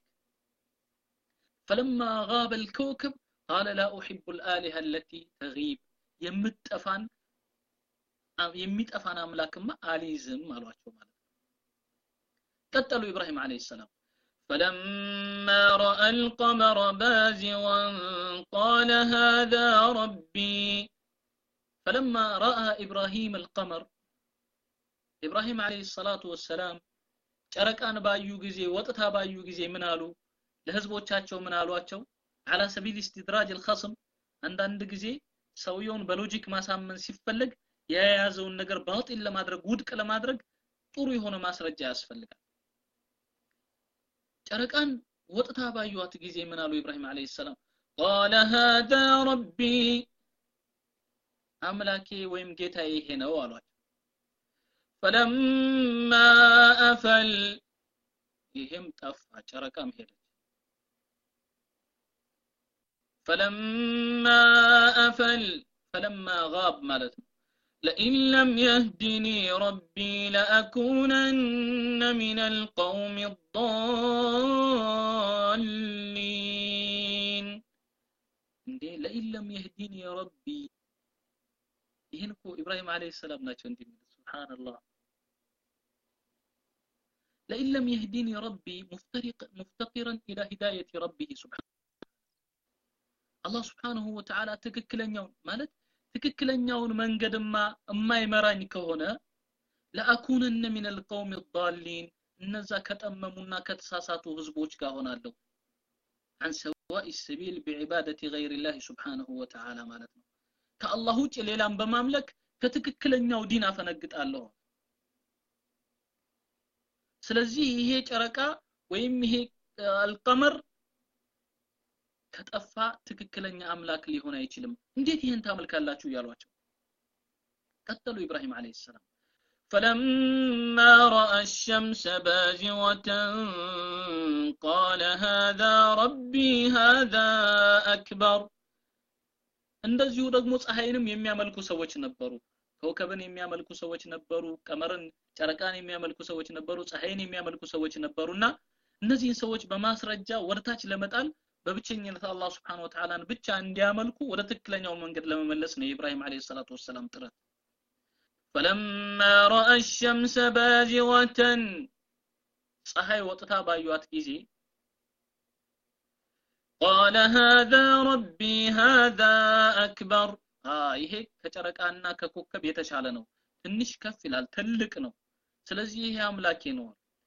فلما غاب الكوكب قال لا أحب الآلهة التي تغيب يمتفان يمتفان أملاكما آليزم مالواتشو مالك قتلوا إبراهيم عليه السلام فلما رأى القمر بازغا قال هذا ربي فلما رأى إبراهيم القمر إبراهيم عليه الصلاة والسلام ጨረቃን ባዩ ጊዜ ወጥታ ባዩ ጊዜ ምን አሉ ለህዝቦቻቸው ምን አሏቸው على سبيل استدراج الخصم አንዳንድ ጊዜ ሰውየውን በሎጂክ ማሳመን ሲፈልግ የያዘውን ነገር ባጢል ለማድረግ ውድቅ ለማድረግ ጥሩ የሆነ ማስረጃ ያስፈልጋል ጨረቃን ወጥታ ባዩት ጊዜ ምን አሉ ኢብራሂም አለይሂ ሰላም قال هذا ربي አምላኬ ወይም ጌታዬ ይሄ ነው አሏቸው فلما أفل ይሄም ጠፋ ጨረቃም ሄደች فلما أفل فلما غاب مالته لئن لم يهدني ربي لأكونن من القوم الضالين لئن لم يهدني ربي يهنكو إبراهيم عليه السلام ناتشو انتي سبحان الله لئن لم يهدني ربي مفترق مفتقرا إلى هداية ربه سبحانه الله سبحانه وتعالى تككلنيون مالت تككلنيون መንገድማ የማይመራኝ ከሆነ لأكونن من القوم الضالين እነዛ ከተመሙና ከተሳሳቱ ህዝቦች ጋር ሆናለሁ عن سواء السبيل بعبادة غير الله سبحانه وتعالى ማለት ነው ከአላህ ውጭ ሌላን በማምለክ ከትክክለኛው ዲን አፈነግጣለሁ ስለዚህ ይሄ ጨረቃ ወይም ይሄ አልቀመር ከጠፋ ትክክለኛ አምላክ ሊሆን አይችልም እንዴት ይሄን ታመልካላችሁ ያሏቸው ቀጠሉ ኢብራሂም አለይሂ ሰላም فلما راى الشمس بازغة قال هذا ربي هذا اكبر እንደዚሁ ደግሞ ፀሐይንም የሚያመልኩ ሰዎች ነበሩ ኮከብን የሚያመልኩ ሰዎች ነበሩ ቀመርን ጨረቃን የሚያመልኩ ሰዎች ነበሩ ፀሐይን የሚያመልኩ ሰዎች ነበሩና እነዚህን ሰዎች በማስረጃ ወርታች ለመጣል በብቸኝነት አላህ Subhanahu Wa Ta'ala ብቻ እንዲያመልኩ ወደ ትክክለኛው መንገድ ለመመለስ ነው ኢብራሂም አለይሂ ሰላቱ ወሰለም ጥረት فلما راى الشمس بازغة ፀሐይ ወጥታ ባዩት ጊዜ قال هذا ربي هذا اكبر آه ይሄ ከጨረቃና ከኮከብ የተሻለ ነው ትንሽ ከፍ ይላል ትልቅ ነው ስለዚህ ይሄ አምላኬ ነው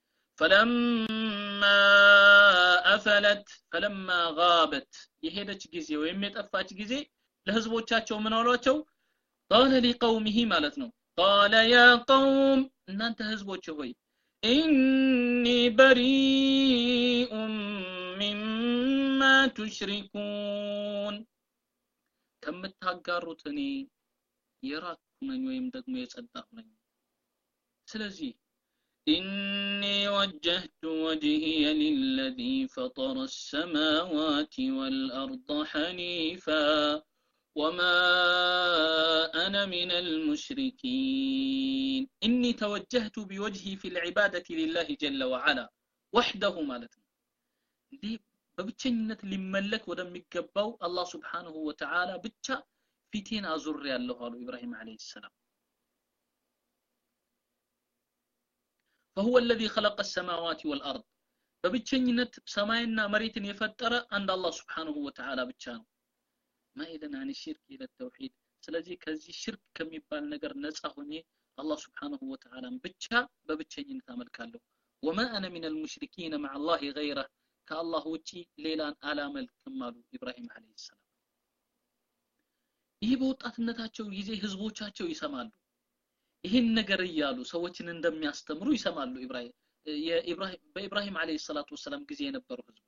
فلما أفلت فلما غابت يهدج ጊዜ ወይም የጠፋች ጊዜ ለህዝቦቻቸው ምን አሏቸው قال لقومه ማለት ነው قال يا قوم እናንተ ህዝቦች ሆይ إني بريء مما تشركون ከምታጋሩት እኔ የራኩ ነኝ ወይም ደግሞ የጸዳሁ ነኝ ስለዚህ إني وجهت وجهي للذي فطر السماوات والأرض حنيفا وما أنا من المشركين إني توجهت بوجهي في العبادة لله جل وعلا وحده مالتنا دي ببتشنت لملك ودميقباو الله سبحانه وتعالى بتشا فيتين أزر يالله قالوا إبراهيم عليه السلام فهو الذي خلق السماوات والأرض ببتشنت سماينا مريت يفتر عند الله سبحانه وتعالى بتشانو ما إذن عن الشرك إلى التوحيد سلازي كزي الشرك كم يبال نقر نسخني الله سبحانه وتعالى بتشا ببتشنين تعمل كالو وما أنا من المشركين مع الله غيره كالله وجي ليلان على ملك كمالو إبراهيم عليه السلام ይህ በወጣትነታቸው ጊዜ ህዝቦቻቸው ይሰማሉ ይሄን ነገር ይያሉ ሰዎችን እንደሚያስተምሩ ይሰማሉ ኢብራሂም የኢብራሂም በኢብራሂም አለይሂ ሰላቱ ወሰለም ጊዜ የነበሩ ህዝቦች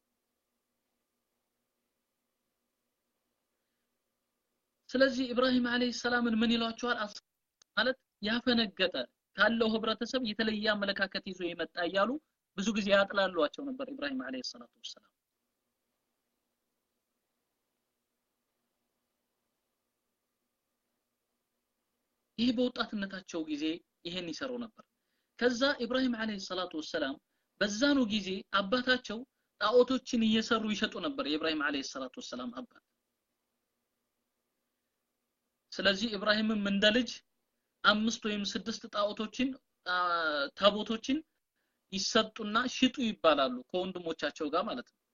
ስለዚህ ኢብራሂም አለይሂ ሰላምን ምን ይሏቸዋል ማለት ያፈነገጠ ካለው ህብረተሰብ የተለየ አመለካከት ይዞ የመጣ ይያሉ ብዙ ጊዜ ያጥላሏቸው ነበር ኢብራሂም አለይሂ ሰላቱ ወሰለም ይህ በወጣትነታቸው ጊዜ ይሄን ይሰሩ ነበር ከዛ ኢብራሂም አለይሂ ሰላቱ ወሰለም በዛኑ ጊዜ አባታቸው ጣዖቶችን እየሰሩ ይሸጡ ነበር የኢብራሂም አለይሂ ሰላቱ ወሰለም አባት ስለዚህ ኢብራሂምም እንደ ልጅ አምስት ወይም ስድስት ጣዖቶችን ታቦቶችን ይሰጡና ሽጡ ይባላሉ ከወንድሞቻቸው ጋር ማለት ነው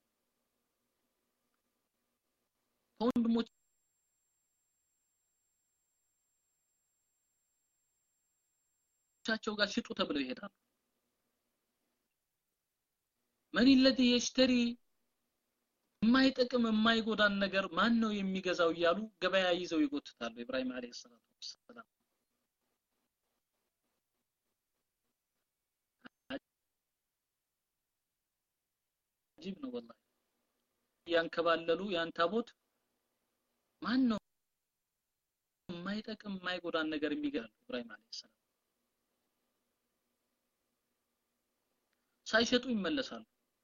ከወንድሞች ቻቸው ጋር ሽጡ ተብለው ይሄዳሉ ማን الذي يشتري የማይጠቅም የማይጎዳን ነገር ማን ነው የሚገዛው ይያሉ ገበያ ይዘው ይጎትታሉ ኢብራሂም አለይሂ ሰላቱ ወሰለም አጂብ ነው والله ያንከባለሉ ያን ታቦት ማን ነው የማይጠቅም የማይጎዳን ነገር የሚገዛው ኢብራሂም አለይሂ ሰላም ሳይሸጡ ይመለሳሉ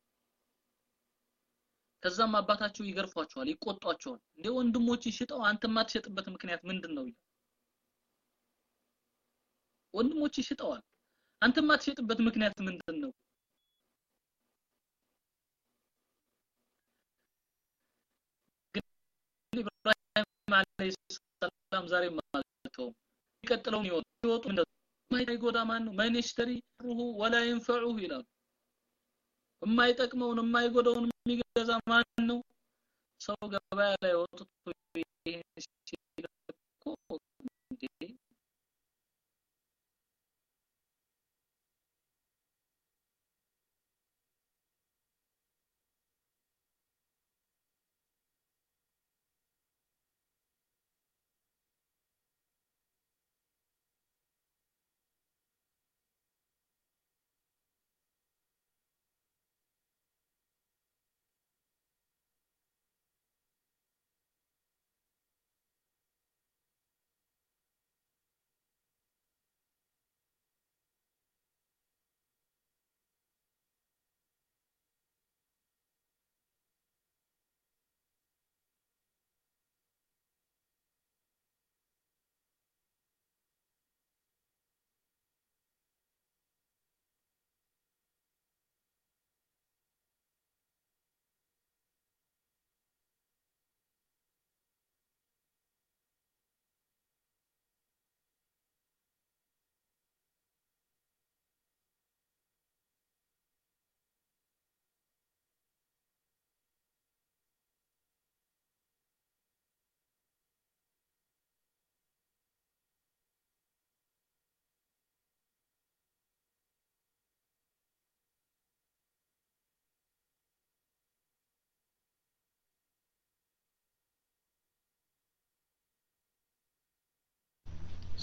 ከዛም አባታቸው ይገርፏቸዋል ይቆጣቸዋል እንደ ወንድሞች ይሽጠው አንተ ማትሸጥበት ምክንያት ምንድነው ይላል ወንድሞች ይሽጠዋል አንተ ማትሸጥበት ምክንያት ምንድነው ኢብራሂም አለይሂ ሰላም ዛሬ ማለተው ይቀጥለው ነው ይወጡ እንደው ማይጎዳ ማን ነው ማን ይሽተሪ ሩሁ ወላ ينفعه ይላል የማይጠቅመውን የማይጎዳውን የሚገዛ ማን ነው ሰው ገበያ ላይ ወጥቶ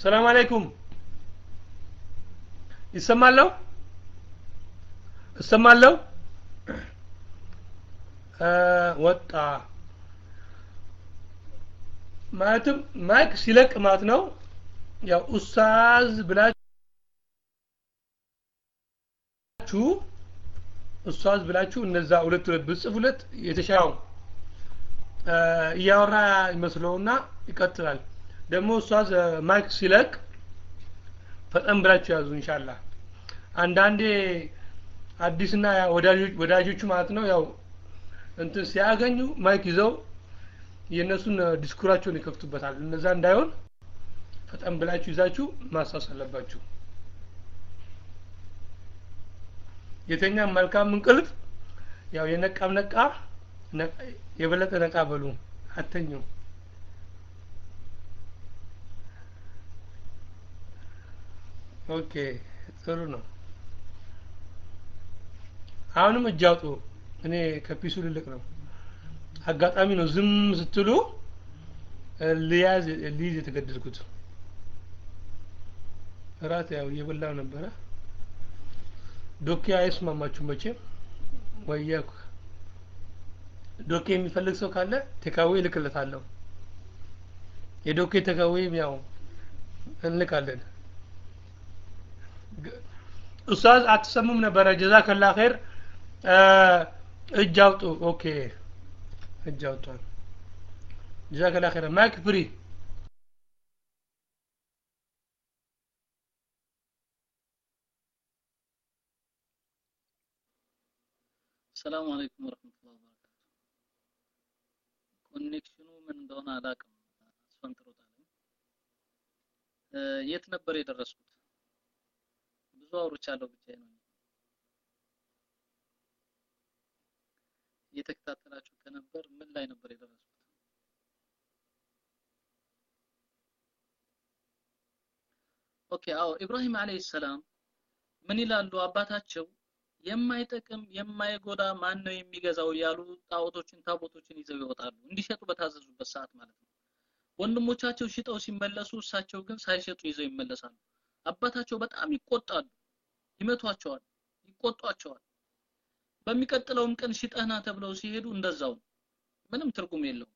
ሰላም አለይኩም ይሰማለው ይሰማለው ወጣ ማለትም ማይክ ሲለቅ ማለት ነው ያው ኡስታዝ ብላችሁ ኡስታዝ ብላችሁ እነዛ ሁለት ሁለት ብጽፉለት የተሻለው እያወራ ይመስለውና ይቀጥላል ደግሞ ኡስታዝ ማይክ ሲለቅ ፈጠን ብላችሁ ያዙ ኢንሻአላህ አንዳንዴ አዲስና ወዳጆች ወዳጆቹ ማለት ነው ያው እንትን ሲያገኙ ማይክ ይዘው የነሱን ዲስኩራቸውን ይከፍቱበታል እነዛ እንዳይሆን ፈጠን ብላችሁ ይዛችሁ ማሳስ አለባችሁ የተኛ መልካም እንቅልፍ ያው የነቃም ነቃ የበለጠ ነቃ በሉ አተኙ ኦኬ ጥሩ ነው አሁንም እጃውጡ እኔ ከፒሱ ልልቅ ነው አጋጣሚ ነው ዝም ስትሉ ሊያዝ ሊዝ የተገደልኩት ራት ያው የበላው ነበረ ዶኬ አይስማማችሁ መቼም ወያኩ ዶኬ የሚፈልግ ሰው ካለ ተካዌ ልክለታለሁ የዶኬ ተካዌ ያው እንልካለን ኡስታዝ አትሰሙም ነበር ጀዛከላ ኸይር እጃውጡ ኦኬ እጃውጡ ጀዛከላ ኸይር ማይክ ፍሪ السلام عليكم ورحمة الله وبركاته ኮኔክሽኑ ምን እንደሆነ አላውቅም አስፈንጥሮታል የት ነበር የደረስኩት ብዙ አውርቻለሁ ብቻዬ ነው እየተከታተላችሁ ከነበር ምን ላይ ነበር የደረስኩት ኦኬ አዎ ኢብራሂም አለይሂ ሰላም ምን ይላሉ አባታቸው የማይጠቅም የማይጎዳ ማን ነው የሚገዛው ያሉ ጣዖቶችን ታቦቶችን ይዘው ይወጣሉ እንዲሸጡ በታዘዙበት ሰዓት ማለት ነው ወንድሞቻቸው ሽጠው ሲመለሱ እሳቸው ግን ሳይሸጡ ይዘው ይመለሳሉ አባታቸው በጣም ይቆጣሉ ይመቷቸዋል ይቆጧቸዋል በሚቀጥለውም ቀን ሽጠህና ተብለው ሲሄዱ እንደዛው ምንም ትርጉም የለውም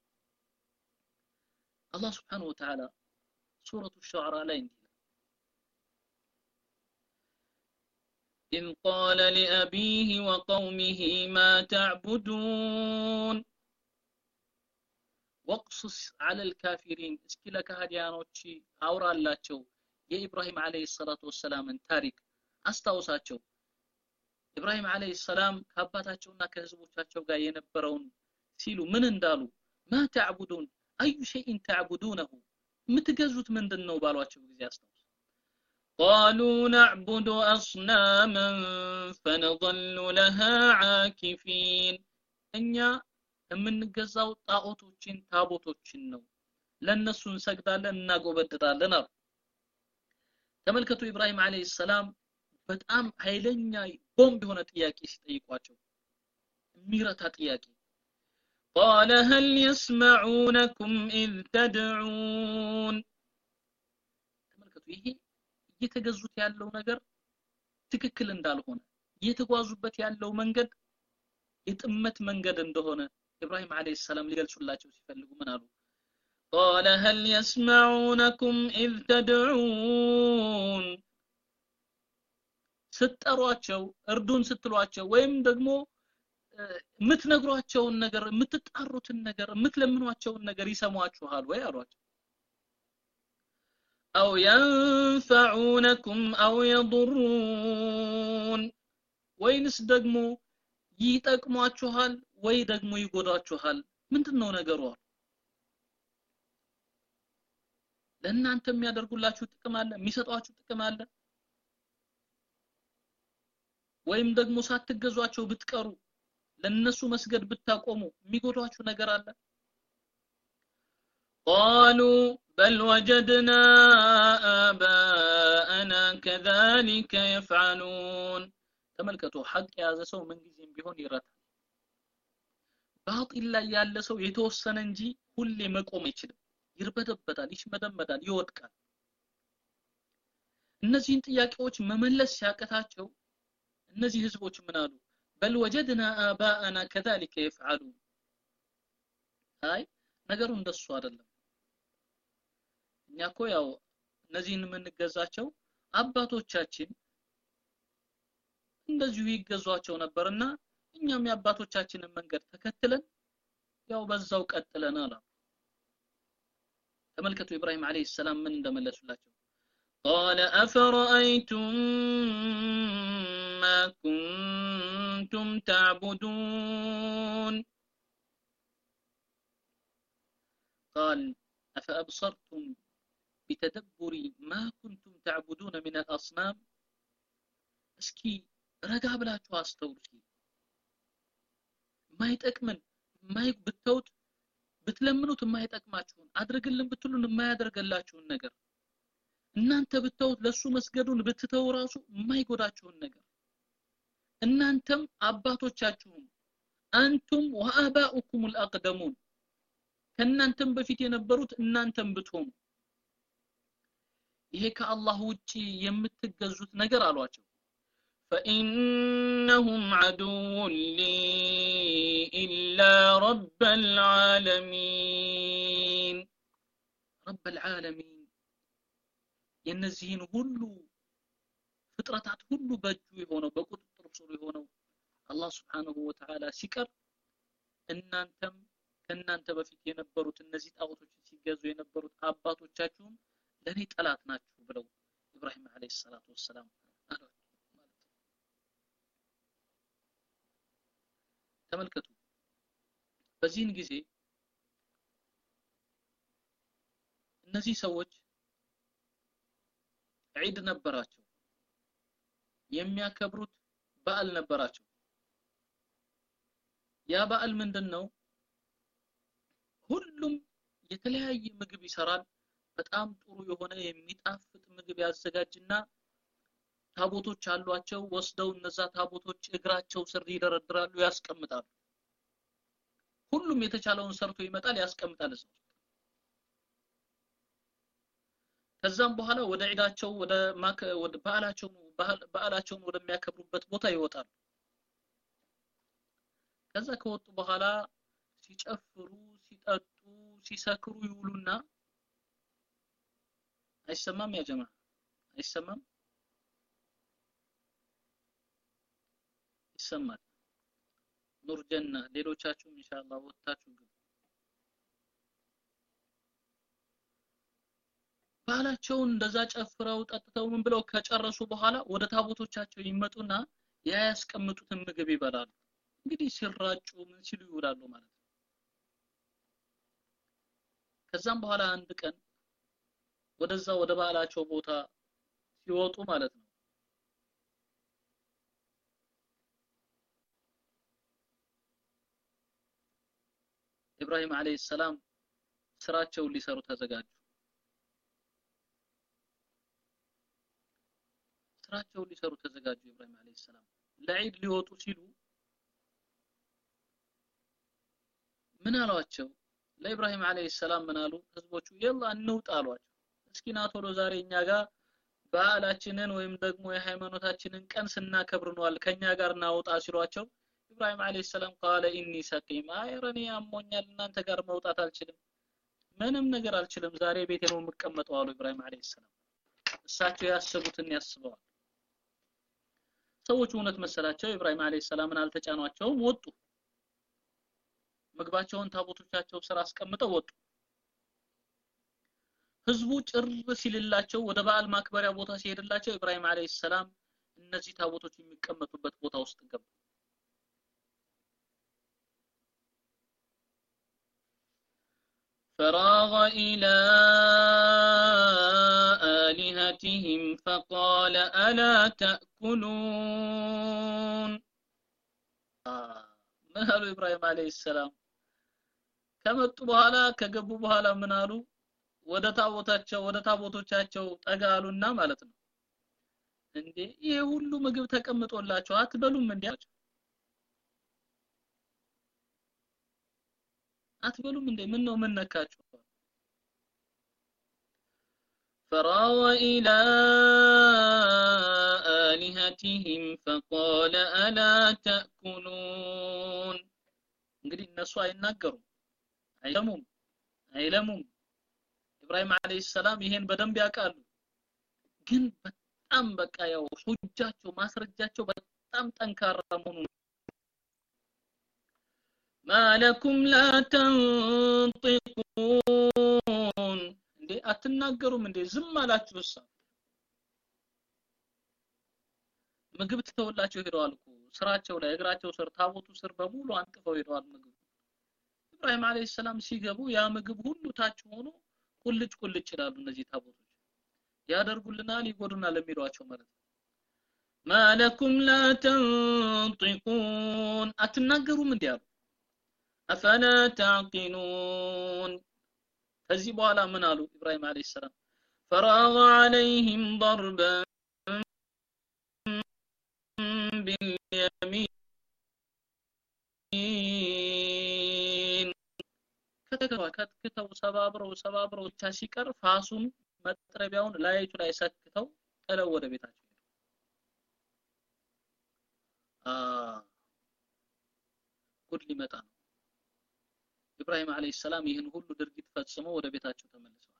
አላህ Subhanahu Wa Ta'ala ሱረቱ ሹዓራ ላይ እንዲህ إذ قال لأبيه وقومه ما تعبدون وقصص على الكافرين اسكي لك هديانوچي አውራላቸው የኢብራሂም አለይሂ ሰላቱ ወሰላምን ታሪክ አስታውሳቸው ኢብራሂም አለይሂ ሰላም ከአባታቸውና ከህዝቦቻቸው ጋር የነበረውን ሲሉ ምን እንዳሉ ما تعبدون اي شيء تعبدونه ምትገዙት ምንድነው ባሏቸው ጊዜ አስታውሱ قالوا نعبد أصناما فنظل لها عاكفين እኛ የምንገዛው ጣዖቶችን ታቦቶችን ነው ለነሱ እንሰግዳለን እናጎበድዳለን አሉ ተመልከቱ ኢብራሂም አለይሂ ሰላም በጣም ኃይለኛ ቦምብ የሆነ ጥያቄ ሲጠይቋቸው የሚረታ ጥያቄ قال هل يسمعونكم إذ تدعون ተመልከቱ ይሄ እየተገዙት ያለው ነገር ትክክል እንዳልሆነ እየተጓዙበት ያለው መንገድ የጥመት መንገድ እንደሆነ ኢብራሂም አለይሂ ሰላም ሊገልጹላቸው ሲፈልጉ ምን አሉ قال هل يسمعونكم إذ تدعون ስትጠሯቸው እርዱን ስትሏቸው ወይም ደግሞ ምትነግሯቸውን ነገር ምትጣሩትን ነገር ምትለምኗቸውን ነገር ይሰሟችኋል ወይ አሏቸው أو ينفعونكم أو يضرون ወይንስ ደግሞ ይጠቅሟችኋል ወይ ደግሞ ይጎዳችኋል ምንድነው ነገሩ ለእናንተ የሚያደርጉላችሁ ጥቅም አለ የሚሰጧችሁ ጥቅም አለ ወይም ደግሞ ሳትገዟቸው ብትቀሩ ለነሱ መስገድ ብታቆሙ የሚጎዳችሁ ነገር አለ قالوا بل وجدنا آباءنا كذلك يفعلون ተመልከቱ ሐቅ ያዘ ሰው ምን ጊዜም ቢሆን ይረታል ባጢል ላይ ያለ ሰው የተወሰነ እንጂ ሁሌ መቆም አይችልም ይርበደበታል ይሽመደመዳል ይወድቃል እነዚህን ጥያቄዎች መመለስ ሲያቀታቸው እነዚህ ህዝቦች ምን አሉ بل وجدنا آباءنا كذلك يفعلون አይ ነገሩ እንደሱ አይደለም እኛ እኮ ያው እነዚህን የምንገዛቸው አባቶቻችን እንደዚሁ ይገዟቸው ነበርና እኛም የአባቶቻችንን መንገድ ተከትለን ያው በዛው ቀጥለናል ተመልከቱ ኢብራሂም አለይሂ ሰላም ምን እንደመለሱላቸው قال أفرأيتم ما كنتم تعبدون قال أفأبصرتم بتدبر ما كنتم تعبدون من الأصنام اسكي رجع بلاችሁ አስተውሉ እስኪ ማይጠቅምን ማይ ብትውት ብትለምኑት ማይጠቅማችሁን አድርግልን ብትሉን የማያደርገላችሁን ነገር እናንተ ብትውት ለሱ መስገዱን ብትተው ራሱ የማይጎዳችሁን ነገር እናንተም አባቶቻችሁም አንቱም ወአባኡኩም الأقدمون ከእናንተም በፊት የነበሩት እናንተም ብትሆኑ ይሄ ከአላህ ውጪ የምትገዙት ነገር አሏቸው فإنهم عدو لي إلا رب العالمين رب العالمين የነዚህን ሁሉ ፍጥረታት ሁሉ በእጁ የሆነው በቁጥጥር ስር የሆነው አላህ Subhanahu Wa Ta'ala ሲቀር እናንተም ከእናንተ በፊት የነበሩት እነዚህ ጣዖቶችን ሲገዙ የነበሩት አባቶቻችሁም ለኔ ጠላት ናችሁ ብለው ኢብራሂም አለይሂ ሰላቱ ወሰለም አሏቸው ማለት ነው ተመልከቱ በዚህን ጊዜ እነዚህ ሰዎች ዒድ ነበራቸው የሚያከብሩት በዓል ነበራቸው ያ በዓል ምንድነው ሁሉም የተለያየ ምግብ ይሰራል በጣም ጥሩ የሆነ የሚጣፍጥ ምግብ ያዘጋጅና ታቦቶች አሏቸው ወስደው እነዛ ታቦቶች እግራቸው ስር ይደረድራሉ ያስቀምጣሉ ሁሉም የተቻለውን ሰርቶ ይመጣል ያስቀምጣል እዛው ከዛም በኋላ ወደ ዒዳቸው ወደ ወደ በዓላቸው በዓላቸውን ወደሚያከብሩበት ቦታ ይወጣሉ ከዛ ከወጡ በኋላ ሲጨፍሩ ሲጠጡ ሲሰክሩ ይውሉና አይሰማም ያ ጀማ አይሰማም ይሰማል ኑር ጀና ሌሎቻችሁም ኢንሻአላህ ወጣችሁ ግቡ ባላቸውን እንደዛ ጨፍረው ጠጥተው ምን ብለው ከጨረሱ በኋላ ወደ ታቦቶቻቸው ይመጡና ያስቀምጡትን ምግብ ይበላሉ እንግዲህ ሲራጩ ምን ሲሉ ይውላሉ ማለት ነው ከዛም በኋላ አንድ ቀን ወደዛ ወደ ባላቸው ቦታ ሲወጡ ማለት ነው ኢብራሂም አለይሂ ሰላም ስራቸውን ሊሰሩ ተዘጋጁ ስራቸውን ሊሰሩ ተዘጋጁ ኢብራሂም አለይሂ ሰላም ለዒድ ሊወጡ ሲሉ ምን አሏቸው ለኢብራሂም አለይሂ ሰላም ምን አሉ ህዝቦቹ ይላ እንውጣ አሏቸው እስኪ ና ቶሎ ዛሬ እኛ ጋር በዓላችንን ወይም ደግሞ የሃይማኖታችንን ቀን ስናከብር ነዋል ከኛ ጋር ናውጣ ሲሏቸው ኢብራሂም አለይሂ ሰላም قال اني سقيم አይረኒ አሞኛል እናንተ ጋር መውጣት አልችልም ምንም ነገር አልችልም ዛሬ ቤቴ ነው የምቀመጠው አሉ ኢብራሂም አለይሂ ሰላም እሳቸው ያሰቡትን ያስበዋል ሰዎች እውነት መሰላቸው ኢብራሂም አለይሂ ሰላምን አልተጫኗቸውም ወጡ ምግባቸውን ታቦቶቻቸው ስራ አስቀምጠው ወጡ ህዝቡ ጭር ሲልላቸው ወደ በዓል ማክበሪያ ቦታ ሲሄድላቸው ኢብራሂም አለይሂ ሰላም እነዚህ ታቦቶች የሚቀመጡበት ቦታ ውስጥ ገቡ فراغ إلى آلهتهم فقال ألا تأكلون ما قالوا إبراهيم عليه السلام ከመጡ በኋላ ከገቡ በኋላ ምን አሉ ወደ ታቦታቸው ወደ ታቦቶቻቸው ጠጋሉና ማለት ነው እንዴ ይሄ ሁሉ ምግብ ተቀምጦላችሁ አትበሉም እንዴ አትበሉም እንዴ ምን ነው ምን ነካችሁ فراغ إلى آلهتهم فقال ألا تأكلون እንግዲህ እነሱ አይናገሩም አይለሙም አይለሙም ኢብራሂም አለይሂ ሰላም ይሄን በደንብ ያውቃሉ ግን በጣም በቃ ያው ሁጃቸው ማስረጃቸው በጣም ጠንካራ መሆኑ ማለኩም ላ ተንጢቁን እንዴ አትናገሩም እንዴ ዝም አላችሁስ ምግብ ትተውላቸው ሄደዋል እኮ ስራቸው ላይ እግራቸው ስር ታቦቱ ስር በሙሉ አንጥፈው ሄደዋል ምግብ ኢብራሂም አለይሂ ሰላም ሲገቡ ያ ምግብ ሁሉ ታች ሆኖ ቁልጭ ቁልጭ ይላሉ እነዚህ ታቦቶች ያደርጉልናል ይጎዱናል ለሚሏቸው ማለት ነው ማለኩም ላ ተንጢቁን አትናገሩም እንዴ አሉ አፈላ ተዕቂሉን ከዚህ በኋላ ምን አሉ ኢብራሂም አለይሂ ሰላም ፈራغ عليهم ضربا باليمين ከተከተው ሰባብረው ሰባብረው ሲቀር ፋሱን መጥረቢያውን ላይቱ ላይ ሰክተው ጥለው ወደ ቤታቸው ሄዱ አ ጉድ ሊመጣ ነው ኢብራሂም አለይሂ ሰላም ይህን ሁሉ ድርጊት ፈጽመው ወደ ቤታቸው ተመልሰዋል